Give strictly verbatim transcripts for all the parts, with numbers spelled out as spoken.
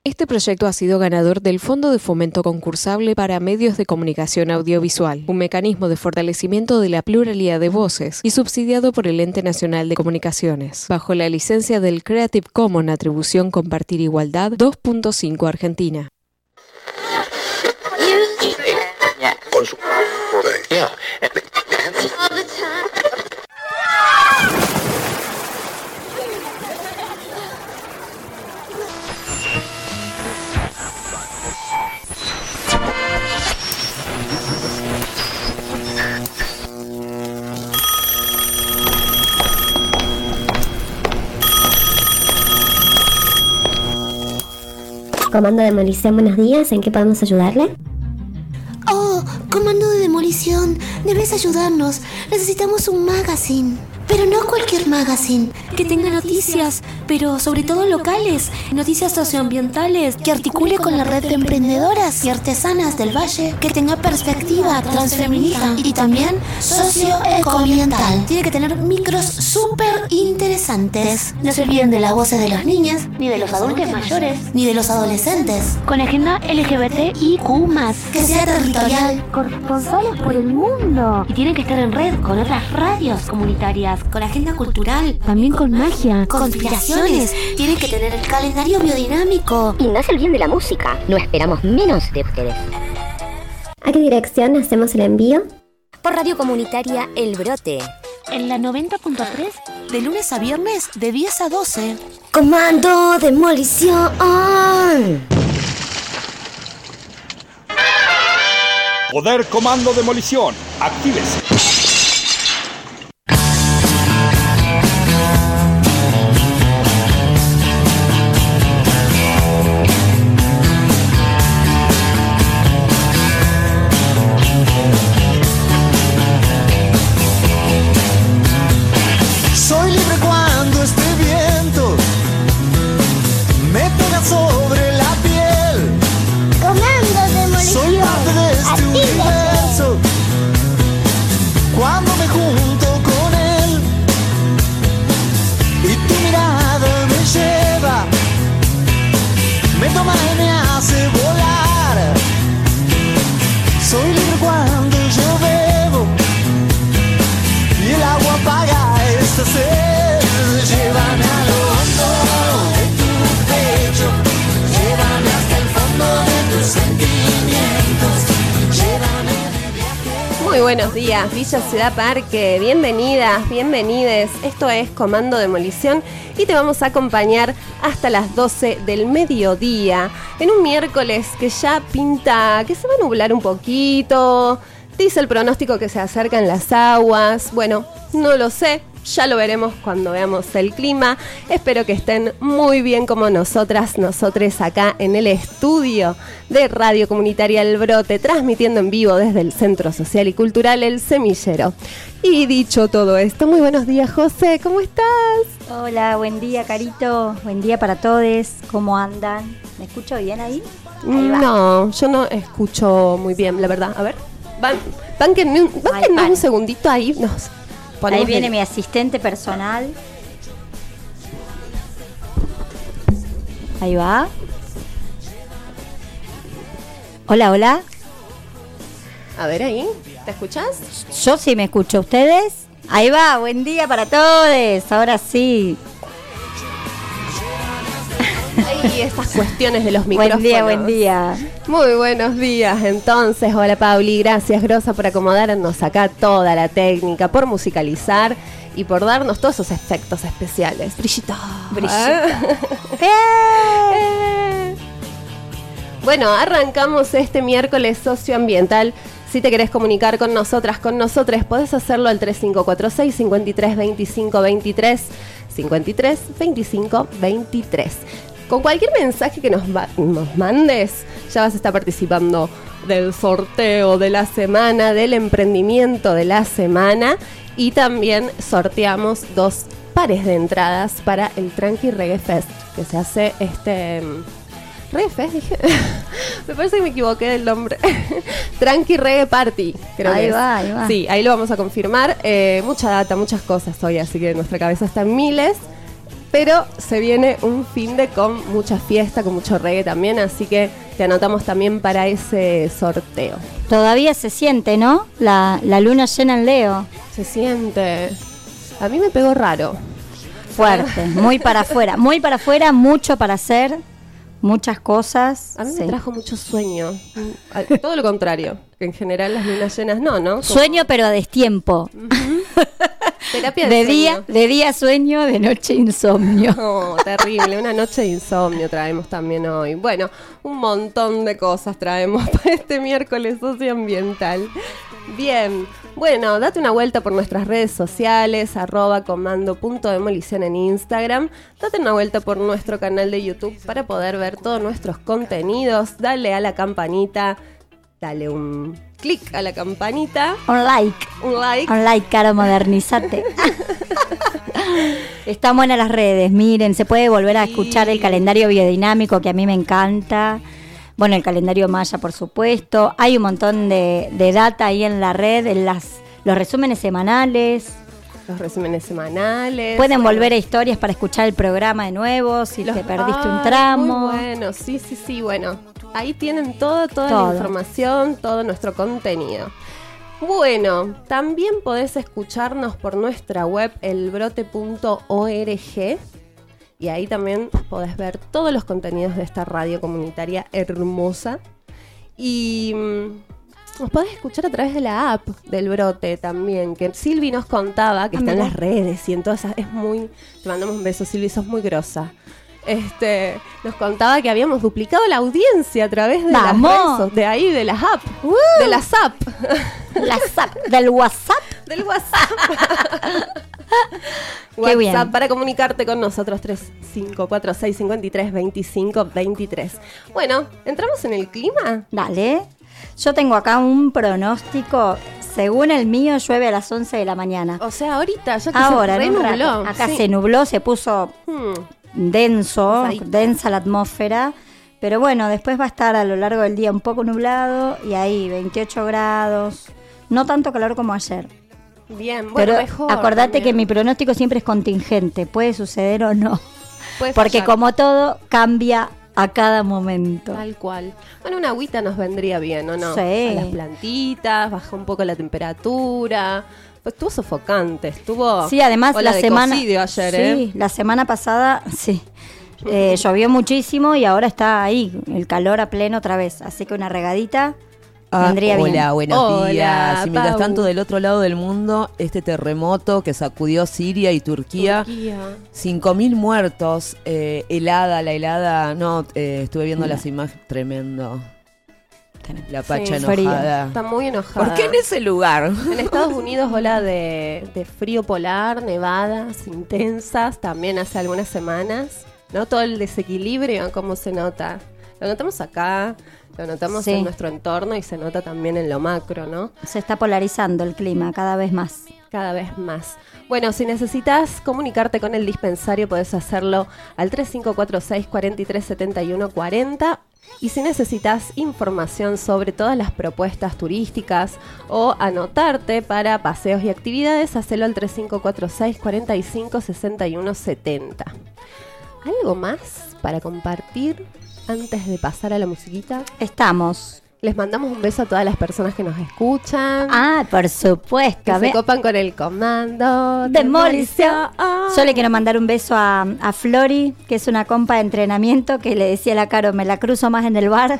Este proyecto ha sido ganador del Fondo de Fomento Concursable para Medios de Comunicación Audiovisual, un mecanismo de fortalecimiento de la pluralidad de voces y subsidiado por el Ente Nacional de Comunicaciones, bajo la licencia del Creative Commons Atribución Compartir Igualdad dos punto cinco Argentina. Comando de Demolición, buenos días, ¿en qué podemos ayudarle? Oh, Comando de Demolición, debes ayudarnos. Necesitamos un magazine. Pero no cualquier magazine, que tenga noticias, pero sobre todo locales, noticias socioambientales, que articule con la red de emprendedoras y artesanas del Valle, que tenga perspectiva transfeminista y también socioecoambiental. Tiene que tener micros súper interesantes. No se olviden de las voces de las niñas, ni de los adultos mayores, ni de los adolescentes. Con agenda L G B T I Q más, que sea territorial, corresponsales por el mundo. Y tienen que estar en red con otras radios comunitarias, con agenda cultural, también con magia, conspiraciones. Tienen que tener el calendario biodinámico. Y no se olviden de la música, no esperamos menos de ustedes. ¿A qué dirección hacemos el envío? Por Radio Comunitaria El Brote. En la noventa punto tres, de lunes a viernes, de diez a doce. Comando Demolición. Poder Comando Demolición, actívese. Soy libre cuando este viento me pega sobre la piel. Comando Demolición. Soy parte de este universo cuando me junto con él. Y tu mirada me lleva, me toma y me hace volar. Soy libre cuando yo bebo y el agua apaga esta sed. Llévame a lo hondo de tu pecho, llévame hasta el fondo de tus sentimientos, llévame de viaje. Muy buenos días, Villa Ciudad Parque, bienvenidas, bienvenides. Esto es Comando Demolición y te vamos a acompañar hasta las doce del mediodía, en un miércoles que ya pinta, que se va a nublar un poquito. Dice el pronóstico que se acercan las aguas. Bueno, no lo sé, ya lo veremos cuando veamos el clima. Espero que estén muy bien como nosotras, nosotres acá en el estudio de Radio Comunitaria El Brote, transmitiendo en vivo desde el Centro Social y Cultural El Semillero. Y dicho todo esto, muy buenos días, José, ¿cómo estás? Hola, buen día, Carito, buen día para todos, ¿cómo andan? ¿Me escucho bien ahí? Ahí va. No, yo no escucho muy bien, la verdad. A ver, van, van que un, van Ay, que pan. un segundito ahí nos ponemos. Ahí viene el... mi asistente personal. Ahí va. Hola, hola. A ver ahí, ¿te escuchás? Yo sí me escucho, ¿ustedes? Ahí va, buen día para todos. Ahora sí. Ahí estas cuestiones de los micrófonos. Buen día, buen día. Muy buenos días, entonces. Hola, Pauli. Gracias, Grosa, por acomodarnos acá toda la técnica, por musicalizar y por darnos todos esos efectos especiales. Brillito. Brillito. Eh. Bueno, arrancamos este miércoles socioambiental. Si te querés comunicar con nosotras, con nosotros, podés hacerlo al tres cinco cuatro seis, cinco tres dos cinco dos tres, cinco tres dos cinco dos tres. Con cualquier mensaje que nos, va, nos mandes, ya vas a estar participando del sorteo de la semana, del emprendimiento de la semana, y también sorteamos dos pares de entradas para el Tranqui Reggae Fest, que se hace este... ¿Reggae Fest? Dije. Me parece que me equivoqué del nombre. Tranqui Reggae Party, creo Ahí que va, es. ahí va. Sí, ahí lo vamos a confirmar. Eh, mucha data, muchas cosas hoy, así que nuestra cabeza está en miles. Pero se viene un finde con mucha fiesta, con mucho reggae también, así que te anotamos también para ese sorteo. Todavía se siente, ¿no? La, la luna llena en Leo. Se siente. A mí me pegó raro. Fuerte, muy para afuera. Muy para afuera, mucho para hacer, muchas cosas. A mí sí. me trajo mucho sueño. Todo lo contrario. Que en general las lunas llenas no, ¿no? Como... Sueño, pero a destiempo. Uh-huh. Terapia de, de sueño. día, de día sueño, de noche insomnio. Oh, terrible, una noche de insomnio traemos también hoy. Bueno, un montón de cosas traemos para este miércoles socioambiental. Bien, bueno, date una vuelta por nuestras redes sociales, arroba comando punto demolición en Instagram. Date una vuelta por nuestro canal de YouTube para poder ver todos nuestros contenidos. Dale a la campanita, dale un... clic a la campanita. Un like. Un like. Un like, Caro, modernizate. Están buenas las redes, miren, se puede volver a escuchar el calendario biodinámico que a mí me encanta. Bueno, el calendario maya, por supuesto. Hay un montón de, de data ahí en la red, en las, los resúmenes semanales. Los resúmenes semanales. Pueden bueno. volver a historias para escuchar el programa de nuevo si los, te perdiste ah, un tramo. Muy bueno, sí, sí, sí, bueno. Ahí tienen todo, toda todo. la información, todo nuestro contenido. Bueno, también podés escucharnos por nuestra web elbrote punto org y ahí también podés ver todos los contenidos de esta radio comunitaria hermosa. Y nos podés escuchar a través de la app del Brote también, que Silvi nos contaba que ah, está mira. en las redes y en todas esas. Es muy... Te mandamos un beso, Silvi, sos muy grosa. Este, nos contaba que habíamos duplicado la audiencia a través de ¡Vamos! las redes, de ahí, de las apps, uh, de las apps, las apps, del WhatsApp, del WhatsApp, Qué WhatsApp bien. Para comunicarte con nosotros tres cinco cuatro seis cinco tres dos cinco dos tres. Bueno, ¿entramos en el clima? Dale. Yo tengo acá un pronóstico. Según el mío, llueve a las once de la mañana. O sea, ahorita ya que Ahora, se nubló. Acá sí. se nubló, se puso hmm. denso, densa la atmósfera. Pero bueno, después va a estar a lo largo del día un poco nublado y ahí veintiocho grados. No tanto calor como ayer. Bien, bueno, pero mejor. Acordate también. que mi pronóstico siempre es contingente. Puede suceder o no. Puede Porque fallar. como todo, cambia a cada momento. Tal cual. Bueno, una agüita nos vendría bien, ¿o no? Sí. A las plantitas, bajó un poco la temperatura. Pues estuvo sofocante, estuvo... Sí, además ola la de semana... cocidio ayer, sí, ¿eh? la semana pasada, sí. Eh, llovió muchísimo y ahora está ahí, el calor a pleno otra vez. Así que una regadita Ah, vendría hola, bien. Hola, buenos Hola, días. Y mientras Pau. tanto, del otro lado del mundo, este terremoto que sacudió Siria y Turquía, Turquía. cinco mil muertos, eh, helada, la helada, no, eh, estuve viendo las imágenes, tremendo. La Pacha Sí, enojada. Está muy enojada. ¿Por qué en ese lugar? En Estados Unidos, ola de, de frío polar, nevadas intensas, también hace algunas semanas, ¿no? Todo el desequilibrio, cómo se nota. Lo notamos acá, lo notamos Sí. en nuestro entorno y se nota también en lo macro, ¿no? Se está polarizando el clima cada vez más. Cada vez más. Bueno, si necesitas comunicarte con el dispensario, podés hacerlo al tres cinco cuatro seis, cuatro tres siete uno cuatro cero. Y si necesitas información sobre todas las propuestas turísticas o anotarte para paseos y actividades, hacelo al tres cinco cuatro seis, cuatro cinco seis uno siete cero. ¿Algo más para compartir antes de pasar a la musiquita? Estamos. Les mandamos un beso a todas las personas que nos escuchan. Ah, por supuesto. Que A se ver, copan con el comando Demolición. Yo le quiero mandar un beso a, a Flori, que es una compa de entrenamiento, que le decía a la Caro, me la cruzo más en el bar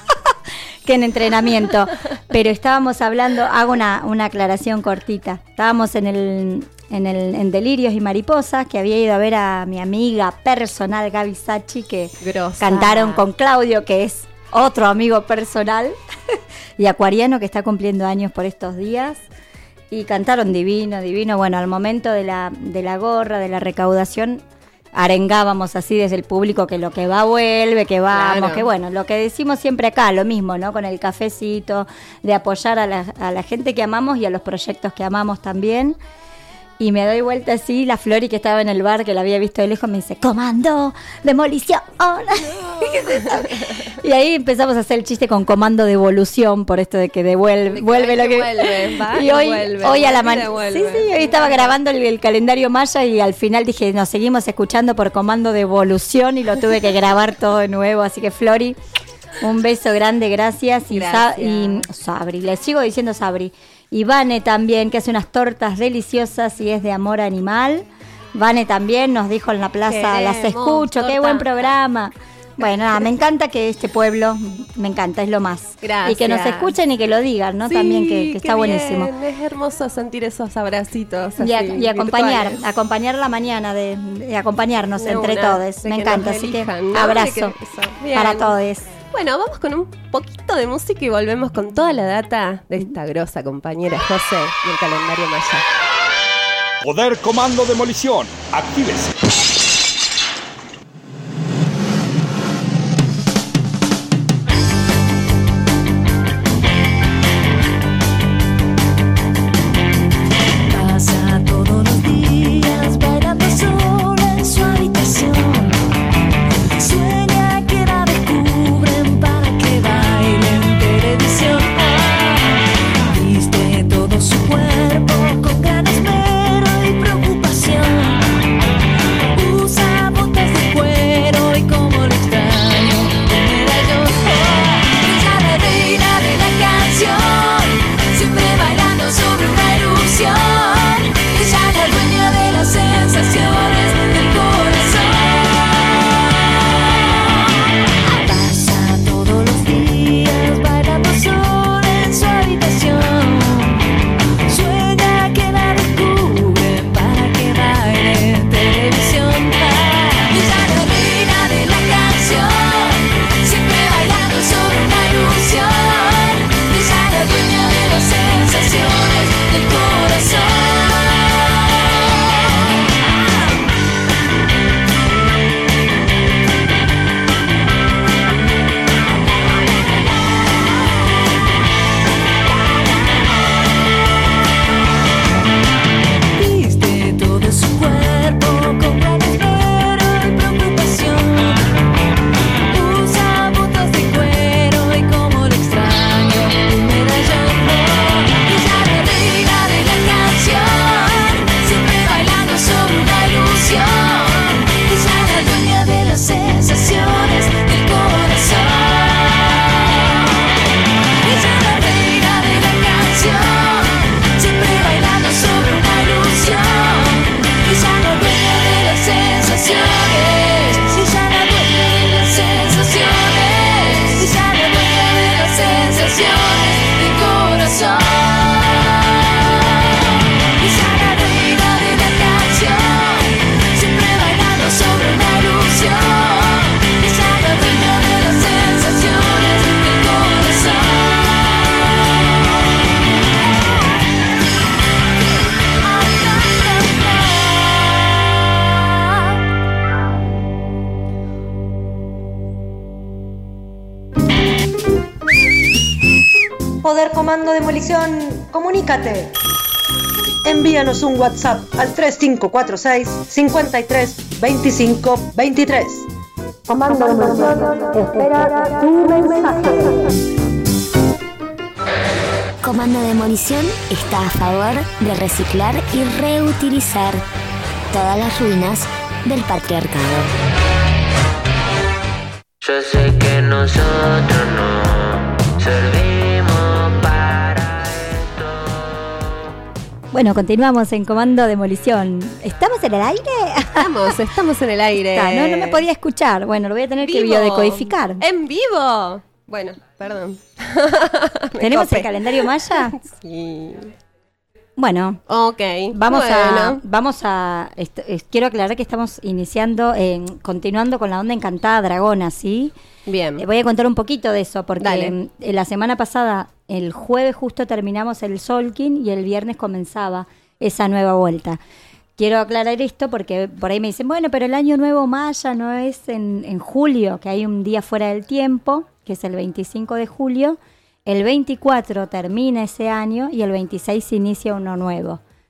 que en entrenamiento. Pero estábamos hablando, hago una, una aclaración cortita. Estábamos en el, en el en Delirios y Mariposas, que había ido a ver a mi amiga personal Gaby Sachi, que Grosa. cantaron con Claudio, que es otro amigo personal, y Acuariano, que está cumpliendo años por estos días. Y cantaron divino, divino. Bueno, al momento de la, de la gorra, de la recaudación, arengábamos así desde el público que lo que va vuelve, que vamos, Claro. que bueno, lo que decimos siempre acá, lo mismo, ¿no? Con el cafecito, de apoyar a la, a la gente que amamos y a los proyectos que amamos también. Y me doy vuelta así, la Flori que estaba en el bar, que la había visto de lejos, me dice, comando, demolición. Y ahí empezamos a hacer el chiste con comando de evolución, por esto de que devuelve, vuelve lo que... Vuelve, va, y hoy, vuelve, hoy a la mañana... devuelve. Sí, sí, hoy estaba grabando el, el calendario maya y al final dije, nos seguimos escuchando por comando de evolución y lo tuve que grabar todo de nuevo. Así que, Flori, un beso grande, gracias. Y, gracias. Sa- y Sabri, le sigo diciendo Sabri. Y Vane también, que hace unas tortas deliciosas y es de amor animal. Vane también nos dijo en la plaza, Queremos las escucho, qué torta. buen programa. Bueno, nada, me encanta que este pueblo, me encanta, es lo más. Gracias. Y que nos escuchen y que lo digan, ¿no? Sí, también que, que qué está buenísimo. bien. Es hermoso sentir esos abracitos. Y, a- así, y acompañar, virtuales. acompañar la mañana, de, de acompañarnos De entre una, todos. de Me que encanta, nos así que elijan, ¿no? abrazo De que eso. Bien. para todos. Bueno, vamos con un poquito de música y volvemos con toda la data de esta grosa compañera José y el calendario maya. Poder Comando Demolición. Actívese. Pasa todos los días bailando sola en su habitación. Sueña que la descubren para que baile en televisión. Viste todo su cuerpo con gran esmero y preocupación. Usa botas de cuero y como lo extraño, un medallón. Ella la reina de la canción, siempre bailando sobre una erupción. Ella la dueña de las sensaciones del corazón. Pasa todos los días bailando sola en su habitación. Sueña que la descubren para que baile en televisión. Ella la reina de la canción, siempre bailando sobre una ilusión. Ella la dueña de las sensaciones del corazón. Viste todo su cuerpo con gran esmero y preocupación. Usa botas de cuero y como lo extraño, un medallón. Ella la reina de la canción, siempre bailando sobre una ilusión. Ella la dueña de las sensaciones del corazón. Ella la reina de la canción, siempre bailando sobre una ilusión. Ella la dueña de las sensaciones. Ella la dueña de las sensaciones. Ella la dueña de las sensaciones del corazón. Ella la reina de la canción, siempre bailando sobre una ilusión. Ella la dueña de las sensaciones del corazón. Poder Comando Demolición, comunícate. Envíanos un WhatsApp al tres cinco cuatro seis, cinco tres, veinticinco veintitrés. Comando Demolición espera tu mensaje. Comando Demolición está a favor de reciclar y reutilizar todas las ruinas del patriarcado. Yo sé que nosotros no servimos para esto. Bueno, continuamos en Comando Demolición. ¿Estamos en el aire? Estamos, estamos en el aire. Está, no, no me podía escuchar. Bueno, lo voy a tener que Vivo. biodecodificar. ¡En vivo! Bueno, perdón. Me ¿Tenemos copé. el calendario maya? Sí. Bueno, Ok. vamos a, bueno. vamos a, est- es- quiero aclarar que estamos iniciando, en, continuando con la onda encantada dragona, ¿sí? Bien. Eh, voy a contar un poquito de eso, porque Dale. mm, eh, la semana pasada, el jueves justo terminamos el Solkin y el viernes comenzaba esa nueva vuelta. Quiero aclarar esto porque por ahí me dicen, bueno, pero el año nuevo maya no es en, en julio, que hay un día fuera del tiempo, que es el veinticinco de julio. El veinticuatro termina ese año y el veintiséis inicia uno nuevo.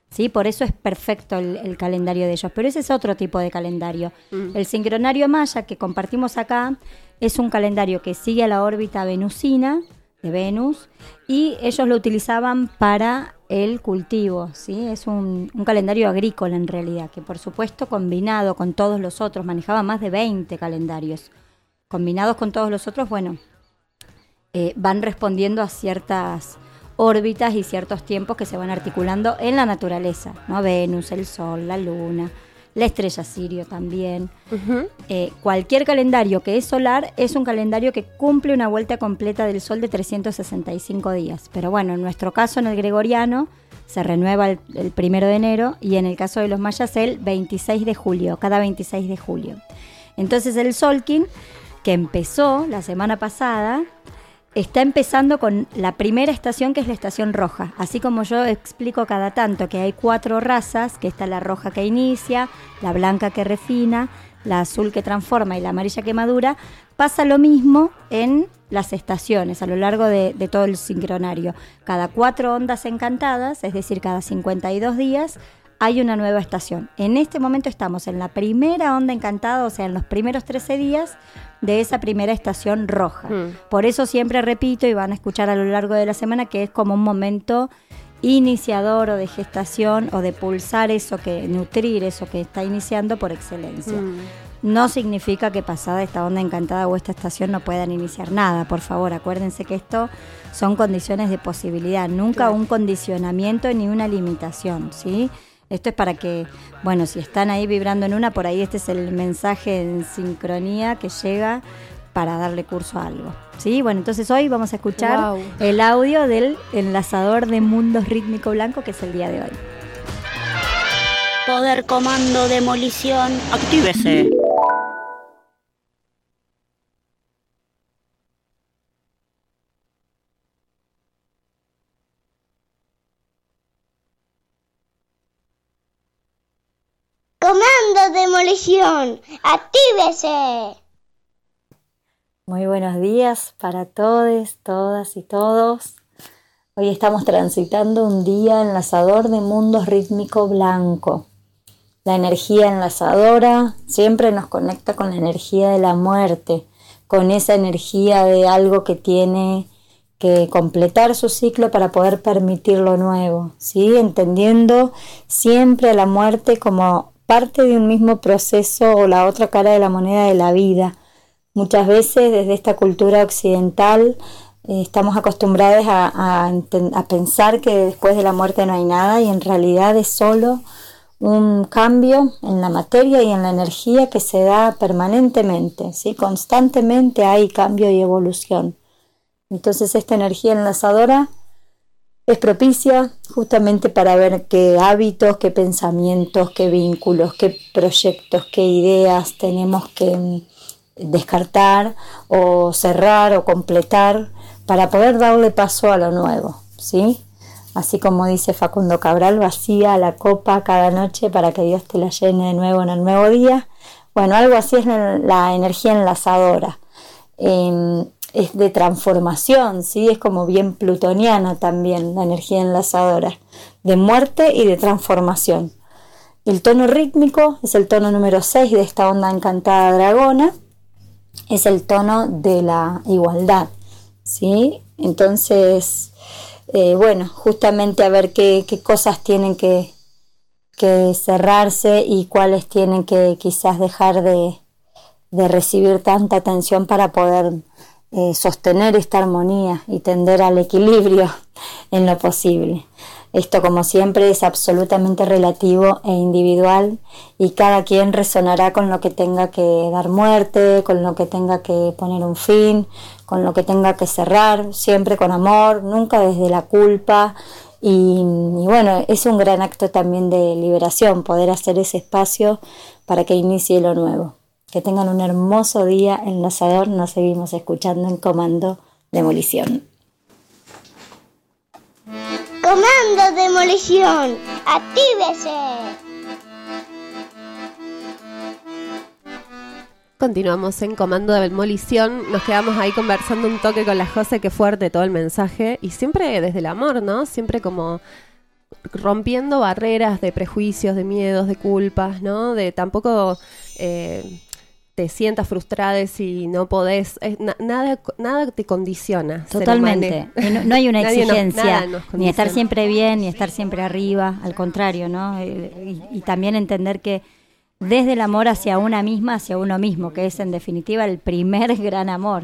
¿sí? Por eso es perfecto el, el calendario de ellos. Pero ese es otro tipo de calendario. Mm. El sincronario maya que compartimos acá es un calendario que sigue a la órbita venusina de Venus y ellos lo utilizaban para el cultivo, ¿sí? Es un, un calendario agrícola en realidad, que por supuesto combinado con todos los otros, manejaba más de veinte calendarios. Combinados con todos los otros, bueno, eh, van respondiendo a ciertas órbitas y ciertos tiempos que se van articulando en la naturaleza, ¿no? Venus, el Sol, la Luna, la estrella Sirio también. Uh-huh. Eh, cualquier calendario que es solar es un calendario que cumple una vuelta completa del Sol de trescientos sesenta y cinco días. Pero bueno, en nuestro caso, en el gregoriano, se renueva el, el primero de enero y en el caso de los mayas el veintiséis de julio, cada veintiséis de julio. Entonces el Solkin, que empezó la semana pasada, está empezando con la primera estación, que es la estación roja. Así como yo explico cada tanto que hay cuatro razas, que está la roja que inicia, la blanca que refina, la azul que transforma y la amarilla que madura, pasa lo mismo en las estaciones a lo largo de, de todo el sincronario. Cada cuatro ondas encantadas, es decir, cada cincuenta y dos días, hay una nueva estación. En este momento estamos en la primera onda encantada, o sea, en los primeros trece días de esa primera estación roja. Mm. Por eso siempre repito, y van a escuchar a lo largo de la semana, que es como un momento iniciador o de gestación o de pulsar eso, que nutrir eso que está iniciando por excelencia. Mm. No significa que pasada esta onda encantada o esta estación no puedan iniciar nada, por favor, acuérdense que esto son condiciones de posibilidad, nunca claro. un condicionamiento ni una limitación, ¿sí? Esto es para que, bueno, si están ahí vibrando en una, por ahí este es el mensaje en sincronía que llega para darle curso a algo. Sí, bueno, entonces hoy vamos a escuchar wow. el audio del enlazador de mundos rítmico blanco, que es el día de hoy. Poder comando demolición, actívese. Comando demolición, actívese. Muy buenos días para todos, todas y todos. Hoy estamos transitando un día enlazador de mundos rítmico blanco. La energía enlazadora siempre nos conecta con la energía de la muerte, con esa energía de algo que tiene que completar su ciclo para poder permitir lo nuevo, ¿sí? Entendiendo siempre a la muerte como parte de un mismo proceso o la otra cara de la moneda de la vida. Muchas veces desde esta cultura occidental eh, estamos acostumbrados a, a, a pensar que después de la muerte no hay nada, y en realidad es solo un cambio en la materia y en la energía que se da permanentemente, ¿sí? Constantemente hay cambio y evolución. Entonces esta energía enlazadora es propicia justamente para ver qué hábitos, qué pensamientos, qué vínculos, qué proyectos, qué ideas tenemos que descartar o cerrar o completar para poder darle paso a lo nuevo, ¿sí? Así como dice Facundo Cabral, vacía la copa cada noche para que Dios te la llene de nuevo en el nuevo día. Bueno, algo así es la energía enlazadora. Eh, es de transformación, ¿sí? Es como bien plutoniana también la energía enlazadora, de muerte y de transformación. El tono rítmico es el tono número seis de esta onda encantada dragona, es el tono de la igualdad, ¿sí? Entonces, eh, bueno, justamente a ver qué, qué cosas tienen que, que cerrarse y cuáles tienen que quizás dejar de, de recibir tanta atención para poder Eh, sostener esta armonía y tender al equilibrio en lo posible. Esto, como siempre, es absolutamente relativo e individual, y cada quien resonará con lo que tenga que dar muerte, con lo que tenga que poner un fin, con lo que tenga que cerrar, siempre con amor, nunca desde la culpa. Y, y bueno, es un gran acto también de liberación poder hacer ese espacio para que inicie lo nuevo. Que tengan un hermoso día enlazador. Nos seguimos escuchando en Comando Demolición. Comando Demolición, actívese. Continuamos en Comando de Demolición. Nos quedamos ahí conversando un toque con la José, que fuerte todo el mensaje. Y siempre desde el amor, ¿no? Siempre como rompiendo barreras de prejuicios, de miedos, de culpas, ¿no? De tampoco eh, te sientas frustrada si no podés, eh, na- nada, nada te condiciona. Totalmente. No, no hay una exigencia, nos, ni estar siempre bien, ni estar siempre arriba, al contrario, ¿no? Y, y también entender que desde el amor hacia una misma, hacia uno mismo, que es en definitiva el primer gran amor.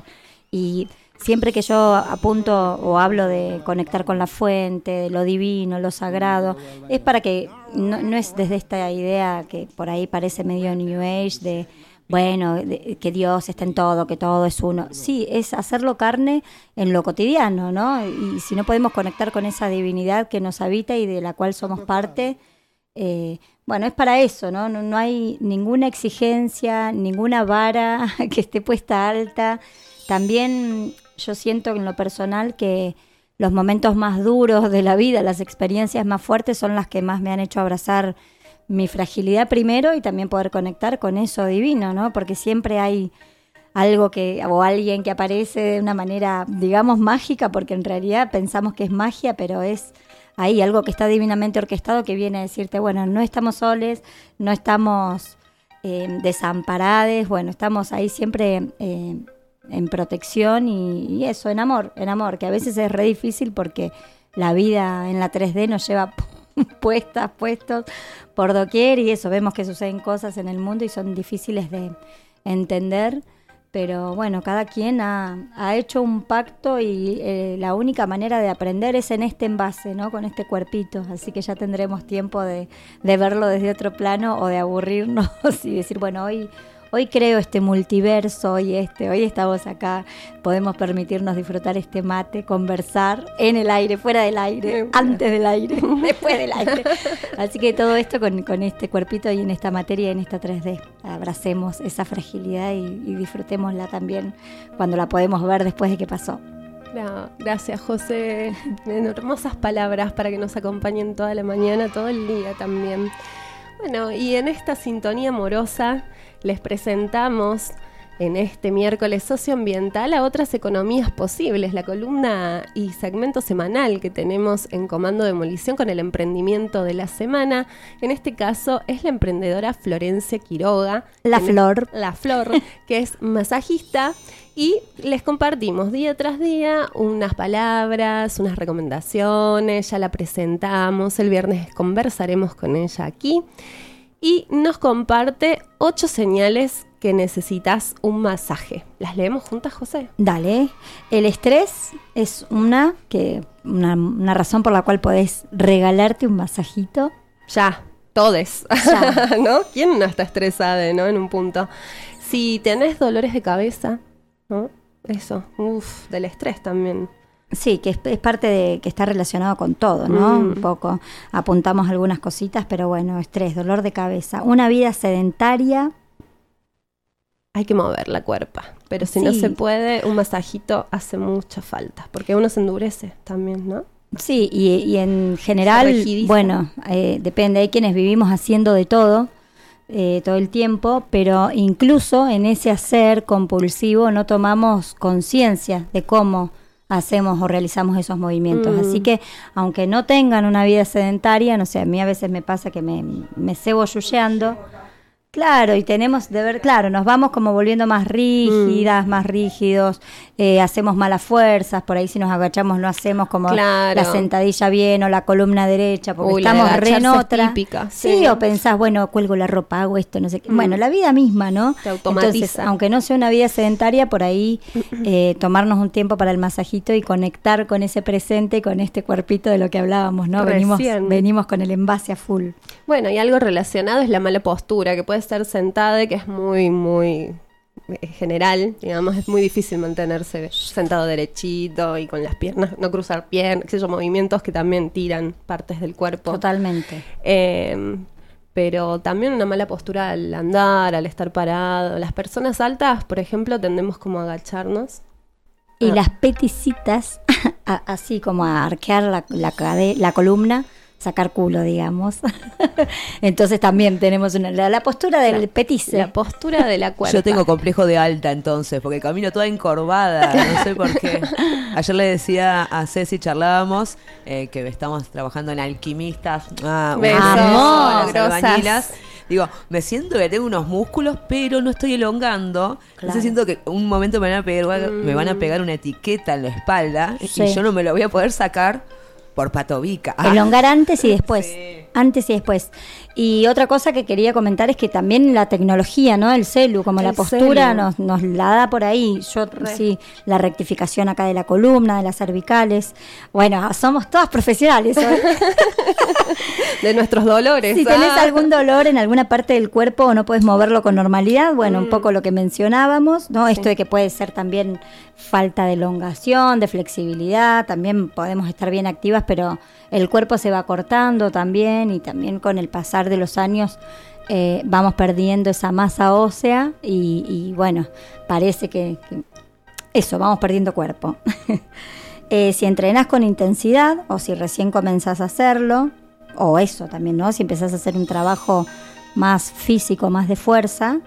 Y siempre que yo apunto o hablo de conectar con la fuente, de lo divino, lo sagrado, es para que no, no es desde esta idea que por ahí parece medio New Age de, bueno, de, que Dios está en todo, que todo es uno. Sí, es hacerlo carne en lo cotidiano, ¿no? Y si no podemos conectar con esa divinidad que nos habita y de la cual somos parte, eh, bueno, es para eso, ¿no? ¿no? No hay ninguna exigencia, ninguna vara que esté puesta alta. También yo siento en lo personal que los momentos más duros de la vida, las experiencias más fuertes son las que más me han hecho abrazar mi fragilidad primero y también poder conectar con eso divino, ¿no? Porque siempre hay algo que, o alguien que aparece de una manera, digamos, mágica, porque en realidad pensamos que es magia, pero es ahí algo que está divinamente orquestado que viene a decirte, bueno, no estamos soles, no estamos eh, desamparades, bueno, estamos ahí siempre eh, en protección y, y eso, en amor, en amor, que a veces es re difícil porque la vida en la tres D nos lleva puestas, puestos por doquier y eso, vemos que suceden cosas en el mundo y son difíciles de entender. Pero bueno, cada quien ha, ha hecho un pacto y eh, la única manera de aprender es en este envase, ¿no? Con este cuerpito. Así que ya tendremos tiempo de, de verlo desde otro plano o de aburrirnos y decir, bueno, hoy, hoy creo este multiverso, hoy este, hoy estamos acá, podemos permitirnos disfrutar este mate, conversar en el aire, fuera del aire, antes del aire, después del aire. Así que todo esto con, con este cuerpito y en esta materia, en esta tres D. Abracemos esa fragilidad y, y disfrutémosla también cuando la podemos ver después de que pasó. No, gracias, José. Hermosas palabras para que nos acompañen toda la mañana, todo el día también. Bueno, y en esta sintonía amorosa les presentamos en este miércoles socioambiental a otras economías posibles, la columna y segmento semanal que tenemos en Comando Demolición con el emprendimiento de la semana. En este caso es la emprendedora Florencia Quiroga. La Flor. La Flor, que es masajista. Y les compartimos día tras día unas palabras, unas recomendaciones, ya la presentamos, el viernes conversaremos con ella aquí. Y nos comparte ocho señales que necesitas un masaje. ¿Las leemos juntas, José? Dale. El estrés es una, que, una, una razón por la cual podés regalarte un masajito. Ya, todes. Ya. ¿No? ¿Quién no está estresada, no? En un punto. Si tenés dolores de cabeza, ¿no? Eso, uff, del estrés también. Sí, que es, es parte de que está relacionado con todo, ¿no? Mm. Un poco apuntamos algunas cositas, pero bueno, estrés, dolor de cabeza, una vida sedentaria. Hay que mover la cuerpa, pero si sí. no se puede, un masajito hace mucha falta, porque uno se endurece también, ¿no? Sí, y, y en general, bueno, eh, depende, hay quienes vivimos haciendo de todo, eh, todo el tiempo, pero incluso en ese hacer compulsivo no tomamos conciencia de cómo hacemos o realizamos esos movimientos. Mm. Así que, aunque no tengan una vida sedentaria, no sé, a mí a veces me pasa que me, me cebo yuyeando. Claro, y tenemos de ver, claro, nos vamos como volviendo más rígidas, mm. más rígidos, eh, hacemos malas fuerzas, por ahí si nos agachamos no hacemos como claro. la sentadilla bien o la columna derecha, porque Uy, estamos re en otra. Típica, sí, sí, o pensás, bueno, cuelgo la ropa, hago esto, no sé qué. Mm. Bueno, la vida misma, ¿no? Te automatiza. Entonces, aunque no sea una vida sedentaria, por ahí eh, tomarnos un tiempo para el masajito y conectar con ese presente, con este cuerpito de lo que hablábamos, ¿no? Venimos, venimos con el envase a full. Bueno, y algo relacionado es la mala postura, que puede estar sentada, que es muy, muy general, digamos, es muy difícil mantenerse sentado derechito y con las piernas, no cruzar piernas, qué sé yo, movimientos que también tiran partes del cuerpo. Totalmente. Eh, pero también una mala postura al andar, al estar parado. Las personas altas, por ejemplo, tendemos como a agacharnos. Y ah. las peticitas, así como a arquear la, la, cade- la columna, sacar culo, digamos. Entonces también tenemos una, la, la postura del la, petice. La postura de la cuerpa. Yo tengo complejo de alta entonces, porque camino toda encorvada, no sé por qué. Ayer le decía a Ceci, charlábamos, eh, que estamos trabajando en alquimistas, ah, Besos, albañilas. Digo, me siento que tengo unos músculos, pero no estoy elongando. Claro. Entonces siento que un momento me van a pegar, mm. me van a pegar una etiqueta en la espalda, sí. y yo no me lo voy a poder sacar por patobica. Elongar ah. antes y después. Sí. Antes y después. Y otra cosa que quería comentar es que también la tecnología, ¿no? El celu, como el la postura nos, nos la da por ahí. Yo Re. sí, la rectificación acá de la columna, de las cervicales. Bueno, somos todas profesionales hoy. De nuestros dolores. Si tenés ah. algún dolor en alguna parte del cuerpo o no puedes moverlo con normalidad, bueno, mm. un poco lo que mencionábamos, ¿no? Sí. Esto de que puede ser también falta de elongación, de flexibilidad, también podemos estar bien activas, pero el cuerpo se va cortando también, y también con el pasar de los años eh, vamos perdiendo esa masa ósea y, y bueno, parece que, que eso, vamos perdiendo cuerpo. eh, si entrenás con intensidad o si recién comenzás a hacerlo, o eso también, ¿no? Si empezás a hacer un trabajo más físico, más de fuerza.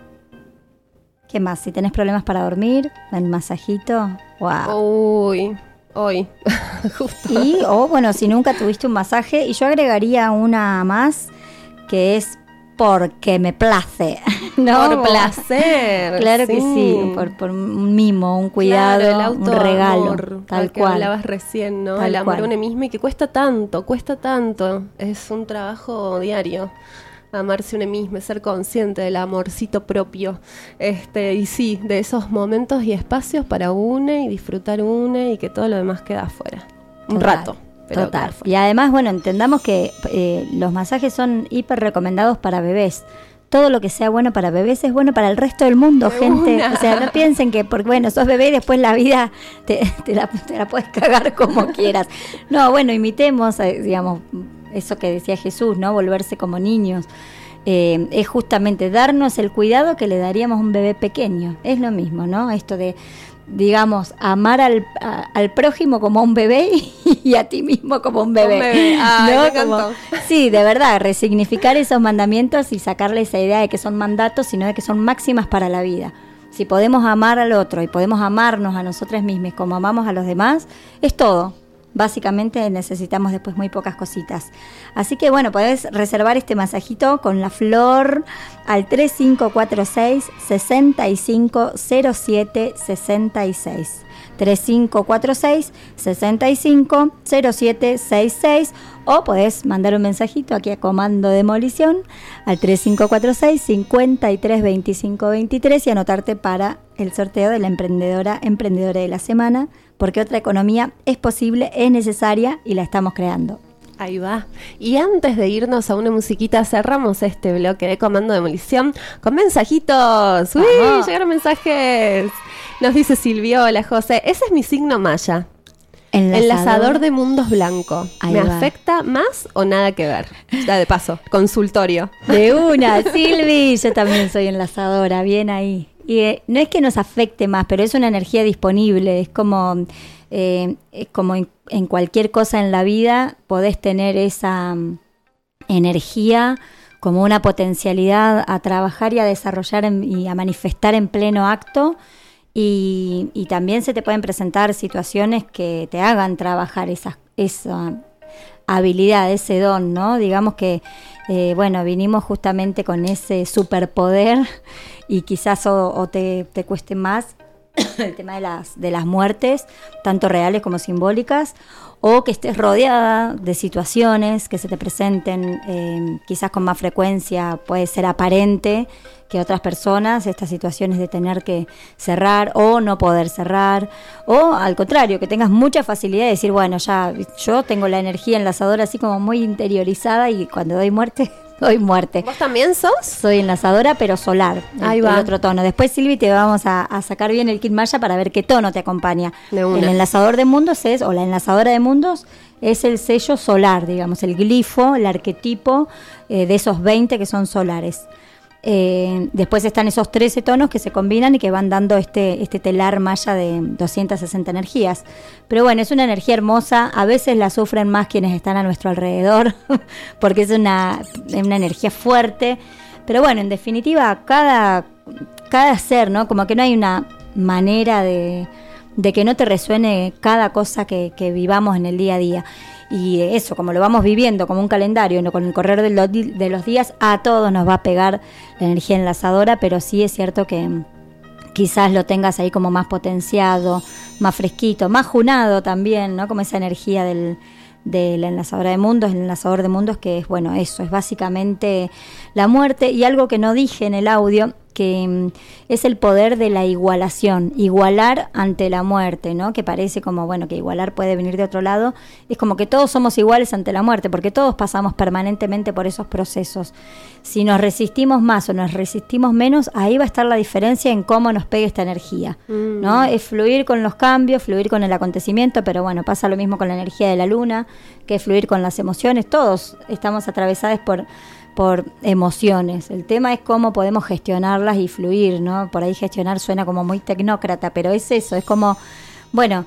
¿Qué más? Si tenés problemas para dormir, el masajito, wow. Uy, hoy, justo. Y, o bueno, si nunca tuviste un masaje, y yo agregaría una más, que es porque me place. ¿No? Por placer. Claro sí. que sí, por, por un mimo, un cuidado, claro, el auto, un regalo, amor, tal que cual. hablabas recién, ¿no? Tal el amor cual. a uno mismo, y que cuesta tanto, cuesta tanto. Es un trabajo diario. Amarse uno mismo, ser consciente del amorcito propio, este y sí, de esos momentos y espacios para uno y disfrutar uno y que todo lo demás queda afuera. Un Total, rato. Pero total. Y además, bueno, entendamos que eh, los masajes son hiper recomendados para bebés. Todo lo que sea bueno para bebés es bueno para el resto del mundo, de gente. Una. O sea, no piensen que, porque bueno, sos bebé y después la vida te, te, la, te la puedes cagar como quieras. No, bueno, imitemos, eh, digamos, eso que decía Jesús, ¿no? Volverse como niños. Eh, es justamente darnos el cuidado que le daríamos a un bebé pequeño. Es lo mismo, ¿no? Esto de, digamos, amar al, a, al prójimo como a un bebé y, y a ti mismo como un bebé. Un bebé. Ay, ¿no? me Como, encantó. sí, de verdad, resignificar esos mandamientos y sacarle esa idea de que son mandatos, sino de que son máximas para la vida. Si podemos amar al otro y podemos amarnos a nosotros mismos como amamos a los demás, es todo. Básicamente necesitamos después muy pocas cositas. Así que bueno, podés reservar este masajito con la flor al tres cinco cuatro seis, seis cinco cero siete seis seis. tres cinco cuatro seis, seis cinco cero siete seis seis, o podés mandar un mensajito aquí a Comando Demolición al tres cinco cuatro seis, cinco tres dos cinco dos tres y anotarte para el sorteo de la emprendedora emprendedora de la semana, porque otra economía es posible, es necesaria y la estamos creando. Ahí va. Y antes de irnos a una musiquita, cerramos este bloque de Comando Demolición con mensajitos. ¡Uy! Vamos. Llegaron mensajes. Nos dice Silvio, hola José, ese es mi signo maya. Enlazador, Enlazador de mundos blanco. Ahí ¿Me va. afecta más o nada que ver? Ya de paso, consultorio. De una, Silvi, yo también soy enlazadora, bien ahí. Y eh, no es que nos afecte más, pero es una energía disponible, es como, eh, es como en, en cualquier cosa en la vida podés tener esa um, energía como una potencialidad a trabajar y a desarrollar en, y a manifestar en pleno acto. Y, y también se te pueden presentar situaciones que te hagan trabajar esa, esa habilidad, ese don, ¿no? Digamos que, eh, bueno, vinimos justamente con ese superpoder y quizás o, o te, te cueste más el tema de las, de las muertes, tanto reales como simbólicas, o que estés rodeada de situaciones que se te presenten eh, quizás con más frecuencia, puede ser aparente que otras personas, estas situaciones de tener que cerrar o no poder cerrar, o al contrario, que tengas mucha facilidad de decir, bueno, ya yo tengo la energía enlazadora así como muy interiorizada y cuando doy muerte, doy muerte. ¿Vos también sos? Soy enlazadora, pero solar, Ahí el, va. el otro tono. Después, Silvi, te vamos a, a sacar bien el kit maya para ver qué tono te acompaña. De una. El enlazador de mundos es, o la enlazadora de mundos, es el sello solar, digamos, el glifo, el arquetipo eh, de esos veinte que son solares. Eh, después están esos trece tonos que se combinan y que van dando este, este telar maya de doscientas sesenta energías. Pero bueno, es una energía hermosa. A veces la sufren más quienes están a nuestro alrededor porque es una, una energía fuerte. Pero bueno, en definitiva, cada, cada ser, ¿no? Como que no hay una manera de, de que no te resuene cada cosa que, que vivamos en el día a día. Y eso, como lo vamos viviendo como un calendario, ¿no? Con el correr de los, de los días, a todos nos va a pegar la energía enlazadora, pero sí es cierto que quizás lo tengas ahí como más potenciado, más fresquito, más junado también, ¿no? Como esa energía del, de la enlazadora de mundos, el enlazador de mundos, que es, bueno, eso, es básicamente la muerte. Y algo que no dije en el audio, que um, es el poder de la igualación, igualar ante la muerte, ¿no? Que parece como, bueno, que igualar puede venir de otro lado, es como que todos somos iguales ante la muerte, porque todos pasamos permanentemente por esos procesos. Si nos resistimos más o nos resistimos menos, ahí va a estar la diferencia en cómo nos pegue esta energía, mm. ¿no? Es fluir con los cambios, fluir con el acontecimiento, pero bueno, pasa lo mismo con la energía de la luna, que es fluir con las emociones. Todos estamos atravesados por por emociones. El tema es cómo podemos gestionarlas y fluir, ¿no? Por ahí gestionar suena como muy tecnócrata, pero es eso, es como, bueno,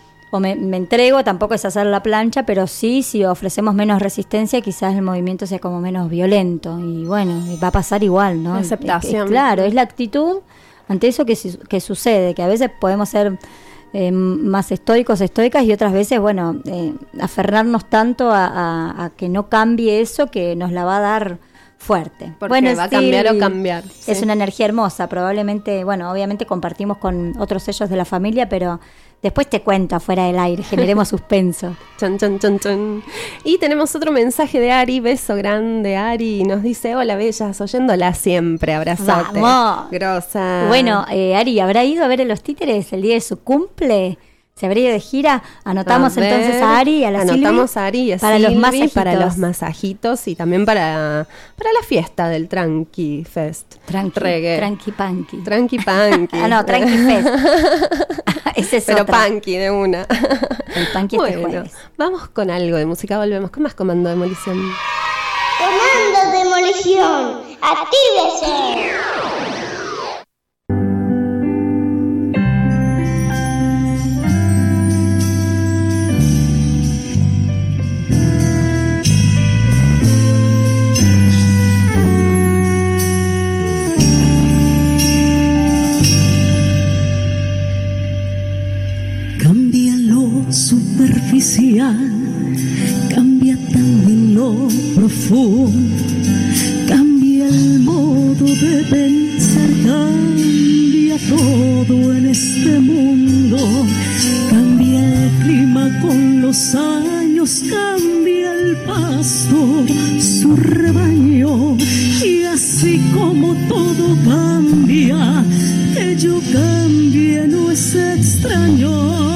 o me, me entrego, tampoco es hacer la plancha, pero sí, si ofrecemos menos resistencia, quizás el movimiento sea como menos violento, y bueno, va a pasar igual, ¿no? La aceptación. Es, es, claro, es la actitud ante eso que, que sucede, que a veces podemos ser Eh, más estoicos, estoicas, y otras veces, bueno, eh, aferrarnos tanto a, a, a que no cambie eso, que nos la va a dar fuerte. Porque bueno, va a cambiar o cambiar. Es ¿sí? una energía hermosa, probablemente, bueno, obviamente compartimos con otros sellos de la familia, pero después te cuento afuera del aire, generemos suspenso. Chan, chan, chan, chan. Y tenemos otro mensaje de Ari, beso grande Ari, y nos dice, hola bellas, oyéndola siempre, abrazote. ¡Vamos! Grosa. Bueno, eh, Ari, ¿habrá ido a ver a los títeres el día de su cumple? ¿Se habría ido de gira? Anotamos a entonces a Ari y a la Silvi. Anotamos a Ari y a para Silvi, los masajitos. para los masajitos y también para, para la fiesta del Tranqui Fest. Tranqui, Reggae. Tranqui Punky. Tranqui Punky. Ah, no, Tranqui Fest. Ese es Pero otra. Punky de una. El Punky este bueno, jueves. vamos con algo de música, volvemos con más Comando Demolición. Comando Demolición, actívese. Superficial, cambia también lo profundo, cambia el modo de pensar, cambia todo en este mundo, cambia el clima con los años, cambia el pasto, su rebaño, y así como todo cambia, que yo cambie no es extraño.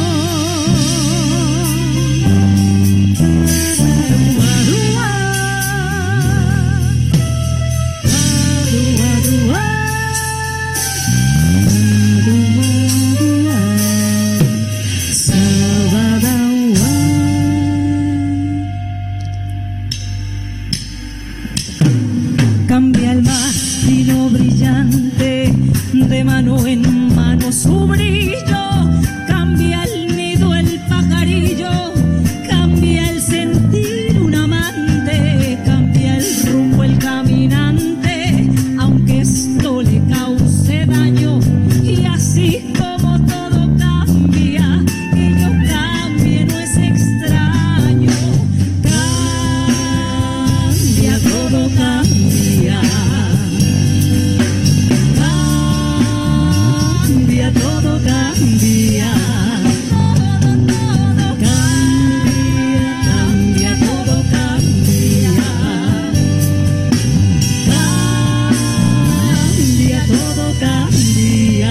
Cambia el mar fino brillante, de mano en mano su brillo, cambia el nido el pajarillo, cambia el sentir un amante, cambia el rumbo el caminante, aunque esto le cause daño, y así como todo cambia, que yo cambie no es extraño, cambia, todo cambia. Cambia, todo cambia. Cambia, cambia, todo cambia. Cambia, todo cambia.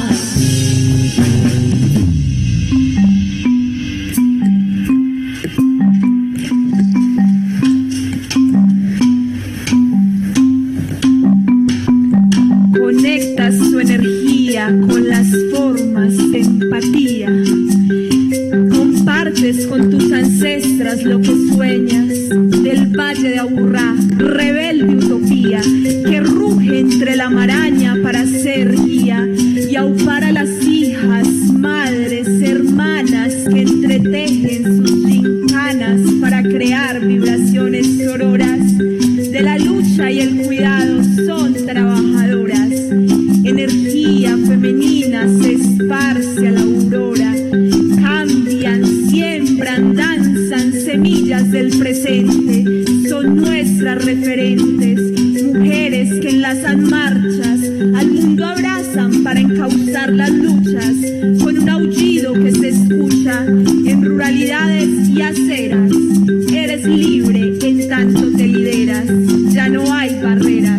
Conectas su energía con las formas de empatía. Compartes con tus ancestras lo que sueñas del valle de Aburrá, rebelde utopía que ruge la maraña para ser guía y aupar a las hijas, madres, hermanas que entretejen sus gincanas para crear vibraciones sororas. De la lucha y el cuidado son trabajadoras. Energía femenina se esparce a la aurora. Cambian, siembran, danzan semillas del presente. Son nuestras referentes, mujeres que enlazan marchas, al mundo abrazan para encauzar las luchas, con un aullido que se escucha en ruralidades y aceras. Eres libre en tanto te lideras, ya no hay barreras.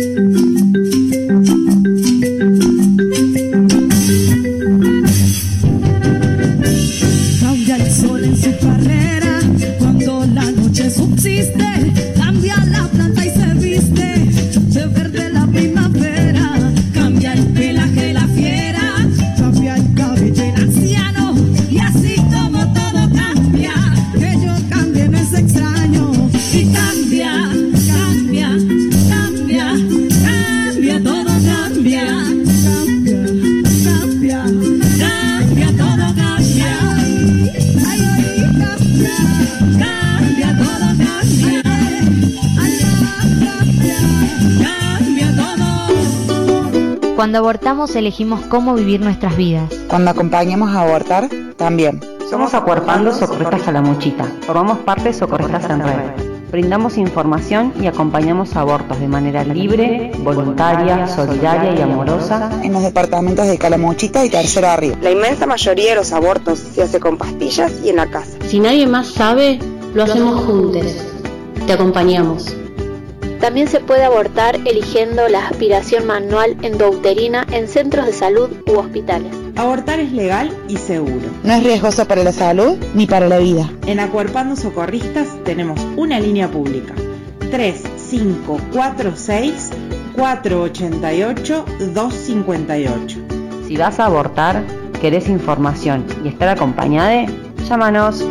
Cambia el sol en su carrera cuando la noche subsiste. Cambia la planta y se viste de verde la primavera. Cambia el pelaje de la fiera, cambia el cabello el anciano. Y así como todo cambia, que yo cambie no es extraño. Y cambia, cambia, cambia, cambia, todo cambia. Cambia, cambia, cambia, todo cambia. Ay, ay, cambia, cambia, todo cambia. Ay, cambia, cambia todo. Cuando abortamos elegimos cómo vivir nuestras vidas. Cuando acompañamos a abortar, también. Somos Acuerpando Socorristas a la Mochita. Formamos parte de Socorristas en Red. Brindamos información y acompañamos abortos de manera libre, voluntaria, solidaria y amorosa en los departamentos de Calamuchita y Tercero Río. La inmensa mayoría de los abortos se hace con pastillas y en la casa. Si nadie más sabe, lo hacemos juntos. Te acompañamos. También se puede abortar eligiendo la aspiración manual endouterina en centros de salud u hospitales. Abortar es legal y seguro. No es riesgoso para la salud ni para la vida. En Acuerpando Socorristas tenemos una línea pública: tres cinco cuatro seis, cuatro ocho ocho, dos cinco ocho. Si vas a abortar, querés información y estar acompañada, llámanos.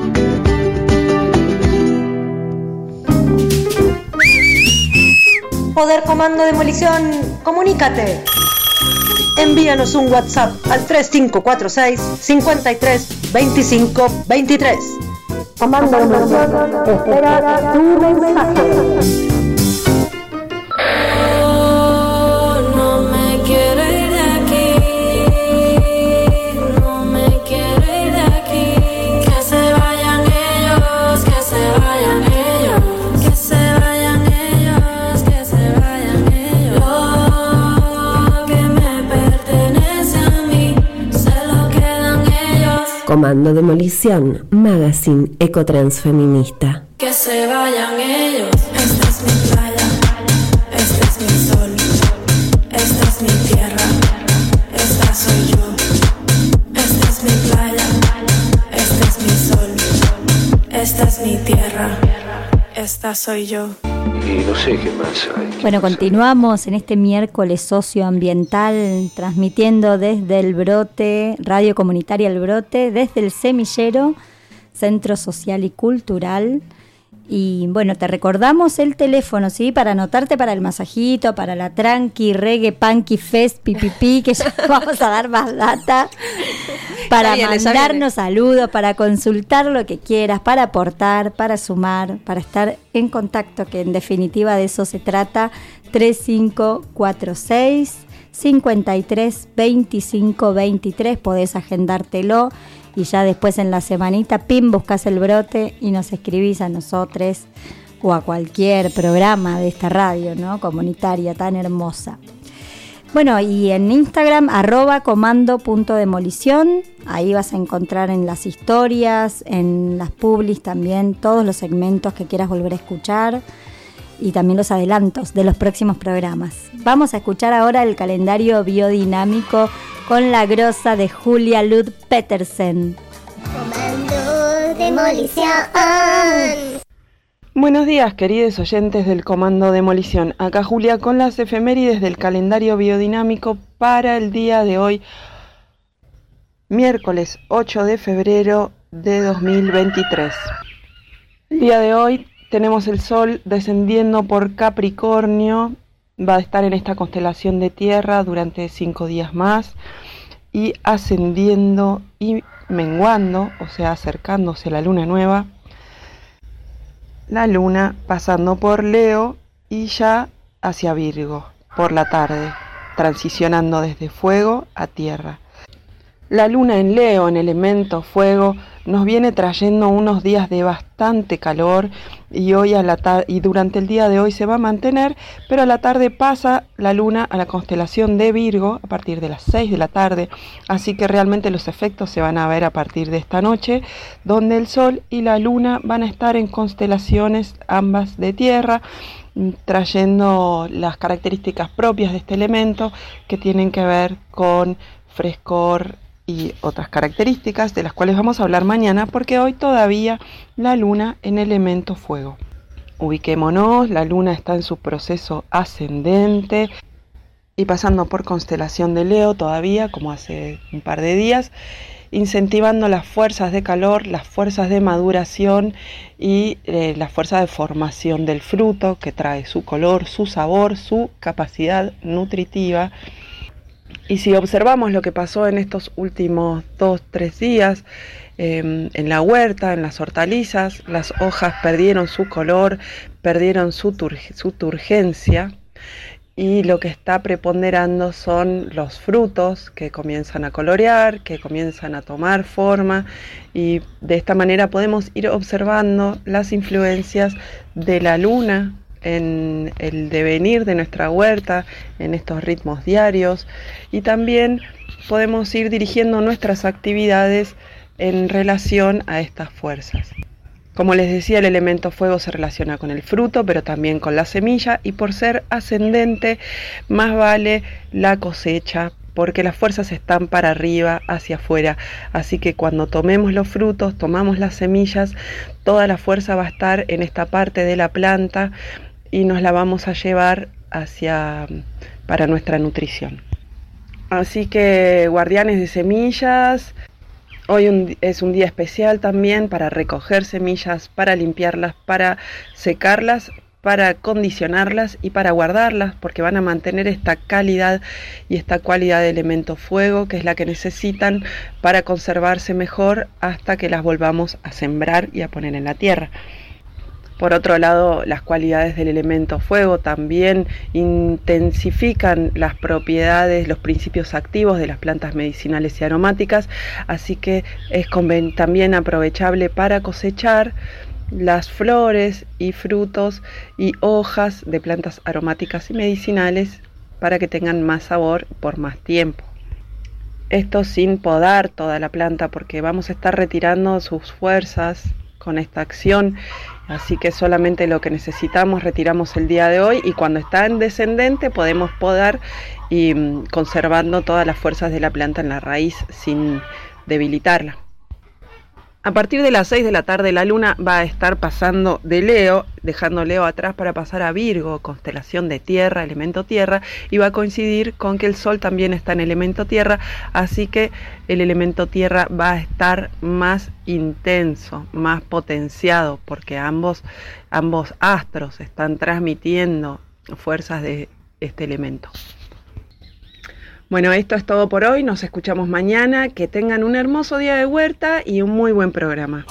Poder Comando Demolición, comunícate. Envíanos un WhatsApp al tres cinco cuatro seis, cinco tres, dos cinco dos tres. Comando Demolición espera tu mensaje. Comando Demolición, Magazine Ecotransfeminista. Que se vayan ellos. Esta es mi playa, este es mi sol, esta es mi tierra, esta soy yo. Esta es mi playa, este es mi sol, esta es mi tierra, esta soy yo. Y no sé qué más hay. Bueno, continuamos en este miércoles socioambiental, transmitiendo desde el Brote, Radio Comunitaria El Brote, desde el Semillero, Centro Social y Cultural. Y bueno, te recordamos el teléfono, ¿sí? Para anotarte para el masajito, para la tranqui, reggae, punky, fest, pipipi, que ya vamos a dar más data. Para viene, mandarnos saludos, para consultar lo que quieras, para aportar, para sumar, para estar en contacto, que en definitiva de eso se trata. Tres cinco cuatro seis, cinco tres, dos cinco dos tres, podés agendártelo. Y ya después en la semanita, pim, buscas el Brote y nos escribís a nosotros o a cualquier programa de esta radio, ¿no? Comunitaria tan hermosa. Bueno, y en Instagram, arroba comando.demolición, ahí vas a encontrar en las historias, en las publis también, todos los segmentos que quieras volver a escuchar y también los adelantos de los próximos programas. Vamos a escuchar ahora el calendario biodinámico con la grosa de Julia Lud Petersen. Comando Demolición. Buenos días, queridos oyentes del Comando Demolición. Acá Julia con las efemérides del calendario biodinámico para el día de hoy, miércoles ocho de febrero de dos mil veintitrés. El día de hoy tenemos el sol descendiendo por Capricornio va a estar en esta constelación de Tierra durante cinco días más y ascendiendo y menguando, o sea, acercándose a la luna nueva. La luna pasando por Leo y ya hacia Virgo por la tarde, transicionando desde fuego a tierra. La luna en Leo, en elemento fuego, nos viene trayendo unos días de bastante calor y hoy a la ta- y durante el día de hoy se va a mantener, pero a la tarde pasa la luna a la constelación de Virgo a partir de las seis de la tarde, así que realmente los efectos se van a ver a partir de esta noche, donde el Sol y la luna van a estar en constelaciones ambas de tierra, trayendo las características propias de este elemento que tienen que ver con frescor y otras características de las cuales vamos a hablar mañana, porque hoy todavía la luna en elemento fuego. Ubiquémonos, la luna está en su proceso ascendente y pasando por constelación de Leo todavía, como hace un par de días, incentivando las fuerzas de calor, las fuerzas de maduración y eh, la fuerza de formación del fruto, que trae su color, su sabor, su capacidad nutritiva. Y si observamos lo que pasó en estos últimos dos, tres días, eh, en la huerta, en las hortalizas, las hojas perdieron su color, perdieron su, turg- su turgencia, y lo que está preponderando son los frutos que comienzan a colorear, que comienzan a tomar forma, y de esta manera podemos ir observando las influencias de la luna en el devenir de nuestra huerta, en estos ritmos diarios, y también podemos ir dirigiendo nuestras actividades en relación a estas fuerzas. Como les decía, el elemento fuego se relaciona con el fruto, pero también con la semilla, y por ser ascendente, más vale la cosecha, porque las fuerzas están para arriba, hacia afuera. Así que cuando tomemos los frutos, tomamos las semillas, toda la fuerza va a estar en esta parte de la planta y nos la vamos a llevar hacia para nuestra nutrición. Así que, guardianes de semillas, hoy un, es un día especial también para recoger semillas, para limpiarlas, para secarlas, para condicionarlas y para guardarlas, porque van a mantener esta calidad y esta cualidad de elemento fuego, que es la que necesitan para conservarse mejor hasta que las volvamos a sembrar y a poner en la tierra. Por otro lado, las cualidades del elemento fuego también intensifican las propiedades, los principios activos de las plantas medicinales y aromáticas, así que es conven- también aprovechable para cosechar las flores y frutos y hojas de plantas aromáticas y medicinales para que tengan más sabor por más tiempo. Esto sin podar toda la planta, porque vamos a estar retirando sus fuerzas con esta acción, así que solamente lo que necesitamos retiramos el día de hoy, y cuando está en descendente podemos podar y mm, conservando todas las fuerzas de la planta en la raíz sin debilitarla. A partir de las seis de la tarde la luna va a estar pasando de Leo, dejando Leo atrás para pasar a Virgo, constelación de tierra, elemento tierra, y va a coincidir con que el Sol también está en elemento tierra, así que el elemento tierra va a estar más intenso, más potenciado, porque ambos, ambos astros están transmitiendo fuerzas de este elemento. Bueno, esto es todo por hoy, nos escuchamos mañana, que tengan un hermoso día de huerta y un muy buen programa.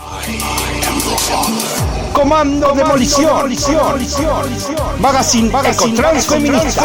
Comando Demolición, Magazine Ecotransfeminista.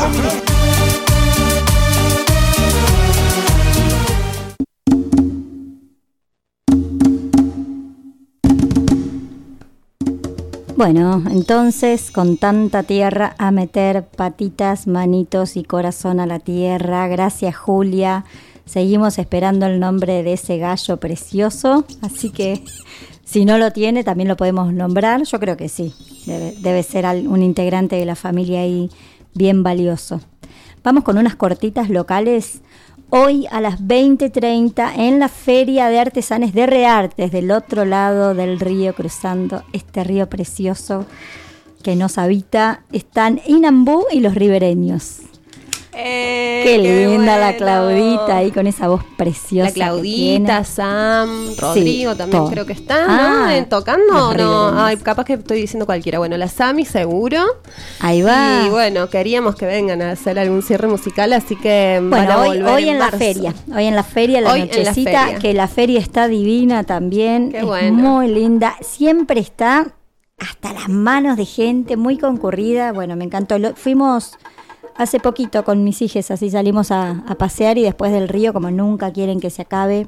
Bueno, entonces con tanta tierra a meter patitas, manitos y corazón a la tierra. Gracias, Julia. Seguimos esperando el nombre de ese gallo precioso, así que si no lo tiene también lo podemos nombrar. Yo creo que sí, debe, debe ser un integrante de la familia ahí bien valioso. Vamos con unas cortitas locales. Hoy a las veinte treinta en la Feria de Artesanes de Reartes, del otro lado del río, cruzando este río precioso que nos habita, están Inambú y los ribereños. Eh, qué linda bueno. la Claudita ahí con esa voz preciosa. La Claudita, Sam, Rodrigo Sí, también todo. creo que está, Ah, ¿no? Eh, ¿Tocando o los no? ribereños. Ay, capaz que estoy diciendo cualquiera. Bueno, la Sami seguro. Ahí va. Y bueno, queríamos que vengan a hacer algún cierre musical, así que van Bueno, a hoy, volver hoy en, la marzo. feria, hoy en la feria, la Hoy en la nochecita, feria. que la feria está divina también, Qué es bueno. muy linda, siempre está hasta las manos de gente, muy concurrida, bueno, me encantó. Lo- fuimos hace poquito con mis hijas, así salimos a, a pasear y después del río, como nunca quieren que se acabe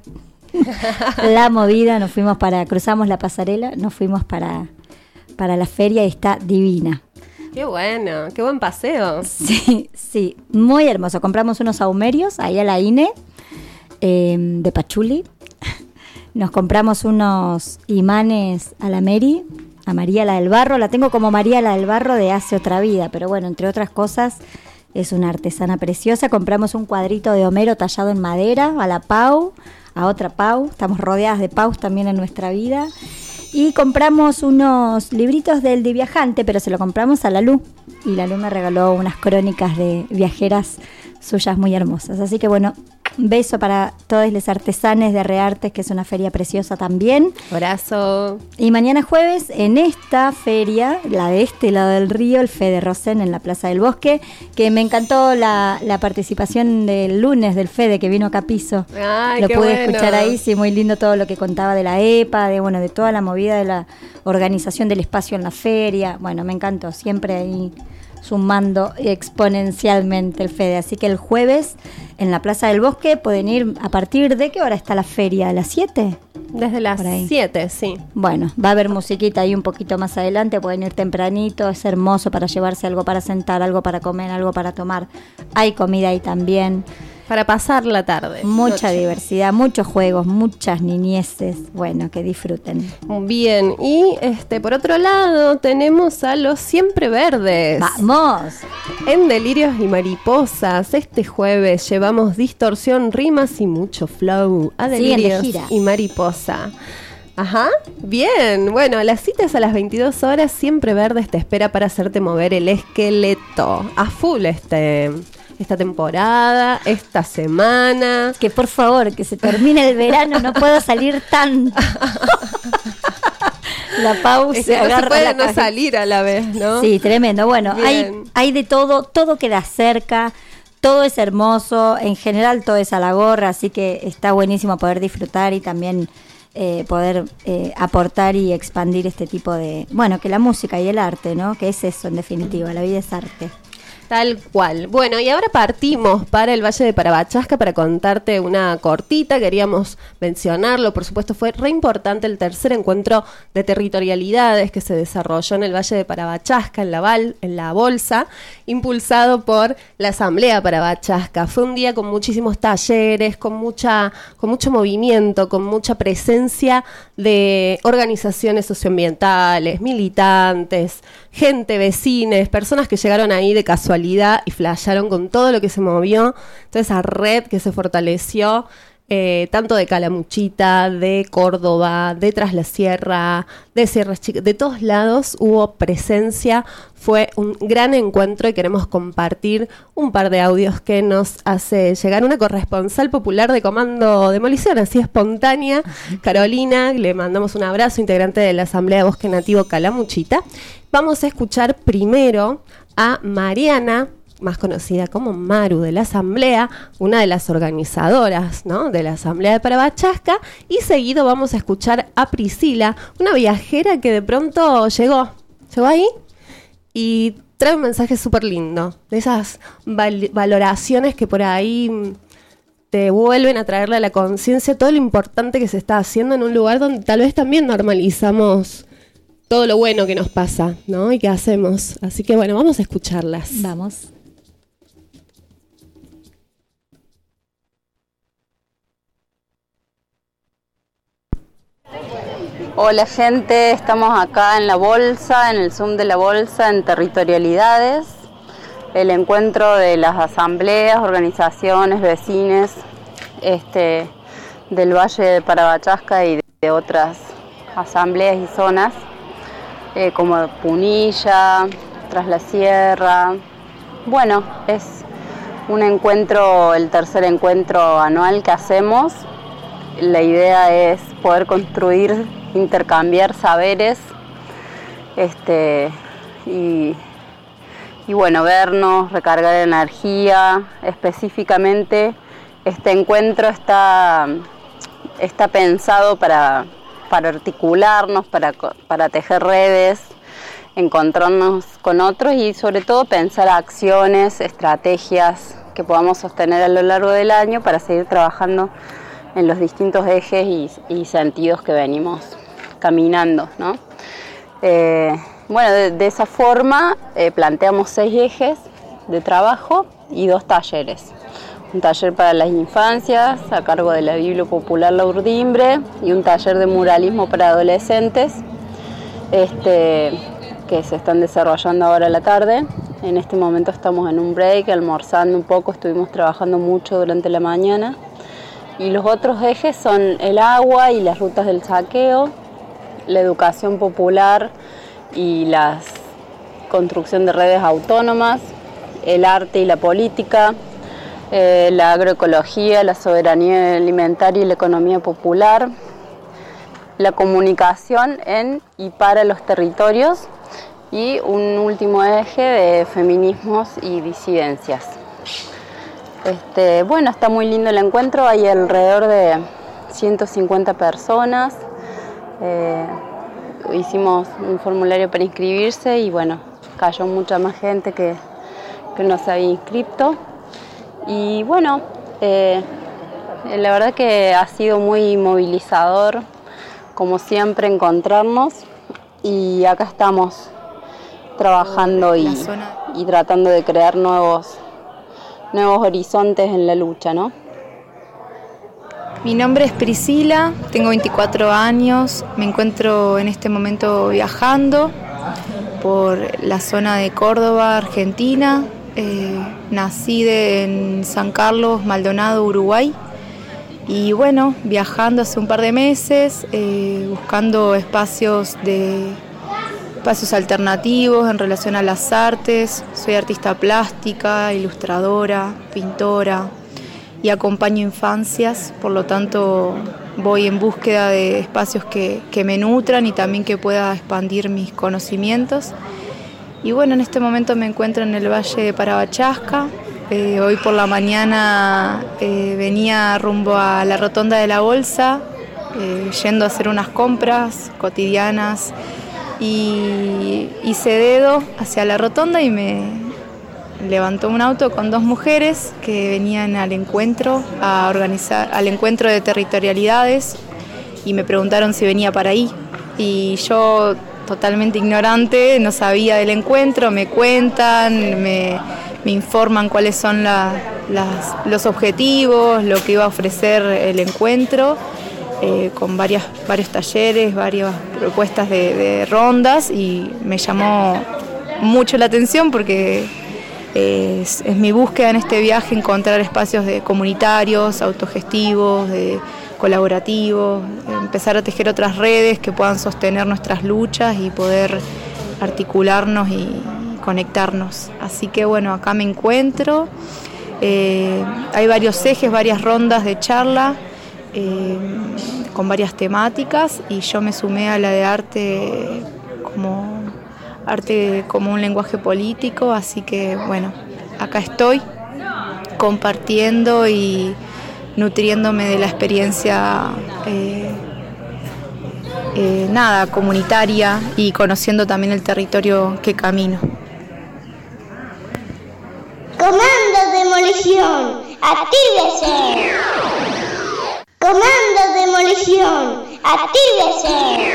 la movida, nos fuimos para, cruzamos la pasarela, nos fuimos para, para la feria y está divina. Qué bueno, qué buen paseo. Sí, sí, muy hermoso. Compramos unos saumerios ahí a la I N E eh, de Pachuli. Nos compramos unos imanes a la Mary, a María la del Barro. La tengo como María la del Barro de hace otra vida, pero bueno, entre otras cosas, es una artesana preciosa. Compramos un cuadrito de Homero tallado en madera a la Pau, a otra Pau. Estamos rodeadas de Paus también en nuestra vida. Y compramos unos libritos del de viajante, pero se lo compramos a la Lu. Y la Lu me regaló unas crónicas de viajeras suyas muy hermosas. Así que bueno, beso para todos los artesanes de Reartes, que es una feria preciosa también. Abrazo. Y mañana jueves, en esta feria, la de este lado del río, el Fede Rosen en la Plaza del Bosque, que me encantó la, la participación del lunes del Fede, que vino acá a Piso. Ay, Lo qué pude bueno. escuchar ahí, sí, muy lindo todo lo que contaba de la E P A, de bueno, de toda la movida de la organización del espacio en la feria. Bueno, me encantó, siempre ahí sumando exponencialmente el Fede. Así que el jueves en la Plaza del Bosque pueden ir. ¿A partir de qué hora está la feria? ¿A las siete? Desde las siete, sí. Bueno, va a haber musiquita ahí un poquito más adelante, pueden ir tempranito, es hermoso para llevarse algo para sentar, algo para comer, algo para tomar. Hay comida ahí también. Para pasar la tarde. Mucha noche. diversidad, muchos juegos, muchas niñeces. Bueno, que disfruten. Bien, y este por otro lado tenemos a los Siempre Verdes. ¡Vamos! En Delirios y Mariposas, este jueves llevamos distorsión, rimas y mucho flow a Siguen de Delirios gira. y Mariposa. Ajá, bien. Bueno, las citas a las veintidós horas, Siempre Verdes te espera para hacerte mover el esqueleto. A full este... esta temporada, esta semana. Que por favor, que se termine el verano, no puedo salir tanto. La pausa Es que no se agarra puede la no cabeza. salir a la vez, ¿no? Sí, tremendo. Bueno, hay, Bien. hay de todo, todo queda cerca, todo es hermoso, en general todo es a la gorra, así que está buenísimo poder disfrutar y también eh, poder eh, aportar y expandir este tipo de... Bueno, que la música y el arte, ¿no? Que es eso en definitiva, la vida es arte. Tal cual. Bueno, y ahora partimos para el Valle de Parabachasca para contarte una cortita. Queríamos mencionarlo, por supuesto, fue re importante el tercer encuentro de territorialidades que se desarrolló en el Valle de Parabachasca, en la, Val, en la Bolsa, impulsado por la Asamblea Parabachasca. Fue un día con muchísimos talleres, con mucha, con mucho movimiento, con mucha presencia de organizaciones socioambientales, militantes, gente, vecines, personas que llegaron ahí de casualidad y flasharon con todo lo que se movió, toda esa red que se fortaleció, eh, tanto de Calamuchita, de Córdoba, de Tras la Sierra, de Sierras Chicas, de todos lados hubo presencia. Fue un gran encuentro y queremos compartir un par de audios que nos hace llegar una corresponsal popular de Comando Demolición, así espontánea, Carolina. Le mandamos un abrazo, integrante de la Asamblea de Bosque Nativo Calamuchita. Vamos a escuchar primero a Mariana, más conocida como Maru, de la Asamblea, una de las organizadoras, ¿no?, de la Asamblea de Parabachasca, y seguido vamos a escuchar a Priscila, una viajera que de pronto llegó, llegó ahí y trae un mensaje súper lindo, de esas val- valoraciones que por ahí mm, te vuelven a traerle a la conciencia todo lo importante que se está haciendo en un lugar donde tal vez también normalizamos todo lo bueno que nos pasa, ¿no? Y que hacemos. Así que bueno, vamos a escucharlas. Vamos. Hola gente, estamos acá en la Bolsa, en el Zoom de la Bolsa, en Territorialidades, el encuentro de las asambleas, organizaciones, vecines este, del Valle de Parabachasca y de otras asambleas y zonas, eh, como Punilla, Tras la Sierra. Bueno, es un encuentro, el tercer encuentro anual que hacemos. La idea es poder construir, intercambiar saberes, este, y, y bueno, vernos, recargar energía. Específicamente este encuentro está, está pensado para, para articularnos, para, para tejer redes, encontrarnos con otros y sobre todo pensar acciones, estrategias que podamos sostener a lo largo del año para seguir trabajando en los distintos ejes y, y sentidos que venimos caminando, ¿no? Eh, bueno, de, de esa forma eh, planteamos seis ejes de trabajo y dos talleres. Un taller para las infancias a cargo de la Biblia Popular La Urdimbre y un taller de muralismo para adolescentes este, que se están desarrollando ahora a la tarde. En este momento estamos en un break, almorzando un poco, estuvimos trabajando mucho durante la mañana. Y los otros ejes son el agua y las rutas del saqueo, la educación popular y la construcción de redes autónomas, el arte y la política, eh, la agroecología, la soberanía alimentaria y la economía popular, la comunicación en y para los territorios y un último eje de feminismos y disidencias. Este, bueno, está muy lindo el encuentro, hay alrededor de ciento cincuenta personas. Eh, hicimos un formulario para inscribirse y bueno, cayó mucha más gente que, que no se había inscrito. Y bueno, eh, la verdad que ha sido muy movilizador, como siempre, encontrarnos y acá estamos trabajando y, y tratando de crear nuevos, nuevos horizontes en la lucha, ¿no? Mi nombre es Priscila, tengo veinticuatro años, me encuentro en este momento viajando por la zona de Córdoba, Argentina. Eh, nací de, en San Carlos, Maldonado, Uruguay. Y bueno, viajando hace un par de meses, eh, buscando espacios de espacios alternativos en relación a las artes. Soy artista plástica, ilustradora, pintora y acompaño infancias, por lo tanto voy en búsqueda de espacios que, que me nutran y también que pueda expandir mis conocimientos. Y bueno, en este momento me encuentro en el Valle de Parabachasca. Eh, hoy por la mañana eh, venía rumbo a la Rotonda de la Bolsa, eh, yendo a hacer unas compras cotidianas y hice dedo hacia la rotonda y me levantó un auto con dos mujeres que venían al encuentro, a organizar, al encuentro de territorialidades y me preguntaron si venía para ahí. Y yo, totalmente ignorante, no sabía del encuentro, me cuentan, me, me informan cuáles son la, las, los objetivos, lo que iba a ofrecer el encuentro, eh, con varias, varios talleres, varias propuestas de, de rondas y me llamó mucho la atención porque es, es mi búsqueda en este viaje encontrar espacios de comunitarios, autogestivos, de colaborativos, empezar a tejer otras redes que puedan sostener nuestras luchas y poder articularnos y conectarnos. Así que bueno, acá me encuentro, eh, hay varios ejes, varias rondas de charla eh, con varias temáticas y yo me sumé a la de arte como, arte como un lenguaje político, así que bueno, acá estoy compartiendo y nutriéndome de la experiencia eh, eh, nada, comunitaria y conociendo también el territorio que camino. Comando Demolición, actívese. Comando Demolición, actívese.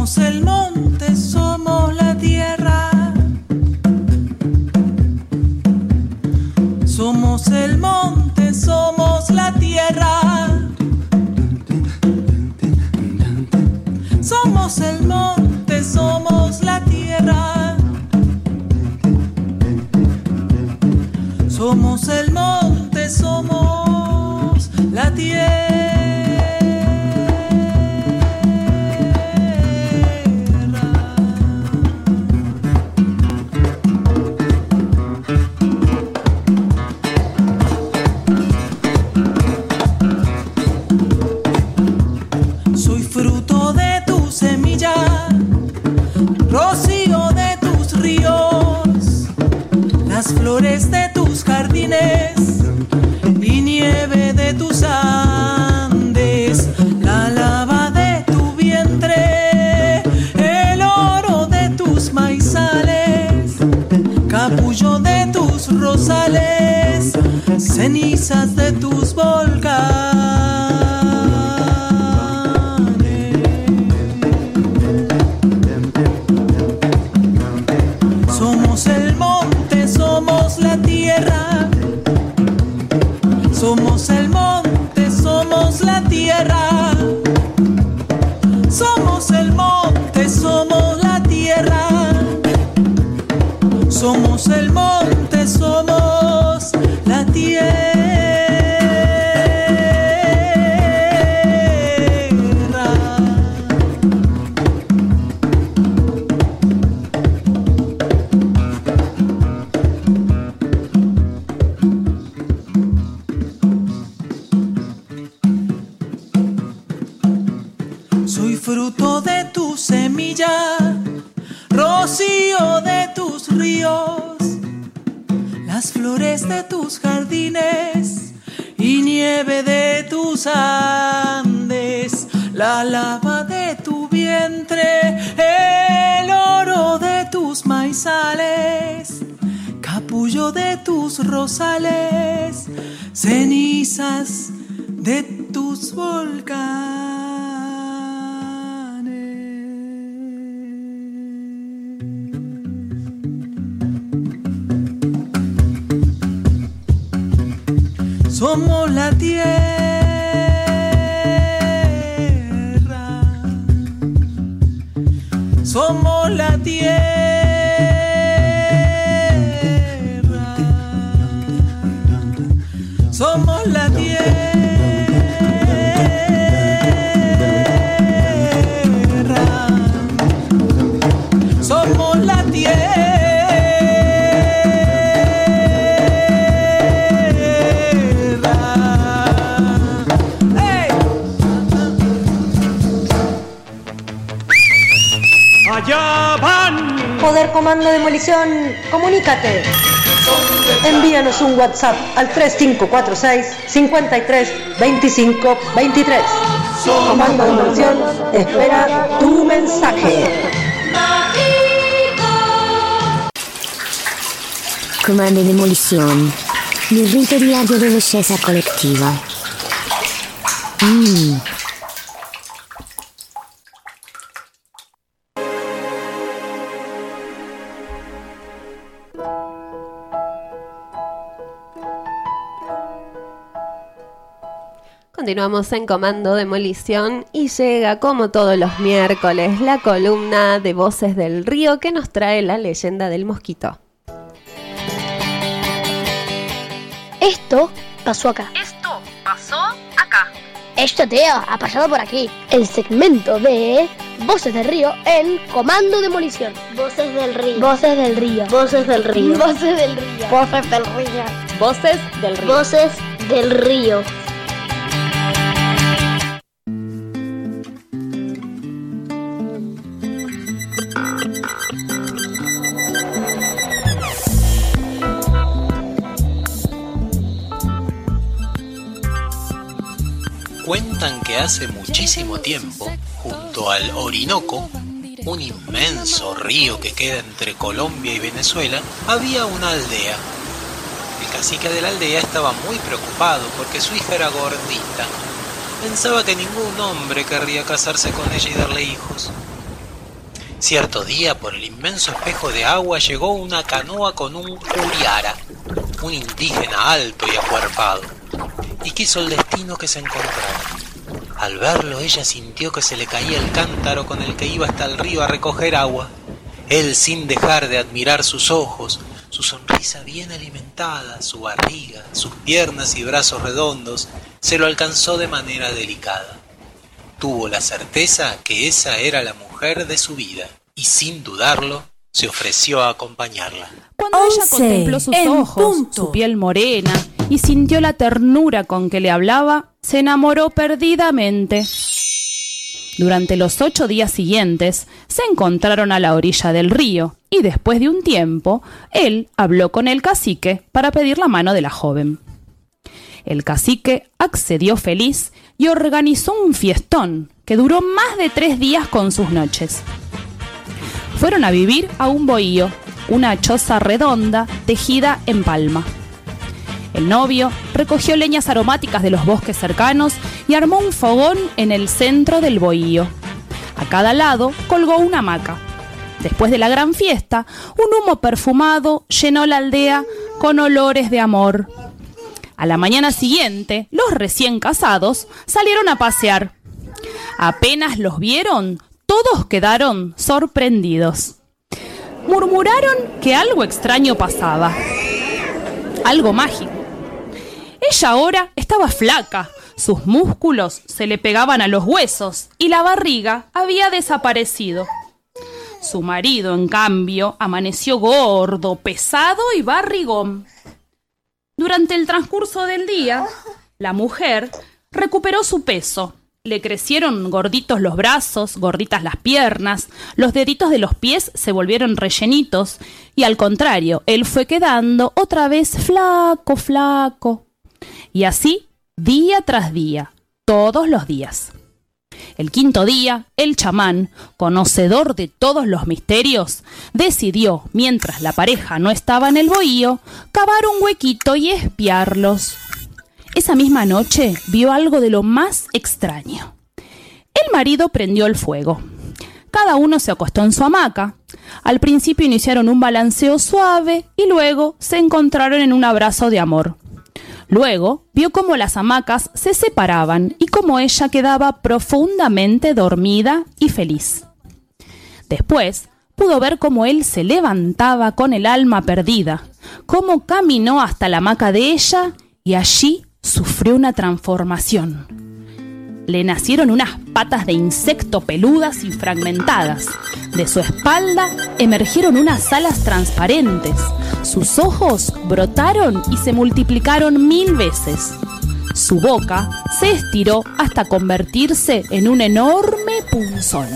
Somos el monte, somos la tierra. Somos el monte, somos la tierra. Somos el monte, somos la tierra. Somos el monte, somos la tierra. Soy fruto de tu semilla, rocío de tus ríos, las flores de tus jardines y nieve de tus Andes, la lava de tu vientre, el oro de tus maizales, capullo de tus rosales, cenizas de tus volcanes. Somos el monte, somos la tierra. Somos el monte, somos la tierra. Somos el monte, somos la tierra. Somos el monte, somos la tierra. Soy fruto de tu semilla, rocío de tus ríos, las flores de tus jardines y nieve de tus Andes, la lava de tu vientre, el oro de tus maizales, capullo de tus rosales, cenizas de tus volcanes. Somos la tierra. Somos la tierra. Somos la tierra. Somos la tierra. Allá van. Poder Comando Demolición, comunícate. Envíanos un WhatsApp al tres cinco cuatro seis, cinco tres, dos cinco dos tres. Comando Demolición espera tu mensaje. Comando Demolición, mi rito diario de belleza colectiva. Mm. Continuamos en Comando Demolición y llega, como todos los miércoles, la columna de Voces del Río que nos trae la leyenda del mosquito. Esto pasó acá. Esto pasó acá. Esto, tío, ha pasado por aquí. El segmento de Voces del Río en Comando Demolición. Voces del río. Voces del Río. Voces del río. Voces del Río. Voces del río. Voces del Río. Voces del río. Cuentan que hace muchísimo tiempo, junto al Orinoco, un inmenso río que queda entre Colombia y Venezuela, había una aldea. El cacique de la aldea estaba muy preocupado porque su hija era gordita. Pensaba que ningún hombre querría casarse con ella y darle hijos. Cierto día, por el inmenso espejo de agua, llegó una canoa con un uriara, un indígena alto y acuerpado, y quiso el destino que se encontrara. Al verlo, ella sintió que se le caía el cántaro con el que iba hasta el río a recoger agua. Él, sin dejar de admirar sus ojos, su sonrisa bien alimentada, su barriga, sus piernas y brazos redondos, se lo alcanzó de manera delicada. Tuvo la certeza que esa era la mujer de su vida y, sin dudarlo, se ofreció a acompañarla. Cuando ella contempló sus ojos, su piel morena, y sintió la ternura con que le hablaba, se enamoró perdidamente. Durante los ocho días siguientes, se encontraron a la orilla del río, y después de un tiempo, él habló con el cacique para pedir la mano de la joven. El cacique accedió feliz y organizó un fiestón que duró más de tres días con sus noches. Fueron a vivir a un bohío, una choza redonda tejida en palma. El novio recogió leñas aromáticas de los bosques cercanos y armó un fogón en el centro del bohío. A cada lado colgó una hamaca. Después de la gran fiesta, un humo perfumado llenó la aldea con olores de amor. A la mañana siguiente, los recién casados salieron a pasear. Apenas los vieron, todos quedaron sorprendidos. Murmuraron que algo extraño pasaba. Algo mágico. Ella ahora estaba flaca, sus músculos se le pegaban a los huesos y la barriga había desaparecido. Su marido, en cambio, amaneció gordo, pesado y barrigón. Durante el transcurso del día, la mujer recuperó su peso. Le crecieron gorditos los brazos, gorditas las piernas, los deditos de los pies se volvieron rellenitos y al contrario, él fue quedando otra vez flaco, flaco. Y así, día tras día, todos los días. El quinto día, el chamán, conocedor de todos los misterios, decidió, mientras la pareja no estaba en el bohío, cavar un huequito y espiarlos. Esa misma noche vio algo de lo más extraño. El marido prendió el fuego. Cada uno se acostó en su hamaca. Al principio iniciaron un balanceo suave y luego se encontraron en un abrazo de amor. Luego vio cómo las hamacas se separaban y cómo ella quedaba profundamente dormida y feliz. Después pudo ver cómo él se levantaba con el alma perdida, cómo caminó hasta la hamaca de ella y allí sufrió una transformación. Le nacieron unas patas de insecto peludas y fragmentadas. De su espalda emergieron unas alas transparentes. Sus ojos brotaron y se multiplicaron mil veces. Su boca se estiró hasta convertirse en un enorme punzón.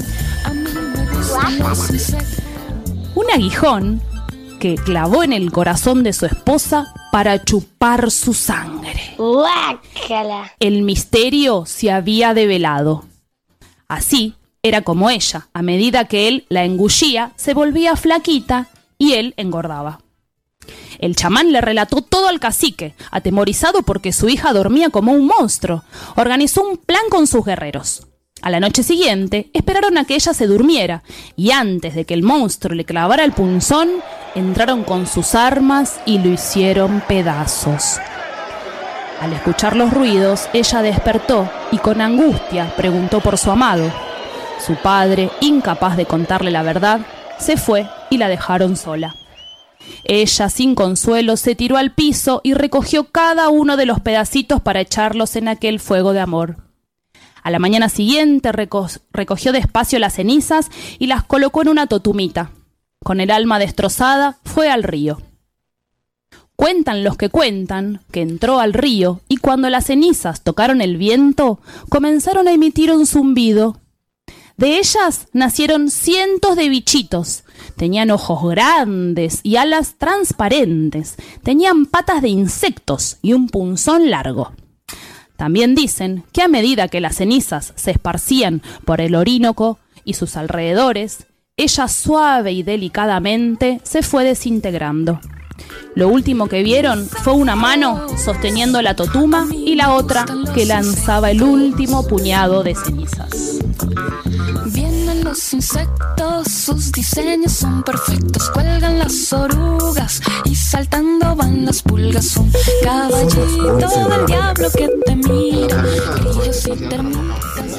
Un aguijón que clavó en el corazón de su esposa para chupar su sangre. ¡Guácala! El misterio se había develado. Así era como ella, a medida que él la engullía, se volvía flaquita y él engordaba. El chamán le relató todo al cacique, atemorizado porque su hija dormía como un monstruo. Organizó un plan con sus guerreros. A la noche siguiente, esperaron a que ella se durmiera, y antes de que el monstruo le clavara el punzón, entraron con sus armas y lo hicieron pedazos. Al escuchar los ruidos, ella despertó y con angustia preguntó por su amado. Su padre, incapaz de contarle la verdad, se fue y la dejaron sola. Ella, sin consuelo, se tiró al piso y recogió cada uno de los pedacitos para echarlos en aquel fuego de amor. A la mañana siguiente reco- recogió despacio las cenizas y las colocó en una totumita. Con el alma destrozada, fue al río. Cuentan los que cuentan que entró al río y cuando las cenizas tocaron el viento, comenzaron a emitir un zumbido. De ellas nacieron cientos de bichitos. Tenían ojos grandes y alas transparentes. Tenían patas de insectos y un punzón largo. También dicen que a medida que las cenizas se esparcían por el Orinoco y sus alrededores, ella suave y delicadamente se fue desintegrando. Lo último que vieron fue una mano sosteniendo la totuma y la otra que lanzaba el último puñado de cenizas. Vienen los insectos, sus diseños son perfectos. Cuelgan las orugas y saltando van las pulgas. Un caballito del diablo que te mira, grillos y termitas.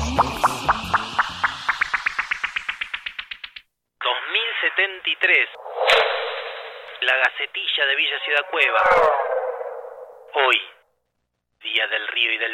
dos mil setenta y tres. La Gacetilla de Villa Ciudad Cueva. Hoy, Día del Río y del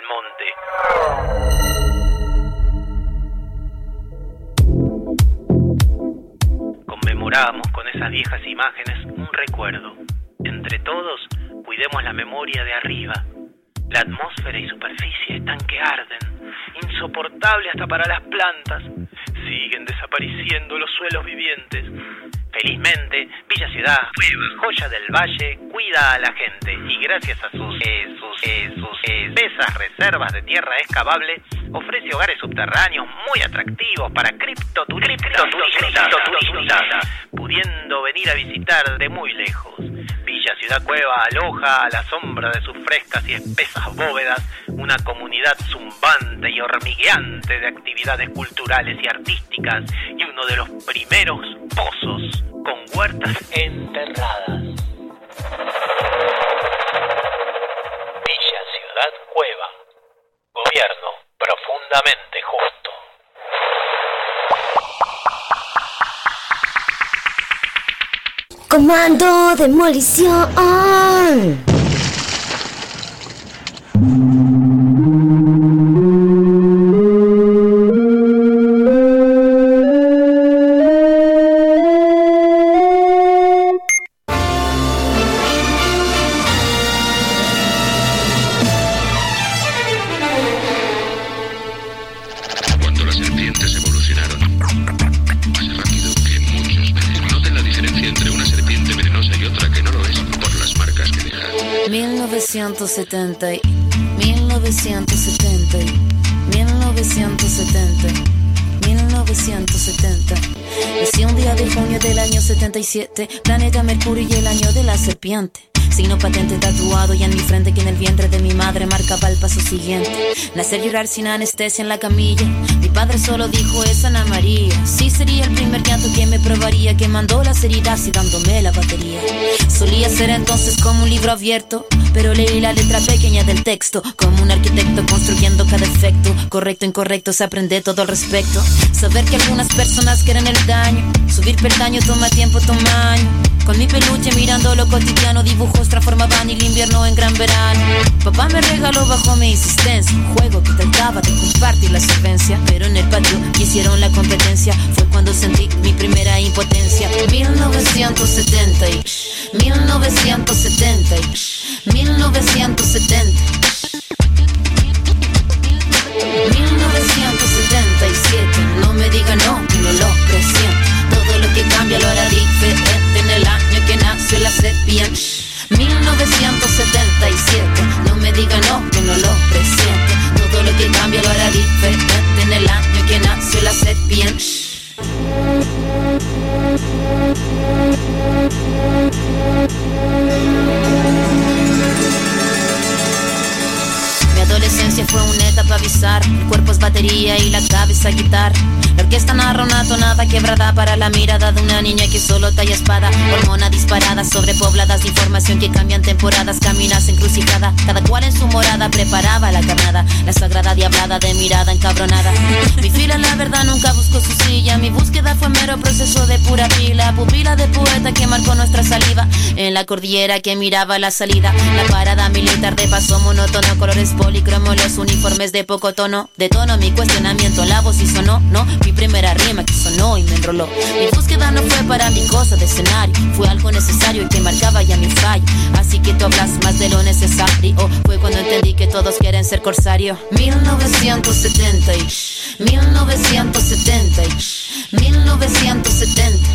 Monte. Conmemoramos con esas viejas imágenes un recuerdo. Entre todos, cuidemos la memoria de arriba. La atmósfera y superficie están que arden, insoportable hasta para las plantas. Siguen desapareciendo los suelos vivientes. Felizmente, Villa Ciudad, joya del valle, cuida a la gente y gracias a sus, eh, sus, eh, sus eh, espesas reservas de tierra excavable, ofrece hogares subterráneos muy atractivos para criptoturistas, pudiendo venir a visitar de muy lejos. Villa Ciudad Cueva aloja a la sombra de sus frescas y espesas bóvedas una comunidad zumbante y hormigueante de actividades culturales y artísticas y uno de los primeros pozos con huertas enterradas. Villa Ciudad Cueva. Gobierno profundamente justo. Comando Demolición. Cuando las serpientes evolucionaron más rápido que muchos venenos. Noten la diferencia entre una serpiente venenosa y otra que no lo es por las marcas que deja. mil novecientos setenta, mil novecientos setenta, mil novecientos setenta, mil novecientos setenta. Nací un día de junio del año setenta y siete, planeta Mercurio y el año de la serpiente. Signo patente tatuado y en mi frente que en el vientre de mi madre marcaba el paso siguiente. Nacer, llorar sin anestesia en la camilla. Mi padre solo dijo es Ana María. Sí sería el primer llanto que me probaría, quemando las heridas y dándome la batería. Solía ser entonces como un libro abierto, pero leí la letra pequeña del texto. Como un arquitecto construyendo cada efecto. Correcto, incorrecto, se aprende todo al respecto. Saber que algunas personas quieren el daño. Subir peldaño toma tiempo, toma año. Con mi peluche mirando lo cotidiano, dibujos transformaban el invierno en gran verano. Papá me regaló bajo mi insistencia un juego que trataba de compartir la solvencia, pero en el patio hicieron la competencia. Fue cuando sentí mi primera impotencia. mil novecientos setenta y mil novecientos setenta y mil novecientos setenta, mil novecientos setenta y siete. No me diga no, que no lo presiento. Todo lo que cambia lo hará diferente en el año que nació la serpiente. mil novecientos setenta y siete. No me diga no, que no lo presiente. Todo lo que cambia lo hará diferente en el año que nació la serpiente. Mi adolescencia fue una etapa bizarra. El cuerpo es batería y la cabeza guitarra. La orquesta narra una tonada quebrada para la mirada de una niña que solo talla espada. Hormona disparada, sobrepobladas de información que cambian temporadas. Caminas encrucijada, cada cual en su morada preparaba la carnada. La sagrada diablada de mirada encabronada. Mi fila la verdad nunca buscó su silla. Mi búsqueda fue mero proceso de pura pila. Pupila de poeta que marcó nuestra saliva. En la cordillera que miraba la salida. La parada militar de paso monótono. Colores policromos, los uniformes de poco tono. De tono mi cuestionamiento, la voz y sonó, no. Mi primera rima que sonó y me enroló. Mi búsqueda no fue para mi cosa de escenario. Fue algo necesario y que marcaba ya mi fallo. Así que tú hablas más de lo necesario. Fue cuando entendí que todos quieren ser corsario. mil novecientos setenta y mil novecientos setenta y mil novecientos setenta,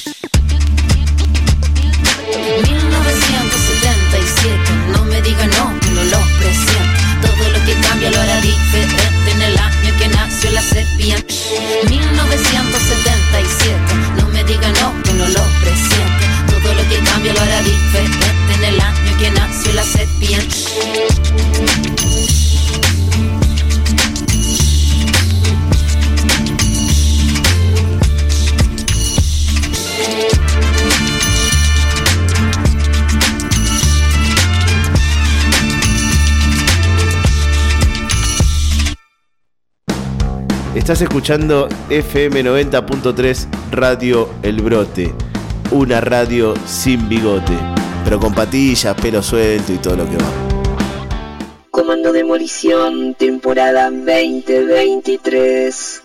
mil novecientos setenta y siete. No me diga no, que no lo presiento. Todo lo que cambia lo hará diferente en el año que nació la serpiente. mil novecientos setenta y siete. No me diga no, que no lo presiente. Todo lo que cambia lo hará diferente en el año que nació la serpiente. Estás escuchando F M noventa punto tres Radio El Brote, una radio sin bigote, pero con patillas, pelo suelto y todo lo que va. Comando Demolición, temporada veinte veintitrés.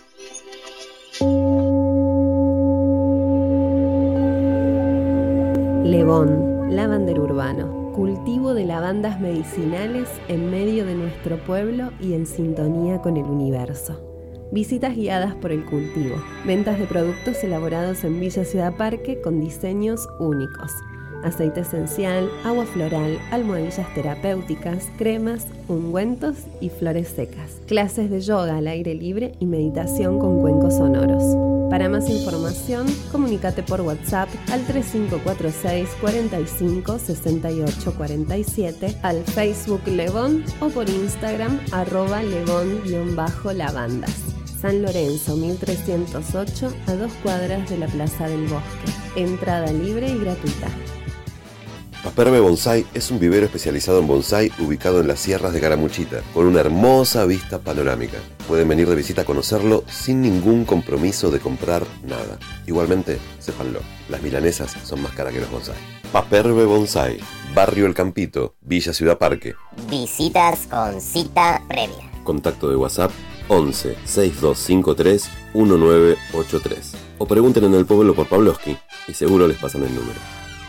Levón, lavandero urbano, cultivo de lavandas medicinales en medio de nuestro pueblo y en sintonía con el universo. Visitas guiadas por el cultivo, ventas de productos elaborados en Villa Ciudad Parque con diseños únicos. Aceite esencial, agua floral, almohadillas terapéuticas, cremas, ungüentos y flores secas. Clases de yoga al aire libre y meditación con cuencos sonoros. Para más información, comunícate por WhatsApp al tres cinco cuatro seis, cuatro cinco, seis ocho cuatro siete, al Facebook Levón o por Instagram arroba levón-lavandas. San Lorenzo mil trescientos ocho, a dos cuadras de la Plaza del Bosque. Entrada libre y gratuita. Paperbe Bonsai es un vivero especializado en bonsai ubicado en las sierras de Calamuchita, con una hermosa vista panorámica. Pueden venir de visita a conocerlo sin ningún compromiso de comprar nada. Igualmente, sépanlo, las milanesas son más caras que los bonsai. Paperbe Bonsai, Barrio El Campito, Villa Ciudad Parque. Visitas con cita previa. Contacto de WhatsApp once, sesenta y dos cincuenta y tres, diecinueve ochenta y tres. O pregunten en el pueblo por Pavlovsky y seguro les pasan el número.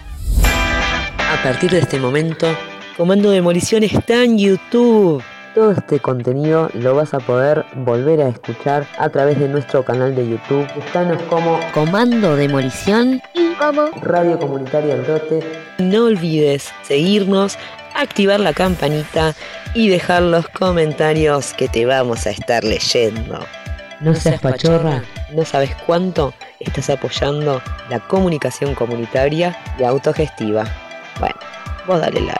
A partir de este momento, Comando Demolición está en YouTube. Todo este contenido lo vas a poder volver a escuchar a través de nuestro canal de YouTube. Búscanos como Comando Demolición y como Radio Comunitaria El Brote. No olvides seguirnos, activar la campanita y dejar los comentarios que te vamos a estar leyendo. No seas pachorra, no sabes cuánto estás apoyando la comunicación comunitaria y autogestiva. Bueno, vos dale like.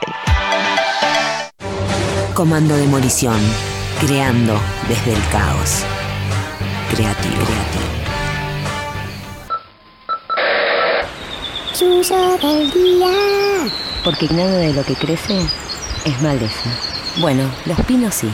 Comando Demolición, creando desde el caos. Creativo. Suyo del día. Porque nada de lo que crece es maleza. Bueno, los pinos sí.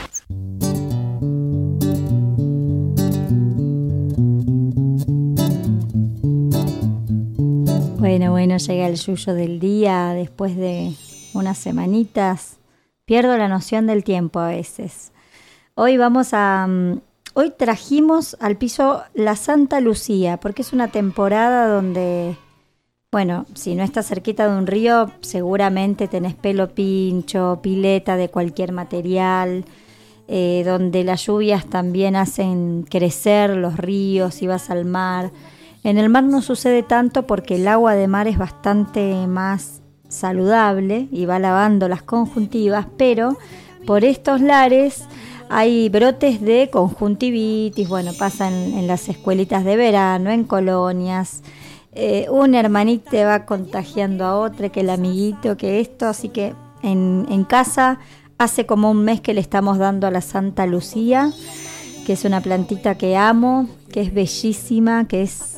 Bueno, bueno, llega el yuyo del día después de unas semanitas. Pierdo la noción del tiempo a veces. Hoy vamos a... Um, hoy trajimos al piso la Santa Lucía, porque es una temporada donde, bueno, si no estás cerquita de un río, seguramente tenés pelo pincho, pileta de cualquier material, eh, donde las lluvias también hacen crecer los ríos y vas al mar. En el mar no sucede tanto porque el agua de mar es bastante más saludable y va lavando las conjuntivas, pero por estos lares hay brotes de conjuntivitis. Bueno, pasa en, en las escuelitas de verano, en colonias. Eh, un hermanito te va contagiando a otro, que el amiguito, que esto. Así que en, en casa hace como un mes que le estamos dando a la Santa Lucía, que es una plantita que amo, que es bellísima, que es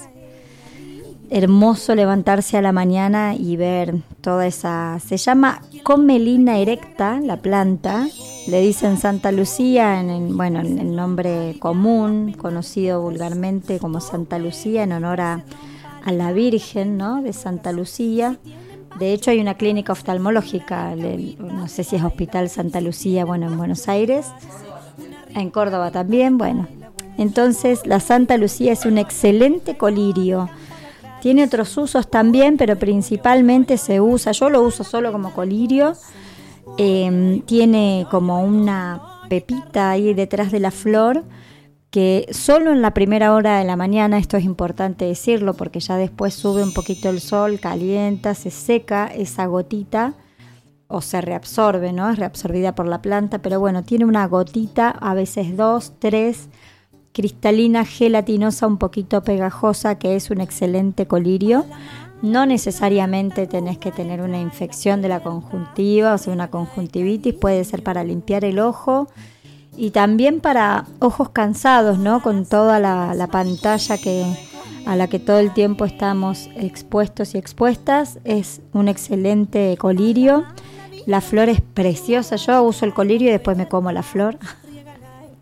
hermoso levantarse a la mañana y ver toda esa... Se llama Comelina erecta, la planta. Le dicen Santa Lucía, en el, bueno, en el nombre común, conocido vulgarmente como Santa Lucía, en honor a, a la Virgen, ¿no?, de Santa Lucía. De hecho, hay una clínica oftalmológica, el, no sé si es Hospital Santa Lucía, bueno, en Buenos Aires, en Córdoba también, bueno. Entonces, la Santa Lucía es un excelente colirio. Tiene otros usos también, pero principalmente se usa, yo lo uso solo como colirio. Eh, tiene como una pepita ahí detrás de la flor, que solo en la primera hora de la mañana, esto es importante decirlo, porque ya después sube un poquito el sol, calienta, se seca esa gotita, o se reabsorbe, ¿no? Es reabsorbida por la planta, pero bueno, tiene una gotita, a veces dos, tres, cristalina, gelatinosa, un poquito pegajosa, que es un excelente colirio. No necesariamente tenés que tener una infección de la conjuntiva, o sea, una conjuntivitis, puede ser para limpiar el ojo y también para ojos cansados, ¿no? Con toda la, la pantalla que, a la que todo el tiempo estamos expuestos y expuestas, es un excelente colirio. La flor es preciosa, yo uso el colirio y después me como la flor.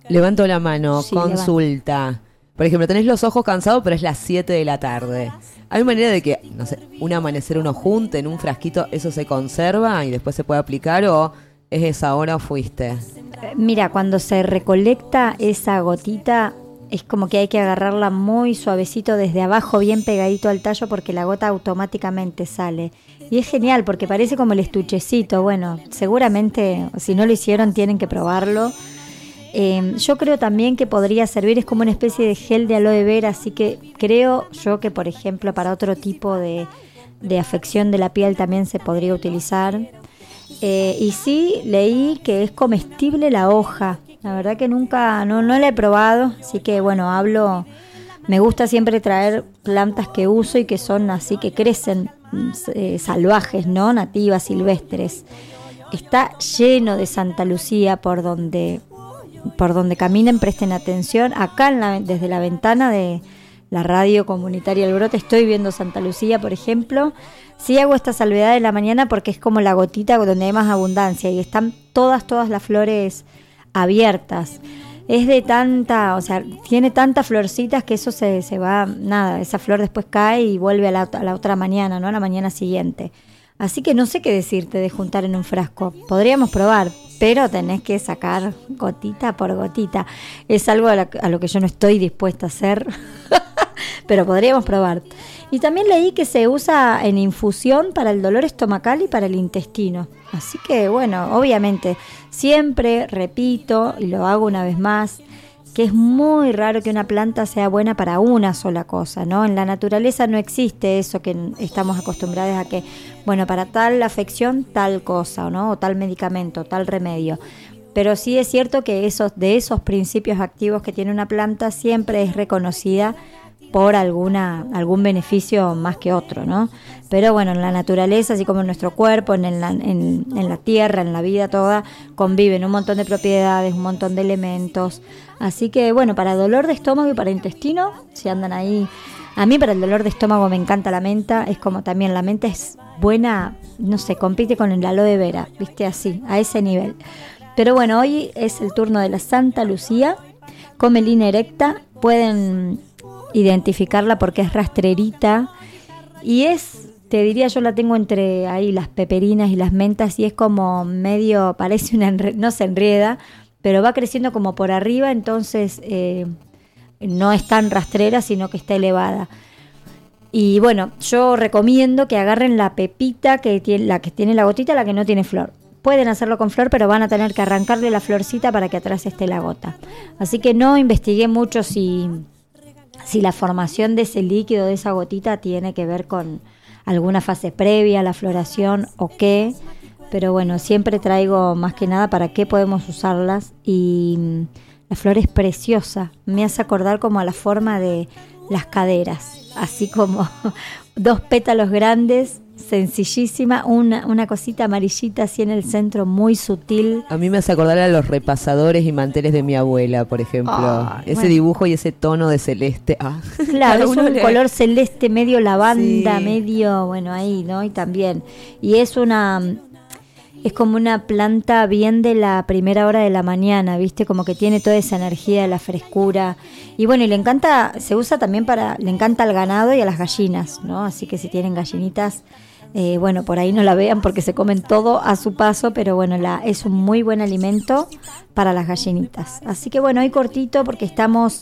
Levanto la mano, Sí, consulta. Por ejemplo, tenés los ojos cansados, pero es las siete de la tarde. ¿Hay manera de que, no sé, un amanecer uno junte en un frasquito, eso se conserva y después se puede aplicar, o es esa hora o fuiste? Mira, cuando se recolecta esa gotita, es como que hay que agarrarla muy suavecito desde abajo, bien pegadito al tallo, porque la gota automáticamente sale. Y es genial porque parece como el estuchecito. Bueno, seguramente si no lo hicieron tienen que probarlo. Eh, yo creo también que podría servir, es como una especie de gel de aloe vera, así que creo yo que, por ejemplo, para otro tipo de, de afección de la piel también se podría utilizar. Eh, y sí, leí que es comestible la hoja. La verdad que nunca, no, no la he probado, así que bueno, hablo, me gusta siempre traer plantas que uso y que son así, que crecen eh, salvajes, ¿no? Nativas, silvestres. Está lleno de Santa Lucía por donde... por donde caminen, presten atención. Acá en la, desde la ventana de la radio comunitaria El Brote estoy viendo Santa Lucía, por ejemplo. Sí hago esta salvedad de la mañana porque es como la gotita donde hay más abundancia y están todas, todas las flores abiertas. Es de tanta, o sea, tiene tantas florcitas que eso se, se va, nada, esa flor después cae y vuelve a la, a la otra mañana, ¿no? A la mañana siguiente. Así que no sé qué decirte de juntar en un frasco. Podríamos probar, pero tenés que sacar gotita por gotita. Es algo a, la, a lo que yo no estoy dispuesta a hacer, pero podríamos probar. Y también leí que se usa en infusión para el dolor estomacal y para el intestino. Así que bueno, obviamente, siempre repito, y lo hago una vez más, que es muy raro que una planta sea buena para una sola cosa, ¿no? En la naturaleza no existe eso que estamos acostumbrados a que, bueno, para tal afección, tal cosa, ¿no? O tal medicamento, tal remedio. Pero sí es cierto que esos, de esos principios activos que tiene una planta siempre es reconocida por alguna algún beneficio más que otro, ¿no? Pero bueno, en la naturaleza, así como en nuestro cuerpo, en la, en, en la tierra, en la vida toda, conviven un montón de propiedades, un montón de elementos. Así que bueno, para dolor de estómago y para intestino, si andan ahí... A mí para el dolor de estómago me encanta la menta, es como también la menta es buena, no sé, compite con el aloe vera, viste, así, a ese nivel. Pero bueno, hoy es el turno de la Santa Lucía, Comelina erecta, pueden identificarla porque es rastrerita y es, te diría, yo la tengo entre ahí las peperinas y las mentas y es como medio, parece una, enre- no se enrieda, pero va creciendo como por arriba, entonces eh, no es tan rastrera, sino que está elevada. Y bueno, yo recomiendo que agarren la pepita, que tiene, la que tiene la gotita, la que no tiene flor. Pueden hacerlo con flor, pero van a tener que arrancarle la florcita para que atrás esté la gota. Así que no investigué mucho si... si la formación de ese líquido, de esa gotita, tiene que ver con alguna fase previa a la floración o qué, pero bueno, siempre traigo más que nada para qué podemos usarlas. Y la flor es preciosa, me hace acordar como a la forma de las caderas, así como dos pétalos grandes, sencillísima, una, una cosita amarillita así en el centro, muy sutil. A mí me hace acordar a los repasadores y manteles de mi abuela, por ejemplo. Oh, ese bueno. dibujo y ese tono de celeste. Ah. Claro, es un le... color celeste, medio lavanda, sí. medio, bueno, ahí, ¿no? Y también. Y es una... Es como una planta bien de la primera hora de la mañana, ¿viste? Como que tiene toda esa energía de la frescura. Y bueno, y le encanta, se usa también para, le encanta al ganado y a las gallinas, ¿no? Así que si tienen gallinitas, eh, bueno, por ahí no la vean porque se comen todo a su paso, pero bueno, la, es un muy buen alimento para las gallinitas. Así que bueno, hoy cortito porque estamos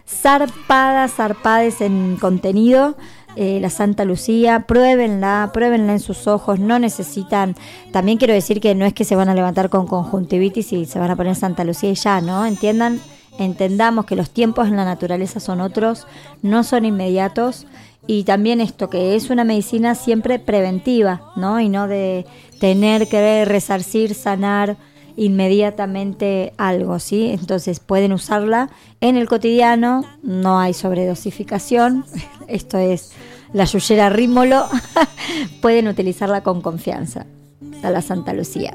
zarpadas, zarpades en contenido. Eh, la Santa Lucía, pruébenla, pruébenla en sus ojos, no necesitan, también quiero decir que no es que se van a levantar con conjuntivitis y se van a poner Santa Lucía y ya, ¿no? Entiendan, entendamos que los tiempos en la naturaleza son otros, no son inmediatos, y también esto que es una medicina siempre preventiva, ¿no? Y no de tener que resarcir, sanar inmediatamente algo, ¿sí? Entonces pueden usarla en el cotidiano, no hay sobredosificación, esto es la yuyera rímolo, pueden utilizarla con confianza, a la Santa Lucía.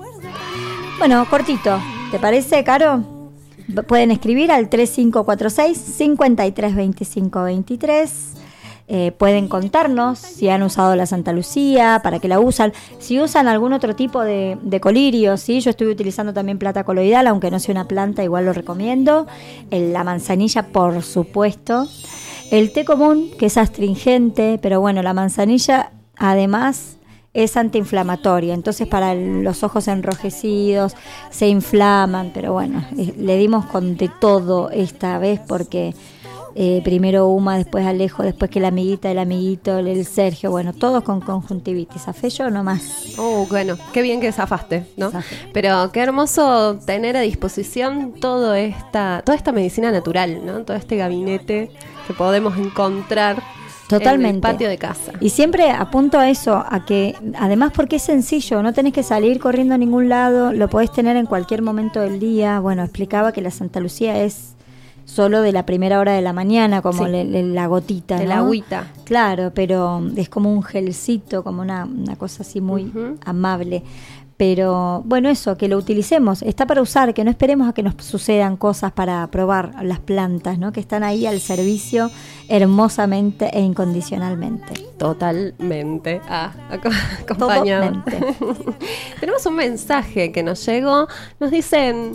Bueno, cortito, ¿te parece, Caro? Pueden escribir al tres cinco cuatro seis, cinco tres dos cinco dos tres Eh, pueden contarnos si han usado la Santa Lucía, para qué la usan, si usan algún otro tipo de, de colirio, ¿sí? Yo estoy utilizando también plata coloidal, aunque no sea una planta, igual lo recomiendo. El, la manzanilla, por supuesto. El té común, que es astringente, pero bueno, la manzanilla además es antiinflamatoria, entonces para el, los ojos enrojecidos se inflaman, pero bueno, eh, le dimos con de todo esta vez porque... Eh, primero Uma, después Alejo, después que la amiguita, el amiguito, el, el Sergio, bueno, todos con conjuntivitis. ¿Zafé yo nomás? Oh, bueno, qué bien que zafaste, ¿no? Zafé. Pero qué hermoso tener a disposición todo esta, toda esta medicina natural, ¿no? Todo este gabinete que podemos encontrar totalmente en el patio de casa. Y siempre apunto a eso, a que además porque es sencillo, no tenés que salir corriendo a ningún lado, lo podés tener en cualquier momento del día. Bueno, explicaba que la Santa Lucía es solo de la primera hora de la mañana, como sí. le, le, la gotita, de ¿no? la agüita. Claro, pero es como un gelcito, como una, una cosa así muy uh-huh. amable. Pero bueno, eso, que lo utilicemos, está para usar, que no esperemos a que nos sucedan cosas para probar las plantas, ¿no? Que están ahí al servicio hermosamente e incondicionalmente. Totalmente. Ah, acompañado. Tenemos un mensaje que nos llegó, nos dicen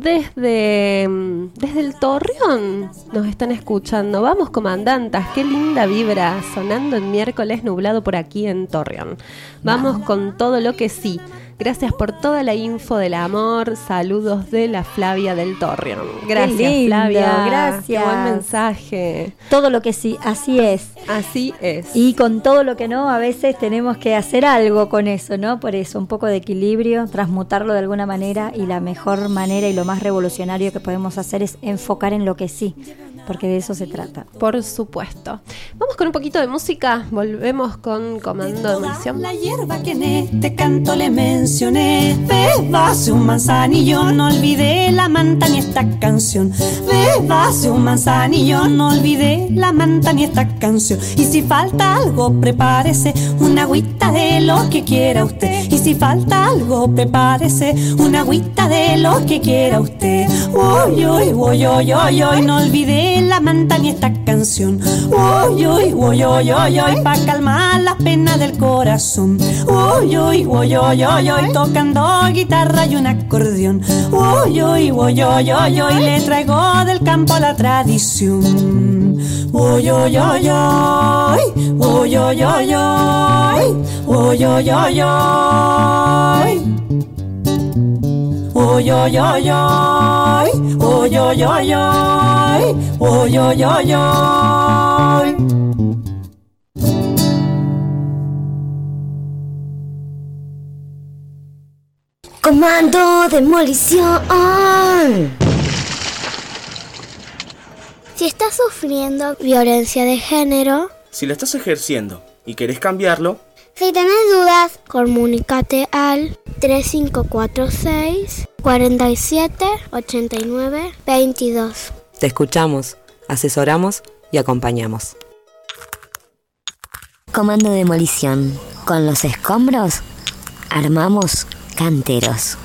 desde, desde el Torreón, nos están escuchando. Vamos, comandantas, qué linda vibra sonando en miércoles nublado por aquí en Torreón. Vamos Vamos. con todo lo que sí. Gracias por toda la info del amor. Saludos de la Flavia del Torreón. Gracias, qué lindo, Flavia. Gracias. Qué buen mensaje. Todo lo que sí, así es. Así es. Y con todo lo que no, a veces tenemos que hacer algo con eso, ¿no? Por eso, un poco de equilibrio, transmutarlo de alguna manera, y la mejor manera y lo más revolucionario que podemos hacer es enfocar en lo que sí, porque de eso se trata. Por supuesto. Vamos con un poquito de música. Volvemos con Comando de Demolición. La hierba que en este canto le mencioné, bebase un manzanillo, no olvidé la manta ni esta canción. Bebase un manzanillo, no olvidé la manta ni esta canción. Y si falta algo, prepárese una agüita de lo que quiera usted. Y si falta algo, prepárese una agüita de lo que quiera usted. Uy, uy, uy, uy, uy, uy, no olvidé la manta ni esta canción. Uy, uy, uy, uy, uy, uy, pa' calmar la pena del corazón. Uy, uy, uy, uy, uy, uy, tocando guitarra y un acordeón. Uy, uy, uy, uy, uy, uy, le traigo del campo la tradición. Uy, uy, uy, uy, uy, uy, uy, uy, uy, uy, uy, uy. Uy, uy, uy, uy, uy, uy, uy, uy, uy, uy, uy. Comando Demolición. Si estás sufriendo violencia de género, si la estás ejerciendo y querés cambiarlo, si tenés dudas, comunícate al tres cinco cuatro seis, cuatro siete, ocho nueve, veintidós. Te escuchamos, asesoramos y acompañamos. Comando Demolición. Con los escombros armamos canteros.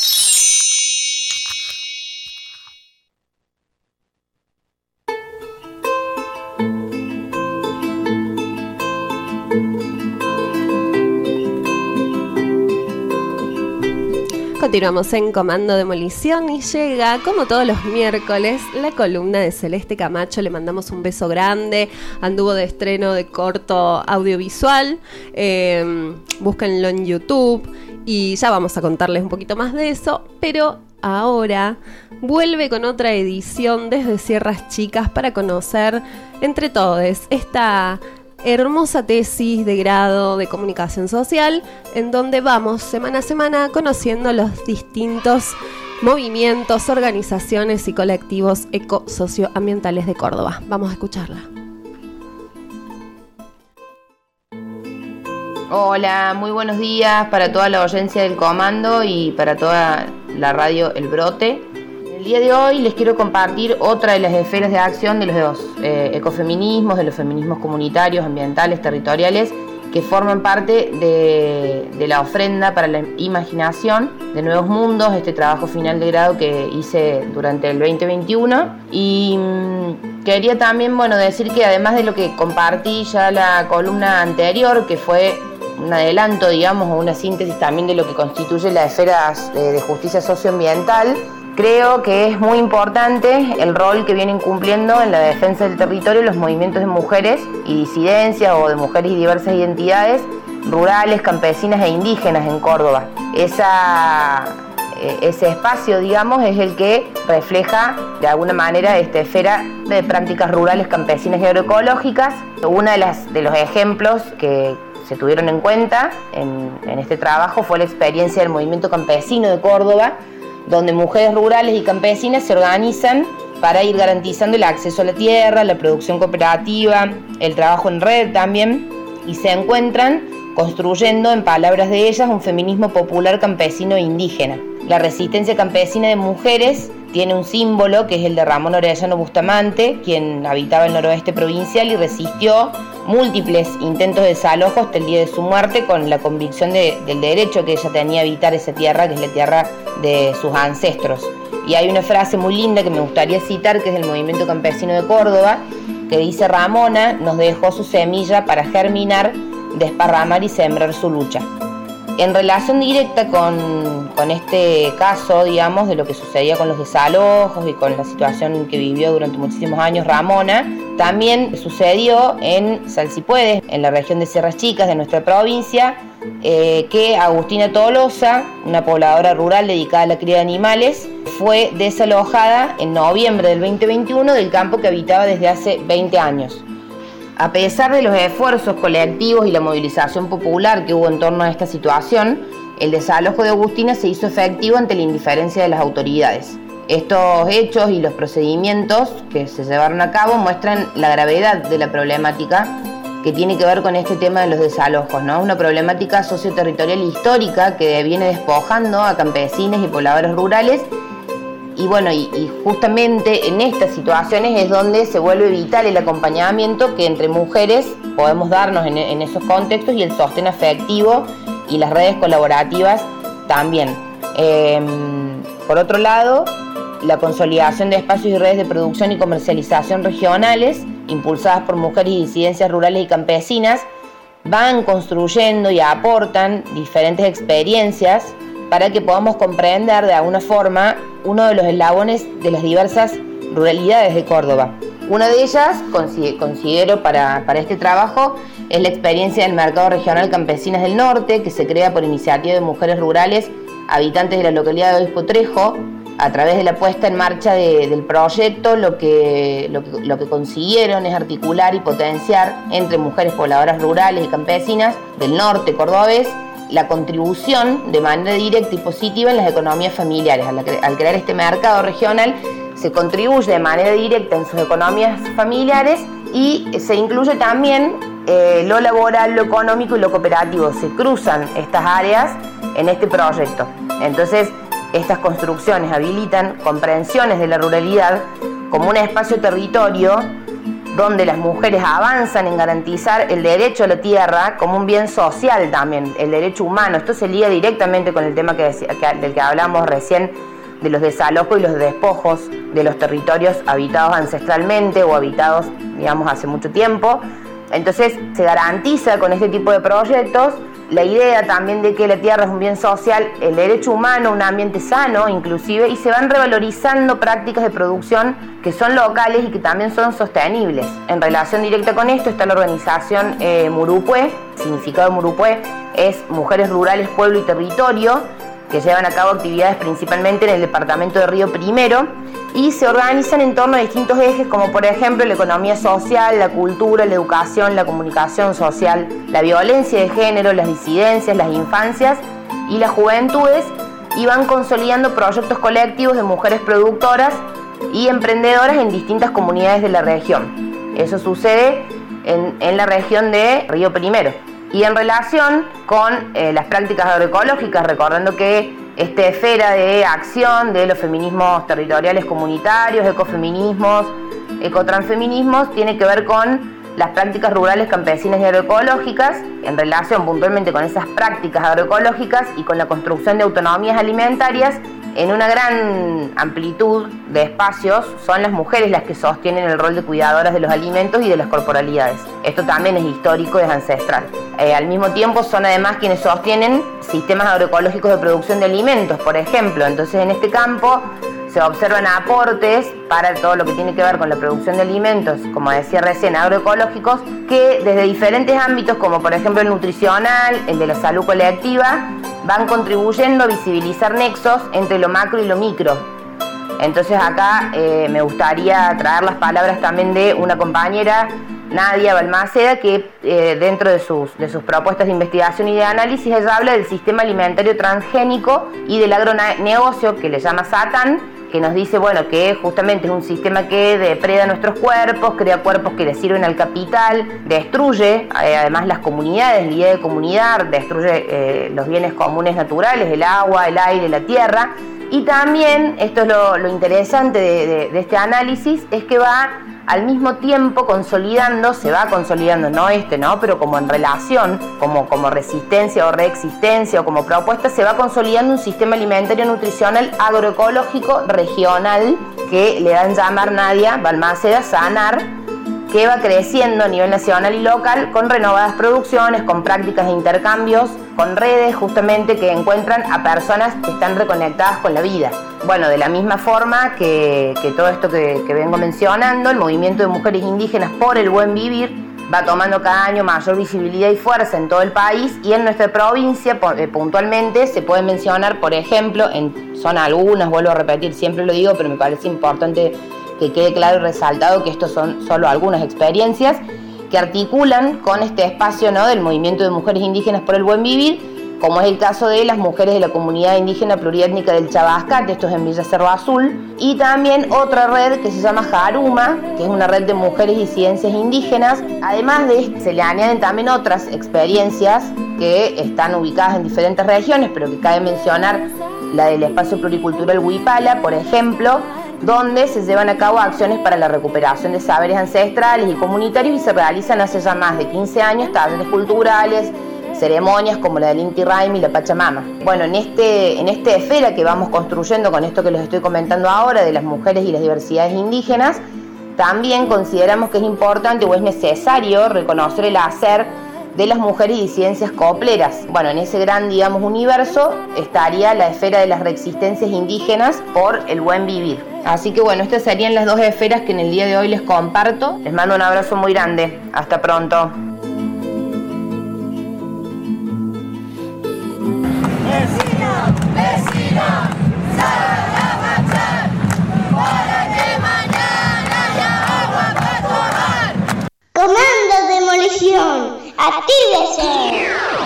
Continuamos en Comando Demolición y llega, como todos los miércoles, la columna de Celeste Camacho. Le mandamos un beso grande. Anduvo de estreno de corto audiovisual. Eh, búsquenlo en YouTube y ya vamos a contarles un poquito más de eso. Pero ahora vuelve con otra edición desde Sierras Chicas para conocer entre todos esta hermosa tesis de grado de comunicación social, en donde vamos semana a semana conociendo los distintos movimientos, organizaciones y colectivos eco-socioambientales de Córdoba. Vamos a escucharla. Hola, muy buenos días para toda la audiencia del Comando y para toda la radio El Brote. El día de hoy les quiero compartir otra de las esferas de acción de los eh, ecofeminismos, de los feminismos comunitarios, ambientales, territoriales, que forman parte de, de la ofrenda para la imaginación de nuevos mundos, este trabajo final de grado que hice durante el veinte veintiuno. Y mmm, quería también, bueno, decir que además de lo que compartí ya la columna anterior, que fue un adelanto, digamos, o una síntesis también de lo que constituye las esferas de, de justicia socioambiental, creo que es muy importante el rol que vienen cumpliendo en la defensa del territorio los movimientos de mujeres y disidencias o de mujeres y diversas identidades rurales, campesinas e indígenas en Córdoba. Esa, ese espacio, digamos, es el que refleja de alguna manera esta esfera de prácticas rurales, campesinas y agroecológicas. Uno de, las, de los ejemplos que se tuvieron en cuenta en, en este trabajo fue la experiencia del movimiento campesino de Córdoba, donde mujeres rurales y campesinas se organizan para ir garantizando el acceso a la tierra, la producción cooperativa, el trabajo en red también, y se encuentran construyendo, en palabras de ellas, un feminismo popular campesino e indígena. La resistencia campesina de mujeres tiene un símbolo que es el de Ramón Orellano Bustamante, quien habitaba el noroeste provincial y resistió múltiples intentos de desalojo hasta el día de su muerte, con la convicción de, del derecho que ella tenía a habitar esa tierra, que es la tierra de sus ancestros. Y hay una frase muy linda que me gustaría citar, que es del movimiento campesino de Córdoba, que dice: Ramona nos dejó su semilla para germinar, desparramar y sembrar su lucha. En relación directa con, con este caso, digamos, de lo que sucedía con los desalojos y con la situación que vivió durante muchísimos años Ramona, también sucedió en Salsipuedes, en la región de Sierras Chicas de nuestra provincia, eh, que Agustina Tolosa, una pobladora rural dedicada a la cría de animales, fue desalojada en noviembre del veinte veintiuno del campo que habitaba desde hace veinte años. A pesar de los esfuerzos colectivos y la movilización popular que hubo en torno a esta situación, el desalojo de Agustina se hizo efectivo ante la indiferencia de las autoridades. Estos hechos y los procedimientos que se llevaron a cabo muestran la gravedad de la problemática que tiene que ver con este tema de los desalojos, ¿no? Una problemática socioterritorial e histórica que viene despojando a campesinos y pobladores rurales. Y bueno, y, y justamente en estas situaciones es donde se vuelve vital el acompañamiento que entre mujeres podemos darnos en, en esos contextos, y el sostén afectivo y las redes colaborativas también. Eh, por otro lado, la consolidación de espacios y redes de producción y comercialización regionales, impulsadas por mujeres y disidencias rurales y campesinas, van construyendo y aportan diferentes experiencias para que podamos comprender de alguna forma uno de los eslabones de las diversas ruralidades de Córdoba. Una de ellas, considero para, para este trabajo, es la experiencia del Mercado Regional Campesinas del Norte, que se crea por iniciativa de mujeres rurales habitantes de la localidad de Obispo Trejo. A través de la puesta en marcha de, del proyecto, lo que, lo, que, lo que consiguieron es articular y potenciar entre mujeres pobladoras rurales y campesinas del norte cordobés la contribución de manera directa y positiva en las economías familiares. Al, al crear este mercado regional se contribuye de manera directa en sus economías familiares y se incluye también eh, lo laboral, lo económico y lo cooperativo. Se cruzan estas áreas en este proyecto. Entonces, estas construcciones habilitan comprensiones de la ruralidad como un espacio-territorio donde las mujeres avanzan en garantizar el derecho a la tierra como un bien social también, el derecho humano. Esto se liga directamente con el tema que decía, que, del que hablamos recién, de los desalojos y los despojos de los territorios habitados ancestralmente o habitados, digamos, hace mucho tiempo. Entonces se garantiza con este tipo de proyectos la idea también de que la tierra es un bien social, el derecho humano, un ambiente sano inclusive, y se van revalorizando prácticas de producción que son locales y que también son sostenibles. En relación directa con esto está la organización eh, Murupue. El significado de Murupue es Mujeres Rurales, Pueblo y Territorio, que llevan a cabo actividades principalmente en el departamento de Río Primero y se organizan en torno a distintos ejes, como por ejemplo la economía social, la cultura, la educación, la comunicación social, la violencia de género, las disidencias, las infancias y las juventudes, y van consolidando proyectos colectivos de mujeres productoras y emprendedoras en distintas comunidades de la región. Eso sucede en, en la región de Río Primero. Y en relación con eh, las prácticas agroecológicas, recordando que esta esfera de acción de los feminismos territoriales comunitarios, ecofeminismos, ecotransfeminismos, tiene que ver con las prácticas rurales, campesinas y agroecológicas. En relación puntualmente con esas prácticas agroecológicas y con la construcción de autonomías alimentarias, en una gran amplitud de espacios son las mujeres las que sostienen el rol de cuidadoras de los alimentos y de las corporalidades. Esto también es histórico y es ancestral. Eh, al mismo tiempo son además quienes sostienen sistemas agroecológicos de producción de alimentos, por ejemplo. Entonces en este campo se observan aportes para todo lo que tiene que ver con la producción de alimentos, como decía recién, agroecológicos, que desde diferentes ámbitos, como por ejemplo el nutricional, el de la salud colectiva, van contribuyendo a visibilizar nexos entre lo macro y lo micro. Entonces acá eh, me gustaría traer las palabras también de una compañera, Nadia Balmaceda, que eh, dentro de sus, de sus propuestas de investigación y de análisis, ella habla del sistema alimentario transgénico y del agronegocio, que le llama Satán, que nos dice, bueno, que justamente es un sistema que depreda nuestros cuerpos, crea cuerpos que le sirven al capital, destruye eh, además las comunidades, la idea de comunidad, destruye eh, los bienes comunes naturales, el agua, el aire, la tierra. Y también, esto es lo, lo interesante de, de, de este análisis, es que va al mismo tiempo consolidando, se va consolidando, no este, ¿no? Pero como en relación, como, como resistencia o reexistencia o como propuesta, se va consolidando un sistema alimentario nutricional agroecológico regional que le dan llamar Nadia Balmaceda SANAR, que va creciendo a nivel nacional y local con renovadas producciones, con prácticas de intercambios, con redes justamente que encuentran a personas que están reconectadas con la vida. Bueno, de la misma forma que, que todo esto que, que vengo mencionando, el movimiento de mujeres indígenas por el buen vivir va tomando cada año mayor visibilidad y fuerza en todo el país, y en nuestra provincia puntualmente se puede mencionar, por ejemplo, en, son algunas, vuelvo a repetir, siempre lo digo, pero me parece importante que quede claro y resaltado que estos son solo algunas experiencias que articulan con este espacio, ¿no?, del movimiento de mujeres indígenas por el buen vivir, como es el caso de las mujeres de la comunidad indígena pluriétnica del Chabascate, esto es en Villa Cerro Azul, y también otra red que se llama Jaruma, que es una red de mujeres y ciencias indígenas. Además de esto, se le añaden también otras experiencias que están ubicadas en diferentes regiones, pero que cabe mencionar la del espacio pluricultural Huipala, por ejemplo, donde se llevan a cabo acciones para la recuperación de saberes ancestrales y comunitarios, y se realizan hace ya más de quince años talleres culturales, ceremonias como la del Inti Raymi y la Pachamama. Bueno, en este, en esta esfera que vamos construyendo con esto que les estoy comentando ahora de las mujeres y las diversidades indígenas, también consideramos que es importante o es necesario reconocer el hacer de las mujeres y disidencias copleras. Bueno, en ese gran, digamos, universo estaría la esfera de las reexistencias indígenas por el buen vivir. Así que bueno, estas serían las dos esferas que en el día de hoy les comparto. Les mando un abrazo muy grande. Hasta pronto. Vecina, vecina, sal a marchar, para que mañana haya agua para tomar. Comando Demolición, actívese.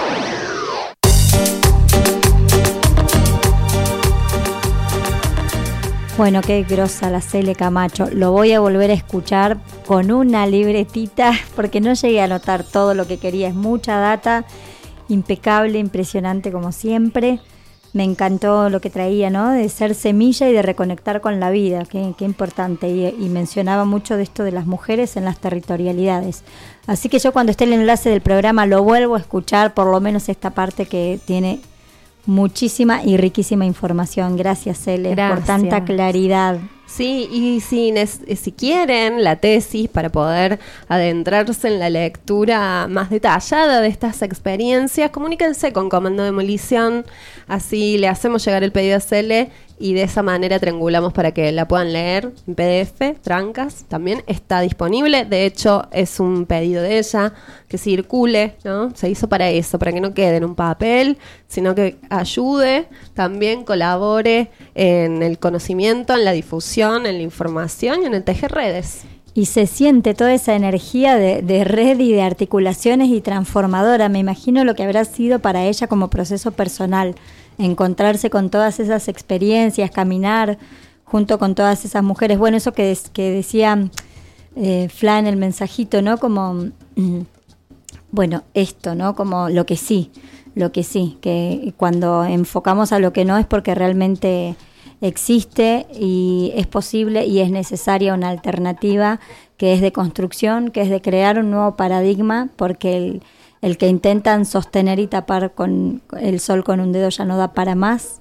Bueno, qué grosa la Cele Camacho. Lo voy a volver a escuchar con una libretita porque no llegué a anotar todo lo que quería. Es mucha data, impecable, impresionante como siempre. Me encantó lo que traía, ¿no? De ser semilla y de reconectar con la vida. Qué, qué importante. Y, y mencionaba mucho de esto de las mujeres en las territorialidades. Así que yo cuando esté el enlace del programa lo vuelvo a escuchar, por lo menos esta parte que tiene muchísima y riquísima información. Gracias, Cele, Gracias. por tanta claridad. Sí, y si, si quieren la tesis para poder adentrarse en la lectura más detallada de estas experiencias, comuníquense con Comando Demolición, así le hacemos llegar el pedido a Cele y de esa manera triangulamos para que la puedan leer en P D F, trancas, también está disponible. De hecho, es un pedido de ella que circule, ¿no? Se hizo para eso, para que no quede en un papel, sino que ayude, también colabore en el conocimiento, en la difusión, en la información y en el tejer redes. Y se siente toda esa energía de, de red y de articulaciones y transformadora. Me imagino lo que habrá sido para ella como proceso personal, encontrarse con todas esas experiencias, caminar junto con todas esas mujeres. Bueno, eso que, des, que decía eh, Fla en el mensajito, ¿no? Como, mm, bueno, esto, ¿no? Como lo que sí, lo que sí, que cuando enfocamos a lo que no es porque realmente existe y es posible y es necesaria una alternativa que es de construcción, que es de crear un nuevo paradigma, porque el, el que intentan sostener y tapar con el sol con un dedo ya no da para más.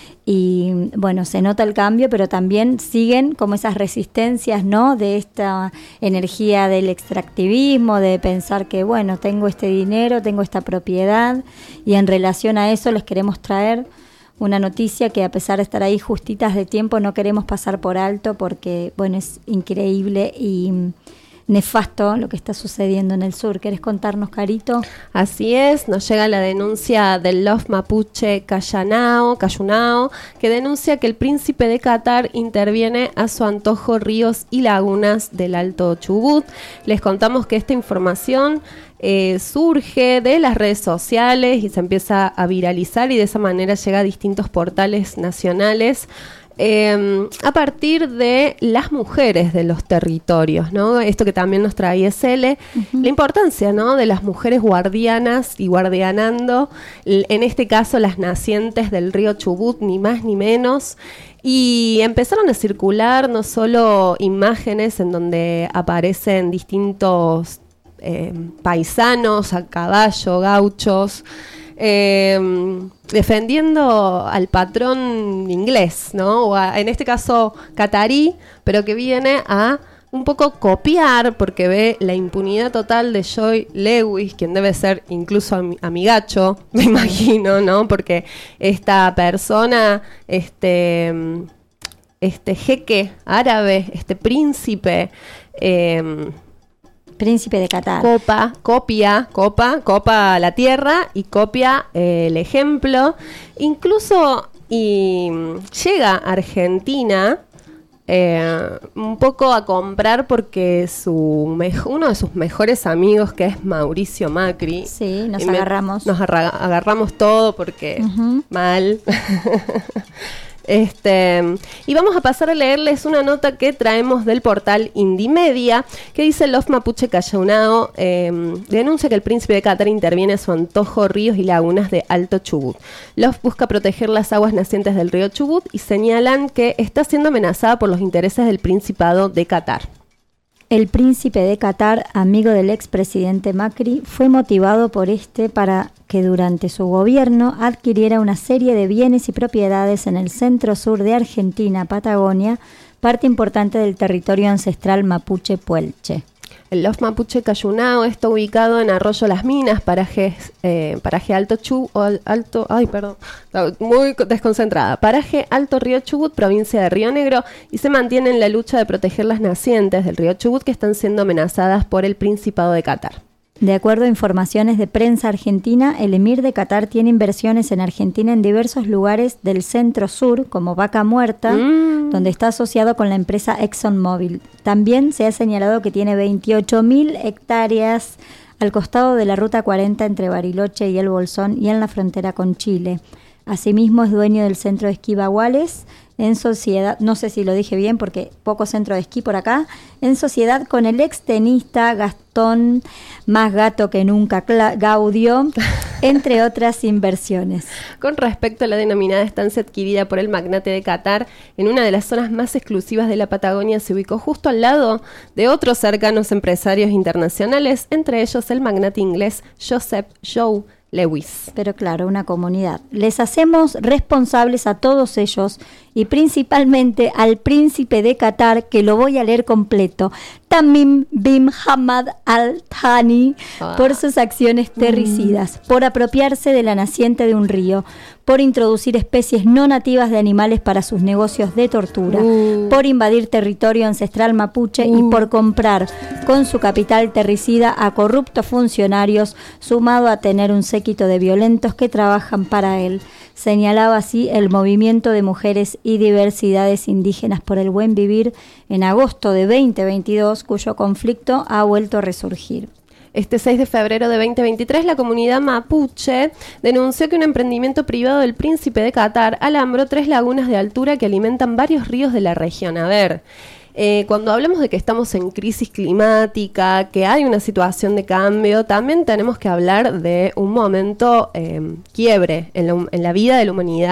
Y bueno, se nota el cambio, pero también siguen como esas resistencias, ¿no? De esta energía del extractivismo, de pensar que, bueno, tengo este dinero, tengo esta propiedad, y en relación a eso les queremos traer una noticia que, a pesar de estar ahí justitas de tiempo, no queremos pasar por alto porque, bueno, es increíble y nefasto lo que está sucediendo en el sur. ¿Querés contarnos, Carito? Así es, nos llega la denuncia del Lof Mapuche Cayunao, Cayunao, que denuncia que el príncipe de Qatar interviene a su antojo ríos y lagunas del Alto Chubut. Les contamos que esta información eh, surge de las redes sociales y se empieza a viralizar, y de esa manera llega a distintos portales nacionales. Eh, a partir de las mujeres de los territorios, ¿no? Esto que también nos trae S L, uh-huh. La importancia, ¿no?, de las mujeres guardianas y guardianando, en este caso las nacientes del río Chubut, ni más ni menos. Y empezaron a circular no solo imágenes en donde aparecen distintos eh, paisanos a caballo, gauchos, Eh, defendiendo al patrón inglés, ¿no? O a, en este caso catarí, pero que viene a un poco copiar, porque ve la impunidad total de Joy Lewis, quien debe ser incluso am- amigacho, me imagino, ¿no? Porque esta persona, este, este jeque árabe, este príncipe, eh, Príncipe de Qatar. Copa, copia, copa, copa la tierra y copia eh, el ejemplo. Incluso y llega a Argentina eh, un poco a comprar porque su mejo, uno de sus mejores amigos, que es Mauricio Macri. Sí, nos agarramos. Me, nos arra, agarramos todo porque uh-huh. mal. Este, y vamos a pasar a leerles una nota que traemos del portal Indymedia, que dice: Lof Mapuche Cayunao eh, denuncia que el príncipe de Qatar interviene a su antojo ríos y lagunas de Alto Chubut. Lof busca proteger las aguas nacientes del río Chubut y señalan que está siendo amenazada por los intereses del Principado de Qatar. El príncipe de Qatar, amigo del expresidente Macri, fue motivado por este para que durante su gobierno adquiriera una serie de bienes y propiedades en el centro-sur de Argentina, Patagonia, parte importante del territorio ancestral mapuche Puelche. El Lof Mapuche Cayunao está ubicado en Arroyo Las Minas, paraje, eh, paraje Alto Chubut, Alto, ay, perdón, muy desconcentrada, paraje Alto Río Chubut, provincia de Río Negro, y se mantiene en la lucha de proteger las nacientes del río Chubut que están siendo amenazadas por el Principado de Qatar. De acuerdo a informaciones de prensa argentina, el emir de Qatar tiene inversiones en Argentina en diversos lugares del centro-sur, como Vaca Muerta, mm. donde está asociado con la empresa ExxonMobil. También se ha señalado que tiene veintiocho mil hectáreas al costado de la Ruta cuarenta entre Bariloche y El Bolsón y en la frontera con Chile. Asimismo es dueño del centro de esquí Baguales, en sociedad, no sé si lo dije bien porque poco centro de esquí por acá, en sociedad con el extenista Gastón, más gato que nunca Gaudio, entre otras inversiones. Con respecto a la denominada estancia adquirida por el magnate de Qatar, en una de las zonas más exclusivas de la Patagonia, se ubicó justo al lado de otros cercanos empresarios internacionales, entre ellos el magnate inglés Joseph Joe Lewis. Pero claro, una comunidad. Les hacemos responsables a todos ellos y principalmente al príncipe de Qatar, que lo voy a leer completo, Tamim bin Hamad Al Thani, ah. por sus acciones terricidas, mm. por apropiarse de la naciente de un río, por introducir especies no nativas de animales para sus negocios de tortura, uh. por invadir territorio ancestral mapuche uh. y por comprar con su capital terricida a corruptos funcionarios, sumado a tener un séquito de violentos que trabajan para él. Señalaba así el movimiento de mujeres y diversidades indígenas por el buen vivir en agosto de veinte veintidós, cuyo conflicto ha vuelto a resurgir. Este seis de febrero de veinte veintitrés, la comunidad mapuche denunció que un emprendimiento privado del príncipe de Qatar alambró tres lagunas de altura que alimentan varios ríos de la región. A ver, eh, cuando hablamos de que estamos en crisis climática, que hay una situación de cambio, también tenemos que hablar de un momento eh, quiebre en la, en la vida de la humanidad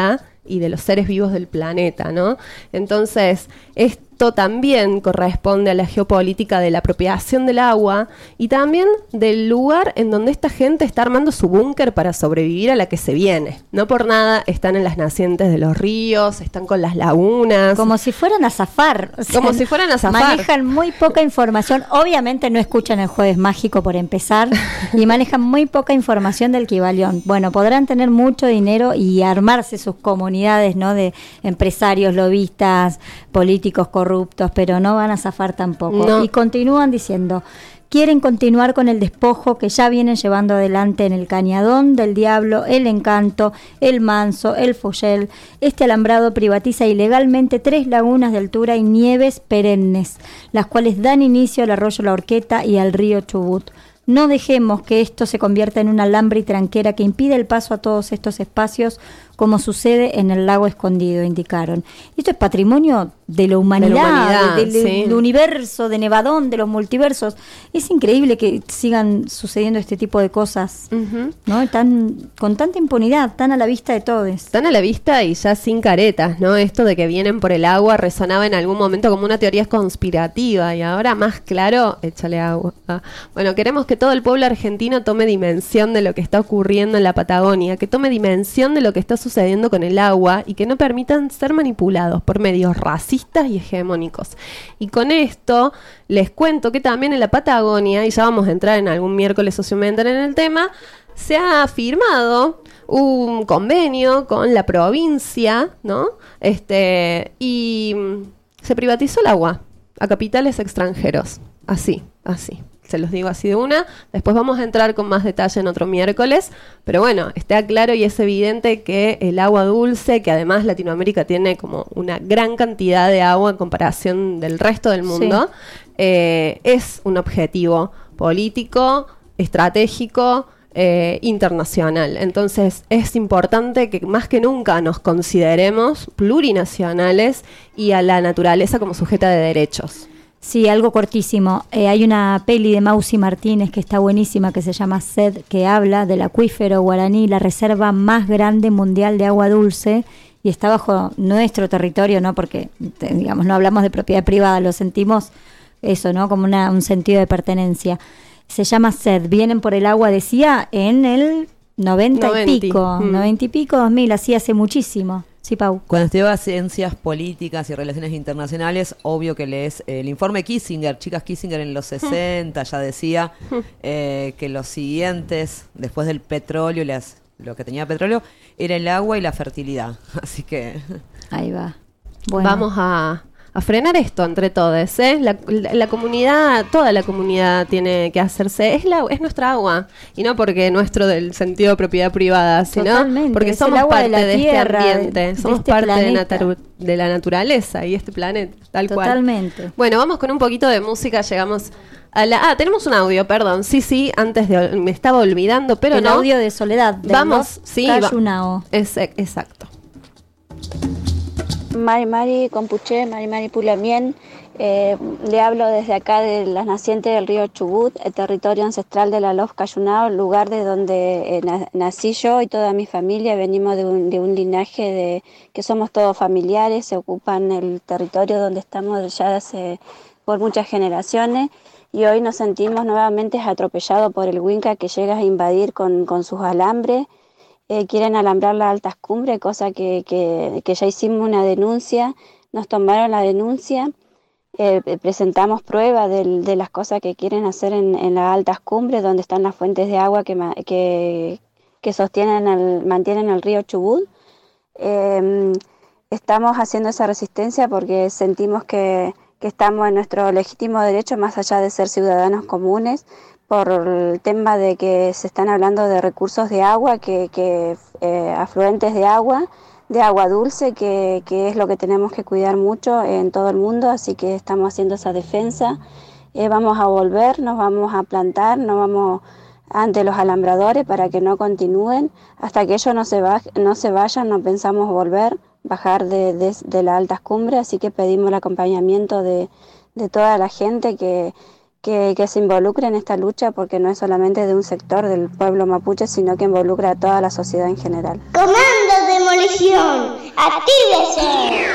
y de los seres vivos del planeta, ¿no? Entonces, esto también corresponde a la geopolítica de la apropiación del agua y también del lugar en donde esta gente está armando su búnker para sobrevivir a la que se viene. No por nada están en las nacientes de los ríos, están con las lagunas. Como si fueran a zafar. O sea, Como si fueran a zafar. Manejan muy poca información. Obviamente no escuchan el Jueves Mágico por empezar y manejan muy poca información del Kibalión. Bueno, podrán tener mucho dinero y armarse sus comunidades, ¿no? De empresarios, lobistas, políticos corruptos, pero no van a zafar tampoco. No. Y continúan diciendo, quieren continuar con el despojo que ya vienen llevando adelante en el Cañadón del Diablo, el Encanto, el Manso, el Follel. Este alambrado privatiza ilegalmente tres lagunas de altura y nieves perennes, las cuales dan inicio al arroyo La Horqueta y al río Chubut. No dejemos que esto se convierta en un alambre y tranquera que impide el paso a todos estos espacios, como sucede en el lago escondido, indicaron. Esto es patrimonio de la humanidad, de la humanidad, de- de- sí. del universo, de Nevadón, de los multiversos. Es increíble que sigan sucediendo este tipo de cosas, ¿no? Tan, con tanta impunidad, tan a la vista de todos. Están a la vista y ya sin caretas, ¿no? Esto de que vienen por el agua resonaba en algún momento como una teoría conspirativa y ahora más claro, échale agua. Ah. Bueno, queremos que todo el pueblo argentino tome dimensión de lo que está ocurriendo en la Patagonia, que tome dimensión de lo que está sucediendo con el agua y que no permitan ser manipulados por medios racistas y hegemónicos. Y con esto les cuento que también en la Patagonia, y ya vamos a entrar en algún miércoles socioambiental en el tema, se ha firmado un convenio con la provincia, ¿no? Este, y mm, se privatizó el agua a capitales extranjeros. Así, así. Se los digo así de una. Después vamos a entrar con más detalle en otro miércoles. Pero bueno, está claro y es evidente que el agua dulce, que además Latinoamérica tiene como una gran cantidad de agua en comparación del resto del mundo, sí. eh, es un objetivo político, estratégico, eh, internacional. Entonces es importante que más que nunca nos consideremos plurinacionales y a la naturaleza como sujeta de derechos. Sí, algo cortísimo. Eh, hay una peli de Mausi Martínez que está buenísima, que se llama Sed, que habla del acuífero guaraní, la reserva más grande mundial de agua dulce, y está bajo nuestro territorio, ¿no? Porque, te- digamos, no hablamos de propiedad privada, lo sentimos eso, ¿no? Como una, un sentido de pertenencia. Se llama Sed, vienen por el agua, decía, en el noventa noventa, y pico, mm. noventa y pico, dos mil, así hace muchísimo. Sí, Pau. Cuando estudiaba ciencias políticas y relaciones internacionales, obvio que lees el informe Kissinger. Chicas, Kissinger en los sesenta ya decía eh, que los siguientes, después del petróleo, las, lo que tenía petróleo, era el agua y la fertilidad. Así que... Ahí va. Bueno. Vamos a, a frenar esto entre todos, ¿eh? La, la, la comunidad, toda la comunidad tiene que hacerse, es la es nuestra agua, y no porque nuestro del sentido de propiedad privada, sino Totalmente, porque es somos el agua parte de la de, tierra, este de- ambiente, de somos este parte de, planeta. nataru- de la naturaleza y este planeta, tal cual. Totalmente. Bueno, vamos con un poquito de música, llegamos a la... Ah, tenemos un audio, perdón, sí, sí, antes de... Me estaba olvidando, pero el no. audio de Soledad. del Vamos, blog sí, va- Cayunao. es, exacto. Mari Mari Compuché, Mari Mari Pulamien, eh, le hablo desde acá de las nacientes del río Chubut, el territorio ancestral de la Lof Cayunao, el lugar de donde eh, na- nací yo y toda mi familia. Venimos de un, de un linaje de que somos todos familiares, se ocupan el territorio donde estamos ya hace por muchas generaciones, y hoy nos sentimos nuevamente atropellados por el Huinca, que llega a invadir con, con sus alambres. Eh, quieren alambrar las altas cumbres, cosa que, que, que ya hicimos una denuncia, nos tomaron la denuncia, eh, presentamos pruebas del- de las cosas que quieren hacer en, en las altas cumbres, donde están las fuentes de agua que, ma- que, que sostienen el, mantienen el río Chubut. Eh, estamos haciendo esa resistencia porque sentimos que, que estamos en nuestro legítimo derecho, más allá de ser ciudadanos comunes, por el tema de que se están hablando de recursos de agua, que, que eh, afluentes de agua, de agua dulce, que, que es lo que tenemos que cuidar mucho en todo el mundo, así que estamos haciendo esa defensa. Eh, vamos a volver, nos vamos a plantar, nos vamos ante los alambradores para que no continúen. Hasta que ellos no se, va, no se vayan, no pensamos volver, bajar de, de, de las altas cumbres, así que pedimos el acompañamiento de, de toda la gente que... Que, que se involucre en esta lucha, porque no es solamente de un sector del pueblo mapuche, sino que involucra a toda la sociedad en general. Comando Demolición. demolición! ¡Actívese!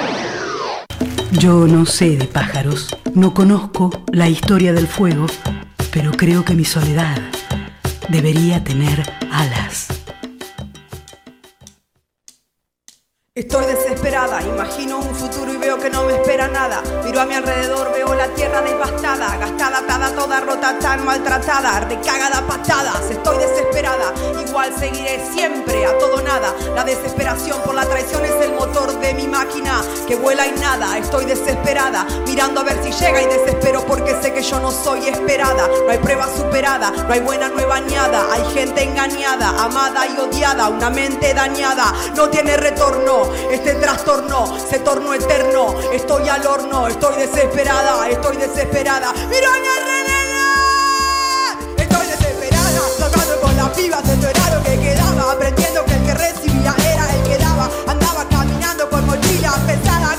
Yo no sé de pájaros, no conozco la historia del fuego, pero creo que mi soledad debería tener alas. Estoy desesperada, imagino un futuro y veo que no me espera nada. Miro a mi alrededor, veo la tierra devastada, gastada, atada, toda rota, tan maltratada, recagada a patadas. Estoy desesperada, igual seguiré siempre a todo nada. La desesperación por la traición es el motor de mi máquina que vuela y nada. Estoy desesperada, mirando a ver si llega y desespero porque sé que yo no soy esperada. No hay prueba superada, no hay buena nueva añada. Hay gente engañada, amada y odiada, una mente dañada, no tiene retorno. Este trastorno se tornó eterno. Estoy al horno, estoy desesperada, estoy desesperada. Miro a mi alrededor, estoy desesperada, tocando con las pibas, esto era lo que quedaba, aprendiendo que el que recibía era el que daba. Andaba caminando con mochila pesada,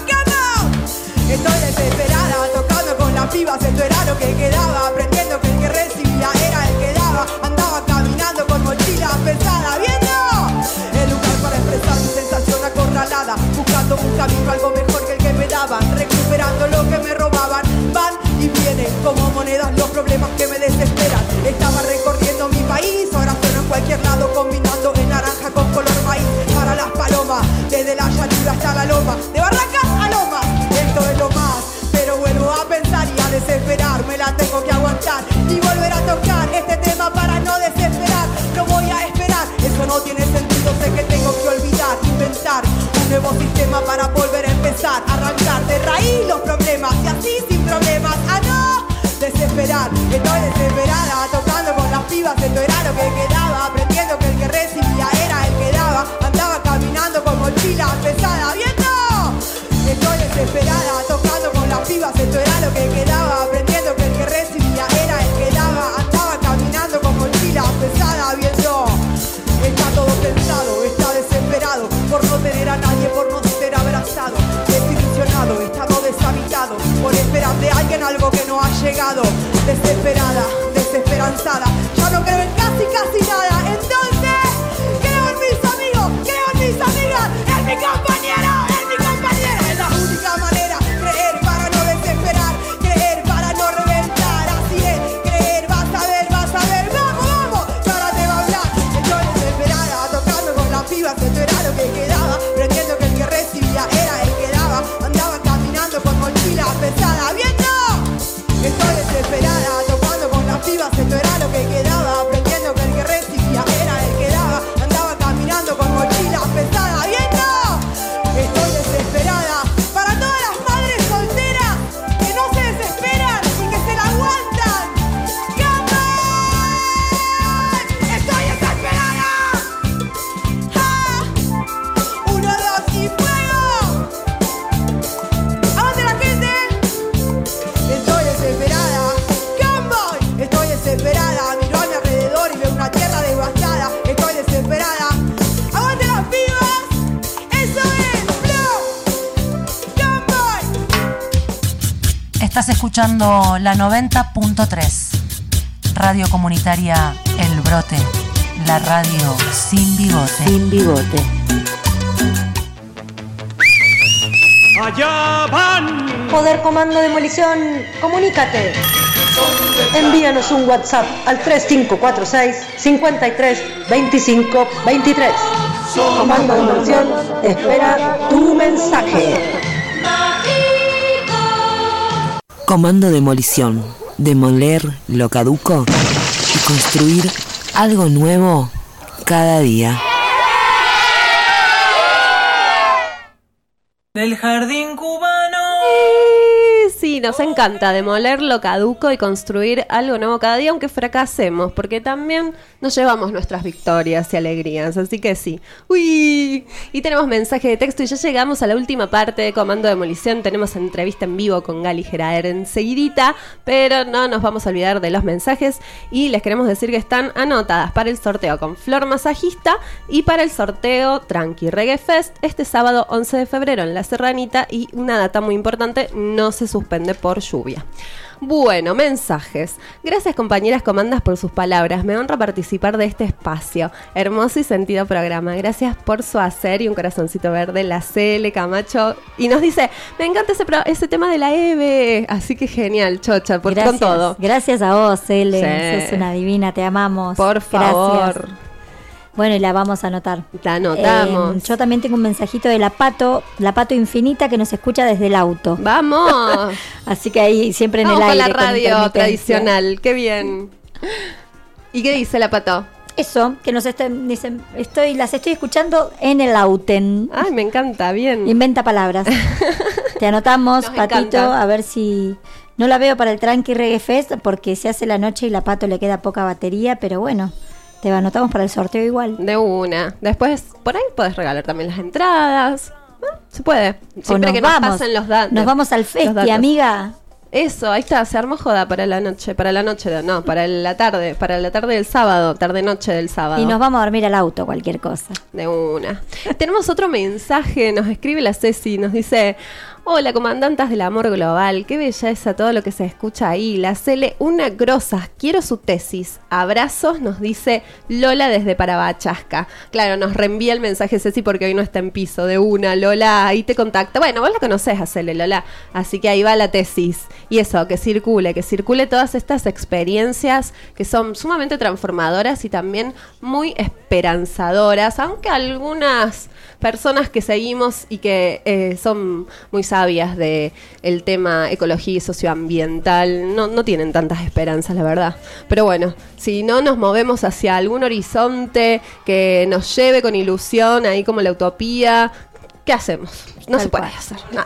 come. Estoy desesperada, tocando con las pibas, esto era lo que quedaba, aprendiendo que el que recibía era el que daba. Andaba caminando con mochila pesada, viendo el lugar para expresar mi sensación acorralada, buscando un camino algo mejor que el que me daban, recuperando lo que me robaban. Van y vienen como monedas los problemas que me desesperan. Estaba recorriendo mi país, ahora sueno en cualquier lado, combinando en naranja con color maíz para las palomas, desde la llanura hasta la loma, de Barracas a Lomas. Esto es lo más, pero vuelvo a pensar y a desesperar, me la tengo que aguantar y volver a tocar este tema para no desesperar. No voy a esperar, eso no tiene sentido, sé que tengo que olvidar, inventar un nuevo sistema para volver a empezar, arrancar de raíz los problemas y así sin problemas, a no desesperar. Estoy desesperada, tocando con las pibas, esto era lo que quedaba, aprendiendo que el que recibía era el que daba. Andaba caminando con mochila pesada, viendo. Estoy desesperada, tocando con las pibas, esto era lo que quedaba, aprendiendo que el que recibía era el que daba. Andaba caminando con mochila pesada, viendo. Está todo pensado, está desesperado, por no tener a nadie, por no ser abrazado, desilusionado, estado deshabitado, por esperar de alguien algo que no ha llegado. Desesperada, desesperanzada, ya no creo en casi, casi nada. Entonces, creo en mis amigos, creo en mis amigas, en mi compañero, en mi compañera. Es la única manera, creer para no desesperar, creer para no reventar. Así es, creer, vas a ver, vas a ver, vamos, vamos, y ahora te va a hablar. Estoy desesperada, tocando con las pibas, esto era lo que quedaba, aprendiendo que el que recibía era el que daba. Andaba caminando con mochila pesada, viendo. Estoy desesperada, tocando con las pibas, esto era lo que quedaba, aprendiendo que el que recibía era el que daba. Andaba caminando con mochila pesada, viendo. Estoy desesperada para todas las madres solteras que no se desesperan y que se la aguantan. ¡Come! ¡Estoy desesperada! ¡Ja! Uno, dos y fuego. ¡Aguante la gente! Estoy desesperada, come. Estoy desesperada, miro a mi alrededor y veo una tierra devastada. Estoy desesperada. ¡Aguante las pibas! ¡Eso es! ¡Flow! ¡Come! Estás escuchando la noventa punto tres, Radio Comunitaria El Brote, la radio sin bigote. Sin bigote. Allá van. Poder Comando Demolición, comunícate. Envíanos un WhatsApp al tres cinco cuatro seis, cinco tres, dos cinco dos tres. Comando Demolición espera tu mensaje. Comando Demolición. Demoler lo caduco y construir algo nuevo cada día. Del jardín cubano. Sí, nos encanta demoler lo caduco y construir algo nuevo cada día, aunque fracasemos, porque también nos llevamos nuestras victorias y alegrías, así que sí. Uy, y tenemos mensaje de texto y ya llegamos a la última parte de Comando Demolición. Tenemos entrevista en vivo con Gali Geraer enseguidita, pero no nos vamos a olvidar de los mensajes y les queremos decir que están anotadas para el sorteo con Flor Masajista y para el sorteo Tranqui Reggae Fest este sábado once de febrero en La Serranita. Y una data muy importante, no se suspenderá suspende por lluvia. Bueno, mensajes. Gracias, compañeras comandas, por sus palabras. Me honra participar de este espacio. Hermoso y sentido programa. Gracias por su hacer y un corazoncito verde. La C L Camacho. Y nos dice, me encanta ese, pro- ese tema de la E B E. Así que genial, Chocha, por, Gracias, con todo. Gracias a vos, L. Sí. Sos una divina, te amamos. Por favor. Gracias. Bueno, y la vamos a anotar. La anotamos. Eh, yo también tengo un mensajito de la Pato, la Pato Infinita, que nos escucha desde el auto. ¡Vamos! Así que ahí siempre en Vamos el aire. con la con radio intermitencia. tradicional. ¡Qué bien! ¿Y qué dice la Pato? Eso, que nos está- dicen, estoy, las estoy escuchando en el auten. Ay, me encanta, bien. Inventa palabras. Te anotamos, Nos Patito, encanta. a ver si... No la veo para el Tranqui Reggae Fest porque se hace la noche y la Pato le queda poca batería, pero bueno, te anotamos para el sorteo igual. De una. Después, por ahí podés regalar también las entradas. ¿No? Se puede. Siempre nos que vamos. nos pasen los datos. Nos vamos al festi, amiga. Eso, ahí está, se armó joda para la noche, para la noche, de- no, para la tarde, para la tarde del sábado, tarde-noche del sábado. Y nos vamos a dormir al auto, cualquier cosa. De una. Tenemos otro mensaje, nos escribe la Ceci, nos dice... Hola, comandantas del amor global, qué belleza todo lo que se escucha ahí. La Cele, una grosa, quiero su tesis. Abrazos, nos dice Lola desde Parabachasca. Claro, nos reenvía el mensaje Ceci porque hoy no está en piso. De una, Lola, ahí te contacta. Bueno, vos la conocés a Cele, Lola, así que ahí va la tesis. Y eso, que circule, que circule todas estas experiencias que son sumamente transformadoras y también muy esperanzadoras, aunque algunas personas que seguimos y que eh, son muy sabias de el tema ecología y socioambiental no, no tienen tantas esperanzas, la verdad. Pero bueno, si no nos movemos hacia algún horizonte que nos lleve con ilusión, ahí como la utopía, ¿qué hacemos? No Tal se puede cual. hacer nada.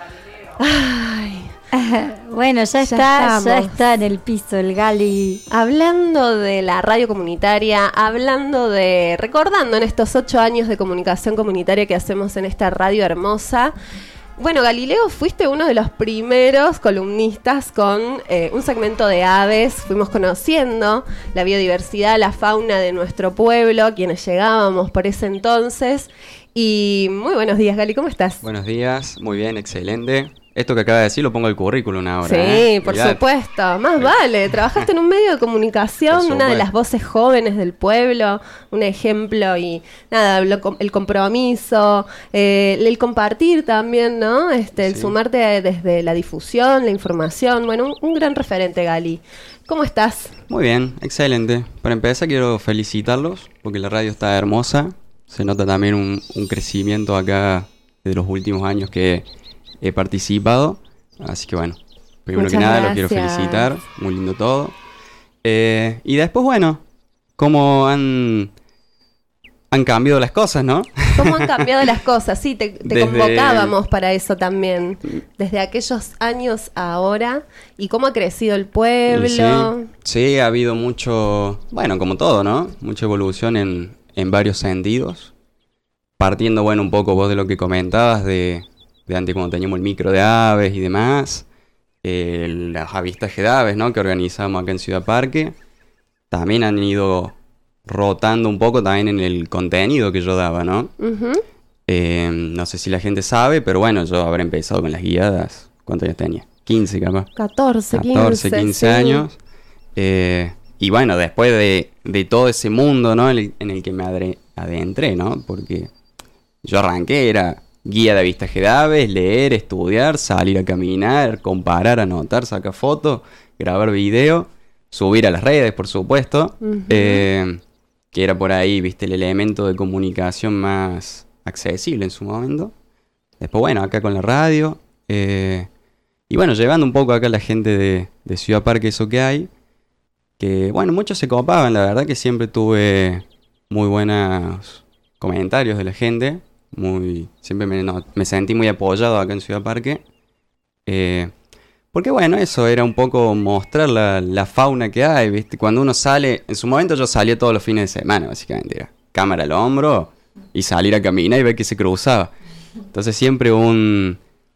Ay. Bueno, ya, Ya está, ya estamos. está en el piso el Gali. Hablando de la radio comunitaria, hablando de, recordando en estos ocho años de comunicación comunitaria que hacemos en esta radio hermosa. Bueno, Galileo, fuiste uno de los primeros columnistas con eh, un segmento de aves. Fuimos conociendo la biodiversidad, la fauna de nuestro pueblo, quienes llegábamos por ese entonces. Y muy buenos días, Gali, ¿cómo estás? Buenos días, muy bien, excelente. Esto que acaba de decir lo pongo al currículum ahora. Sí, ¿eh? por Olvidate. supuesto. Más vale. Trabajaste en un medio de comunicación, Por una de supuesto. las voces jóvenes del pueblo, un ejemplo y nada, lo com- el compromiso, eh, el compartir también, ¿no? Este, el Sí. sumarte desde la difusión, la información. Bueno, un, un gran referente, Gali. ¿Cómo estás? Muy bien, excelente. Para empezar quiero felicitarlos porque la radio está hermosa. Se nota también un, un crecimiento acá de los últimos años que he participado. Así que bueno, primero Muchas que nada los quiero gracias. felicitar. Muy lindo todo. Eh, y después, bueno, cómo han, han cambiado las cosas, ¿no? ¿Cómo han cambiado las cosas? Sí, te, te Desde- convocábamos para eso también. Desde aquellos años a ahora. ¿Y cómo ha crecido el pueblo? Sí, sí, ha habido mucho, bueno, como todo, ¿no? Mucha evolución en, en varios sentidos. Partiendo, bueno, un poco vos de lo que comentabas de, de antes cuando teníamos el micro de aves y demás. eh, los avistajes de aves, ¿no? Que organizamos acá en Ciudad Parque. También han ido rotando un poco también en el contenido que yo daba, ¿no? Ujú. Eh, no sé si la gente sabe, pero bueno, yo habré empezado con las guiadas. ¿Cuántos años tenía? quince, capaz. catorce, quince. catorce, quince sí. años. Eh, y bueno, después de, de todo ese mundo, ¿no? En el, en el que me adre- adentré, ¿no? Porque yo arranqué, era guía de avistaje de aves, leer, estudiar, salir a caminar, comparar, anotar, sacar fotos, grabar video, subir a las redes, por supuesto. Ujú. Eh, que era por ahí, viste, el elemento de comunicación más accesible en su momento. Después, bueno, acá con la radio. eh, y bueno, llevando un poco acá a la gente de, de Ciudad Parque eso que hay. Que, bueno, muchos se copaban, la verdad que siempre tuve muy buenos comentarios de la gente. Muy, siempre me, no, me sentí muy apoyado acá en Ciudad Parque. Eh, porque bueno, eso era un poco mostrar la, la fauna que hay, ¿viste? Cuando uno sale, en su momento yo salía todos los fines de semana, básicamente. Era cámara al hombro y salir a caminar y ver que se cruzaba. Entonces siempre un,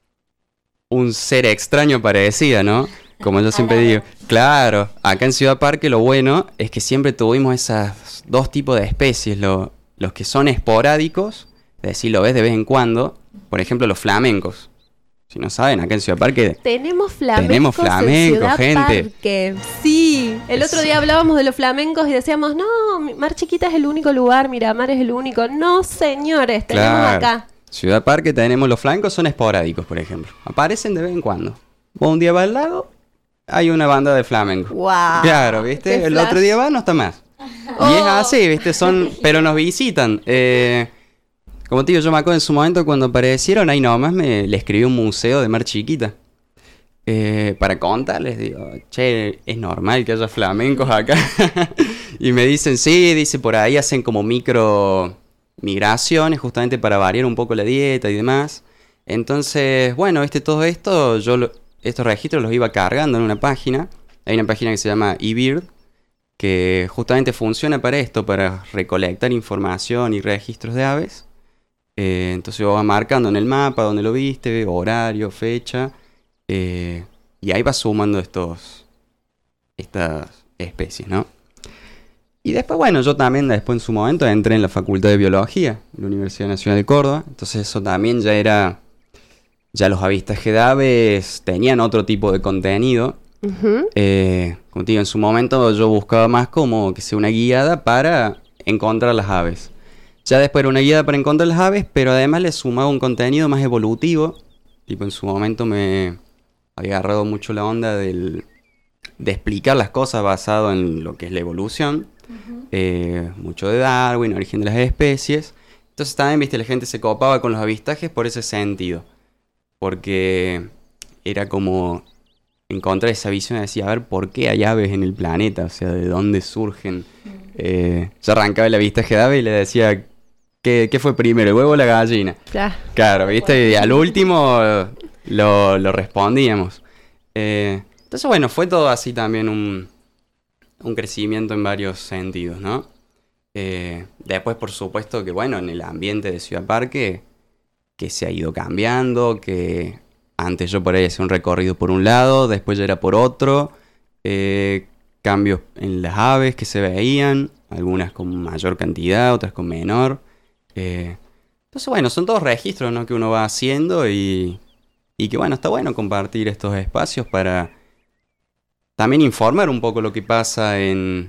un ser extraño parecía, ¿no? Como yo siempre digo. Claro, acá en Ciudad Parque lo bueno es que siempre tuvimos esas dos tipos de especies. Lo, los que son esporádicos, es decir, lo ves de vez en cuando. Por ejemplo, los flamencos. Si no saben, acá en Ciudad Parque tenemos flamencos. Tenemos flamencos, en Ciudad gente. Parque. Sí, el otro día hablábamos de los flamencos y decíamos, no, Mar Chiquita es el único lugar, Miramar es el único. No, señores, tenemos Claro. acá. Ciudad Parque tenemos los flamencos, son esporádicos, por ejemplo. Aparecen de vez en cuando. Vos un día vas al lago, hay una banda de flamenco. Wow. Claro, ¿viste? Qué El flash. otro día va, no está más. Oh. Y es así, ¿viste? Son, pero nos visitan. Eh, como te digo, yo me acuerdo en su momento cuando aparecieron, ahí nomás me le escribí un museo de Mar Chiquita. Eh, para contarles, digo, che, es normal que haya flamencos acá. Y me dicen, sí, dice, por ahí hacen como micro migraciones justamente para variar un poco la dieta y demás. Entonces, bueno, este, todo esto, yo lo- estos registros los iba cargando en una página. Hay una página que se llama eBird, que justamente funciona para esto, para recolectar información y registros de aves. Eh, entonces vos vas marcando en el mapa donde lo viste, horario, fecha, eh, y ahí vas sumando estos, estas especies, ¿no? Y después, bueno, yo también después en su momento entré en la Facultad de Biología de la Universidad Nacional de Córdoba, entonces eso también ya era, ya los avistajes de aves tenían otro tipo de contenido. Ujú. Eh, como te digo, en su momento yo buscaba más como que sea una guiada para encontrar las aves. Ya después era una guiada para encontrar las aves, pero además le sumaba un contenido más evolutivo. Tipo, en su momento me había agarrado mucho la onda del, de explicar las cosas basado en lo que es la evolución. Eh, mucho de Darwin, origen de las especies. Entonces también, viste, la gente se copaba con los avistajes por ese sentido. Porque era como encontrar esa visión de decir, a ver, ¿por qué hay aves en el planeta? O sea, ¿de dónde surgen? Eh, yo arrancaba el avistaje de aves y le decía, ¿qué, qué fue primero, el huevo o la gallina? Claro. Claro, ¿viste? Y al último lo, lo respondíamos. Eh, entonces, bueno, fue todo así también un, un crecimiento en varios sentidos, ¿no? Eh, después, por supuesto, que bueno, en el ambiente de Ciudad Parque, que se ha ido cambiando, que antes yo por ahí hacía un recorrido por un lado, después ya era por otro, eh, cambios en las aves que se veían, algunas con mayor cantidad, otras con menor. Eh, entonces, bueno, son todos registros, ¿no?, que uno va haciendo y, y que, bueno, está bueno compartir estos espacios para también informar un poco lo que pasa en,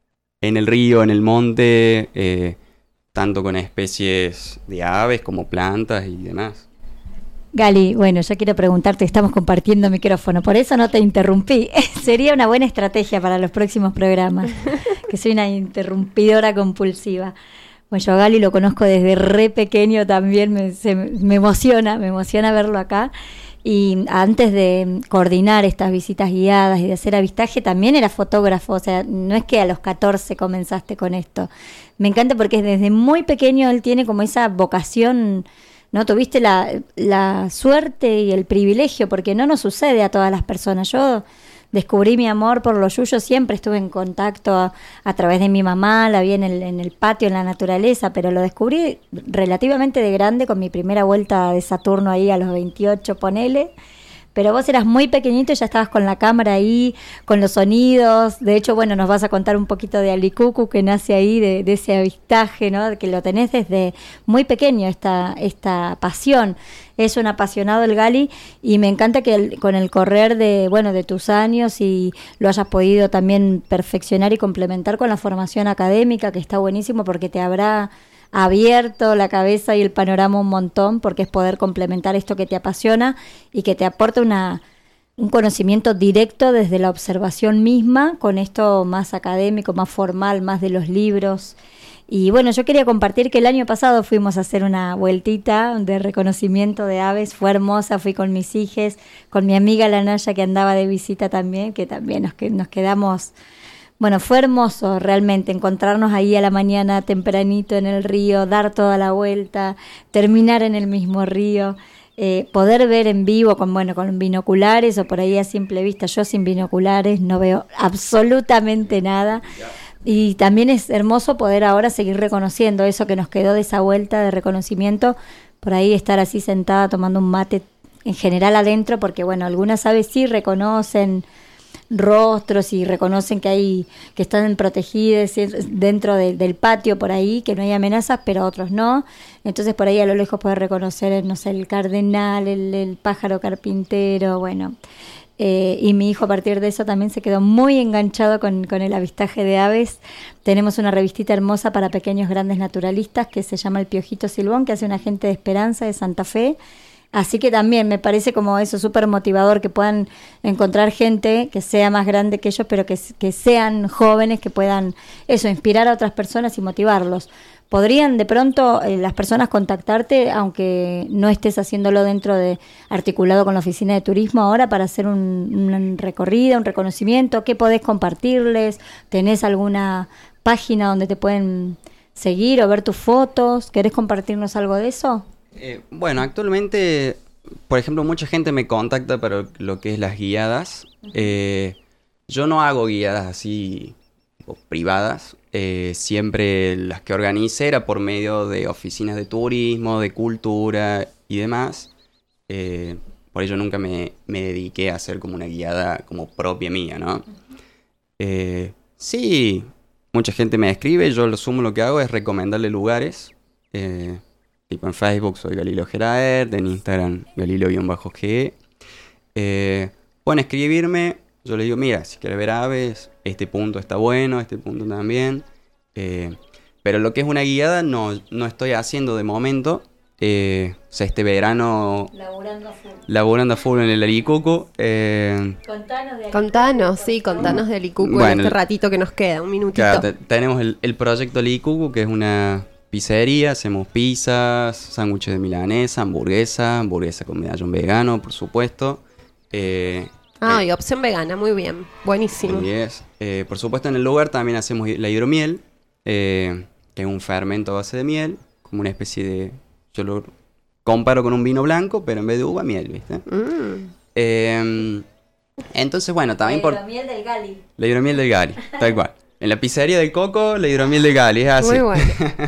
en el río, en el monte, eh, tanto con especies de aves como plantas y demás. Gali, bueno, yo quiero preguntarte, estamos compartiendo micrófono, por eso no te interrumpí. Sería una buena estrategia para los próximos programas, que soy una interrumpidora compulsiva. Bueno, yo a Gali lo conozco desde re pequeño también, me, se, me emociona, me emociona verlo acá. Y antes de coordinar estas visitas guiadas y de hacer avistaje, también era fotógrafo, o sea, no es que a los catorce comenzaste con esto. Me encanta porque desde muy pequeño él tiene como esa vocación, ¿no? Tuviste la, la suerte y el privilegio, porque no nos sucede a todas las personas. Yo descubrí mi amor por los yuyos, siempre estuve en contacto a, a través de mi mamá, la vi en el, en el patio, en la naturaleza, pero lo descubrí relativamente de grande con mi primera vuelta de Saturno ahí a los veintiocho, ponele. Pero vos eras muy pequeñito y ya estabas con la cámara ahí, con los sonidos. De hecho, bueno, nos vas a contar un poquito de Alicucu, que nace ahí, de, de ese avistaje, ¿no? Que lo tenés desde muy pequeño, esta, esta pasión. Es un apasionado el Gali y me encanta que el, con el correr de, bueno, de tus años y lo hayas podido también perfeccionar y complementar con la formación académica, que está buenísimo porque te habrá abierto la cabeza y el panorama un montón, porque es poder complementar esto que te apasiona y que te aporta una, un conocimiento directo desde la observación misma, con esto más académico, más formal, más de los libros. Y bueno, yo quería compartir que el año pasado fuimos a hacer una vueltita de reconocimiento de aves, fue hermosa, fui con mis hijes, con mi amiga la Naya que andaba de visita también, que también nos, que, nos quedamos... Bueno, fue hermoso realmente encontrarnos ahí a la mañana tempranito en el río, dar toda la vuelta, terminar en el mismo río, eh, poder ver en vivo con, bueno, con binoculares o por ahí a simple vista. Yo sin binoculares no veo absolutamente nada. Y también es hermoso poder ahora seguir reconociendo eso que nos quedó de esa vuelta de reconocimiento, por ahí estar así sentada tomando un mate en general adentro, porque bueno, algunas aves sí reconocen rostros y reconocen que hay que están protegidos dentro de, del patio por ahí, que no hay amenazas, pero otros no. Entonces por ahí a lo lejos puedes reconocer, no sé, el cardenal, el, el pájaro carpintero, bueno. Eh, y mi hijo a partir de eso también se quedó muy enganchado con, con el avistaje de aves. Tenemos una revistita hermosa para pequeños grandes naturalistas que se llama El Piojito Silbón, que hace un agente de Esperanza de Santa Fe. Así que también me parece como eso súper motivador, que puedan encontrar gente que sea más grande que ellos, pero que, que sean jóvenes, que puedan eso, inspirar a otras personas y motivarlos. ¿Podrían de pronto eh, las personas contactarte, aunque no estés haciéndolo dentro de, articulado con la oficina de turismo ahora, para hacer un, un recorrido, un reconocimiento? ¿Qué podés compartirles? ¿Tenés alguna página donde te pueden seguir o ver tus fotos? ¿Querés compartirnos algo de eso? Eh, bueno, actualmente, por ejemplo, mucha gente me contacta para lo que es las guiadas. Eh, yo no hago guiadas así tipo, privadas. Eh, siempre las que organicé era por medio de oficinas de turismo, de cultura y demás. Eh, por ello nunca me, me dediqué a hacer como una guiada como propia mía, ¿no? Eh, sí, mucha gente me escribe, yo lo sumo lo que hago es recomendarle lugares. Eh, tipo en Facebook soy Galileo Geraert, en Instagram Galileo-G. Eh, pueden escribirme, yo les digo, mira, si quieres ver aves, este punto está bueno, este punto también. Eh, pero lo que es una guiada no, no estoy haciendo de momento. Eh, o sea, este verano... Laburando a full. Laburando a full en el Aricucu. Eh, contanos de Contanos, sí, contanos de Aricucu bueno, en este ratito que nos queda, un minutito. Claro, te, tenemos el, el proyecto Aricucu, que es una pizzería. Hacemos pizzas, sándwiches de milanesa, hamburguesa, hamburguesa con medallón vegano, por supuesto. Eh, Ah, y opción vegana, muy bien, buenísimo. Así es. Eh, por supuesto, en el lugar también hacemos la hidromiel, eh, que es un fermento a base de miel, como una especie de... Yo lo comparo con un vino blanco, pero en vez de uva, miel, ¿viste? Mm. Eh, entonces, bueno, también por... La hidromiel del Gali. La hidromiel del Gali, tal cual. En la pizzería del Coco, la hidromiel del Gali, es así. Muy bueno.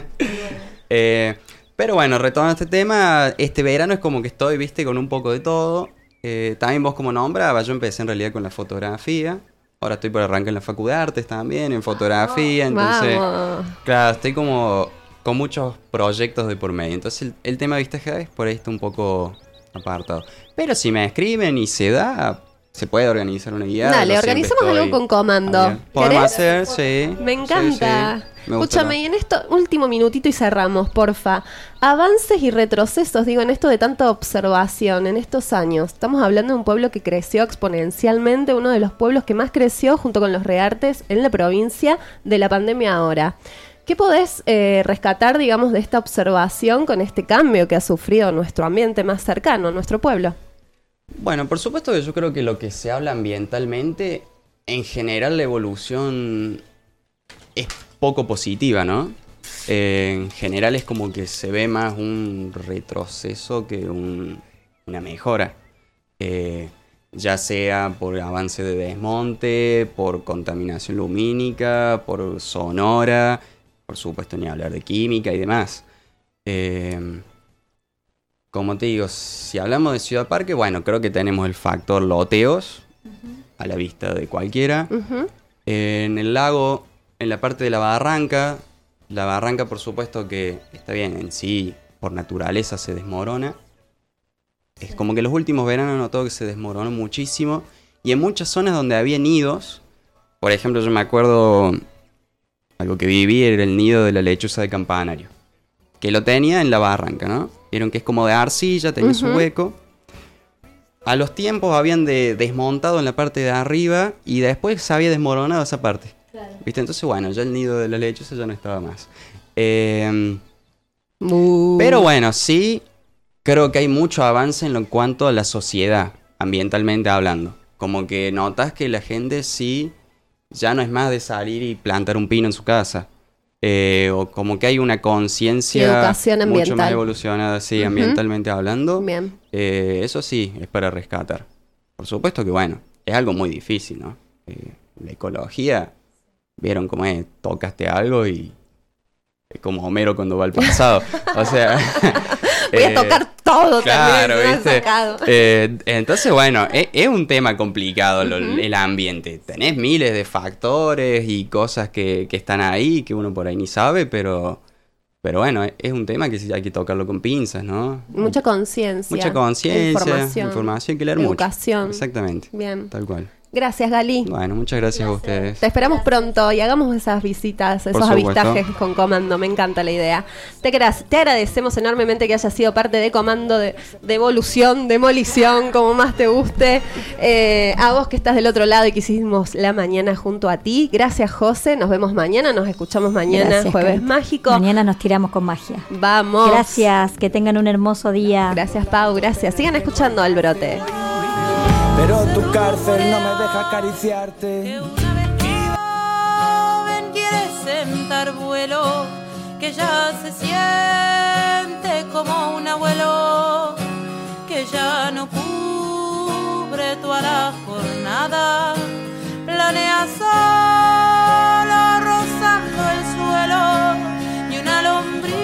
eh, pero bueno, retomando este tema, este verano es como que estoy, ¿viste? Con un poco de todo. Eh, también vos como nombrabas, yo empecé en realidad con la fotografía. Ahora estoy por arrancar en la Facu de Artes también, en fotografía. Entonces, Vamos. claro, estoy como con muchos proyectos de por medio. Entonces el, el tema de avistaje es por ahí está un poco apartado. Pero si me escriben y se da, se puede organizar una guía. Dale, organizamos algo con comando. Podemos hacer, sí. Me encanta. Sí, sí. Me gusta. Escúchame, y en esto, último minutito y cerramos, porfa. Avances y retrocesos, digo, en esto de tanta observación, en estos años. Estamos hablando de un pueblo que creció exponencialmente, uno de los pueblos que más creció junto con los Reartes en la provincia de la pandemia ahora. ¿Qué podés eh, rescatar, digamos, de esta observación con este cambio que ha sufrido nuestro ambiente más cercano, nuestro pueblo? Bueno, por supuesto que yo creo que lo que se habla ambientalmente, en general la evolución es poco positiva, ¿no? Eh, en general es como que se ve más un retroceso que un, una mejora. Eh, ya sea por avance de desmonte, por contaminación lumínica, por sonora, por supuesto ni hablar de química y demás. Eh, como te digo, si hablamos de Ciudad Parque, bueno, creo que tenemos el factor loteos, uh-huh. a la vista de cualquiera. Uh-huh. Eh, en el lago, en la parte de la barranca, la barranca por supuesto que está bien, en sí, por naturaleza se desmorona. Es como que los últimos veranos notó que se desmoronó muchísimo. Y en muchas zonas donde había nidos, por ejemplo, yo me acuerdo, algo que viví era el nido de la lechuza de campanario, que lo tenía en la barranca, ¿no? Vieron que es como de arcilla, tenía uh-huh. su hueco. A los tiempos habían de, desmontado en la parte de arriba y después se había desmoronado esa parte. Claro. ¿Viste? Entonces, bueno, ya el nido de la lechuza ya no estaba más. Eh, uh. Pero bueno, sí, creo que hay mucho avance en lo en cuanto a la sociedad, ambientalmente hablando. Como que notas que la gente sí, ya no es más de salir y plantar un pino en su casa. Eh, o como que hay una conciencia mucho más evolucionada, sí, uh-huh. ambientalmente hablando. Bien. Eh, eso sí, es para rescatar. Por supuesto que, bueno, es algo muy difícil, ¿no? Eh, la ecología, vieron cómo es, tocaste algo y es como Homero cuando va al pasado. O sea, Voy a tocar todo claro, también. ¿viste? Eh, entonces, bueno, es, es un tema complicado lo, uh-huh. el ambiente. Tenés miles de factores y cosas que, que están ahí que uno por ahí ni sabe, pero... Pero bueno, es un tema que sí hay que tocarlo con pinzas, ¿no? Mucha conciencia. Mucha conciencia, información, información que leer educación. mucho. Exactamente. Bien. Tal cual. Gracias, Gali. Bueno, muchas gracias, gracias a ustedes. Te esperamos pronto y hagamos esas visitas, esos avistajes con Comando. Me encanta la idea. Te, te agradecemos enormemente que hayas sido parte de Comando de, de Evolución, Demolición, como más te guste. Eh, a vos que estás del otro lado y que hicimos la mañana junto a ti. Gracias, José. Nos vemos mañana, nos escuchamos mañana, gracias, Jueves Karen. Mágico. Mañana nos tiramos con magia. Vamos. Gracias, que tengan un hermoso día. Gracias, Pau, gracias. Sigan escuchando Al Brote. Pero tu cárcel no me deja acariciarte. Que una vez que joven quiere sentar vuelo, que ya se siente como un abuelo, que ya no cubre toda la jornada, planea solo rozando el suelo, y una lombriz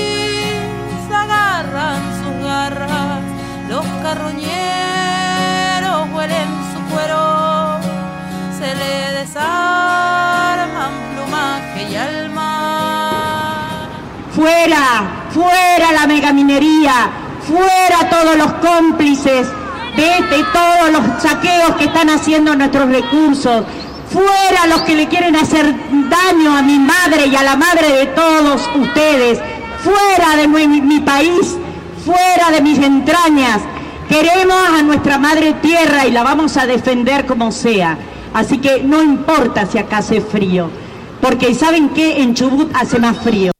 agarra en sus garras los carroñeros. Huelen su cuero, se le desarman plumaje y alma. Fuera, fuera la megaminería, fuera todos los cómplices de, de todos los saqueos que están haciendo nuestros recursos, fuera los que le quieren hacer daño a mi madre y a la madre de todos ustedes, fuera de mi, mi país, fuera de mis entrañas. Queremos a nuestra madre tierra y la vamos a defender como sea. Así que no importa si acá hace frío, porque ¿saben qué? En Chubut hace más frío.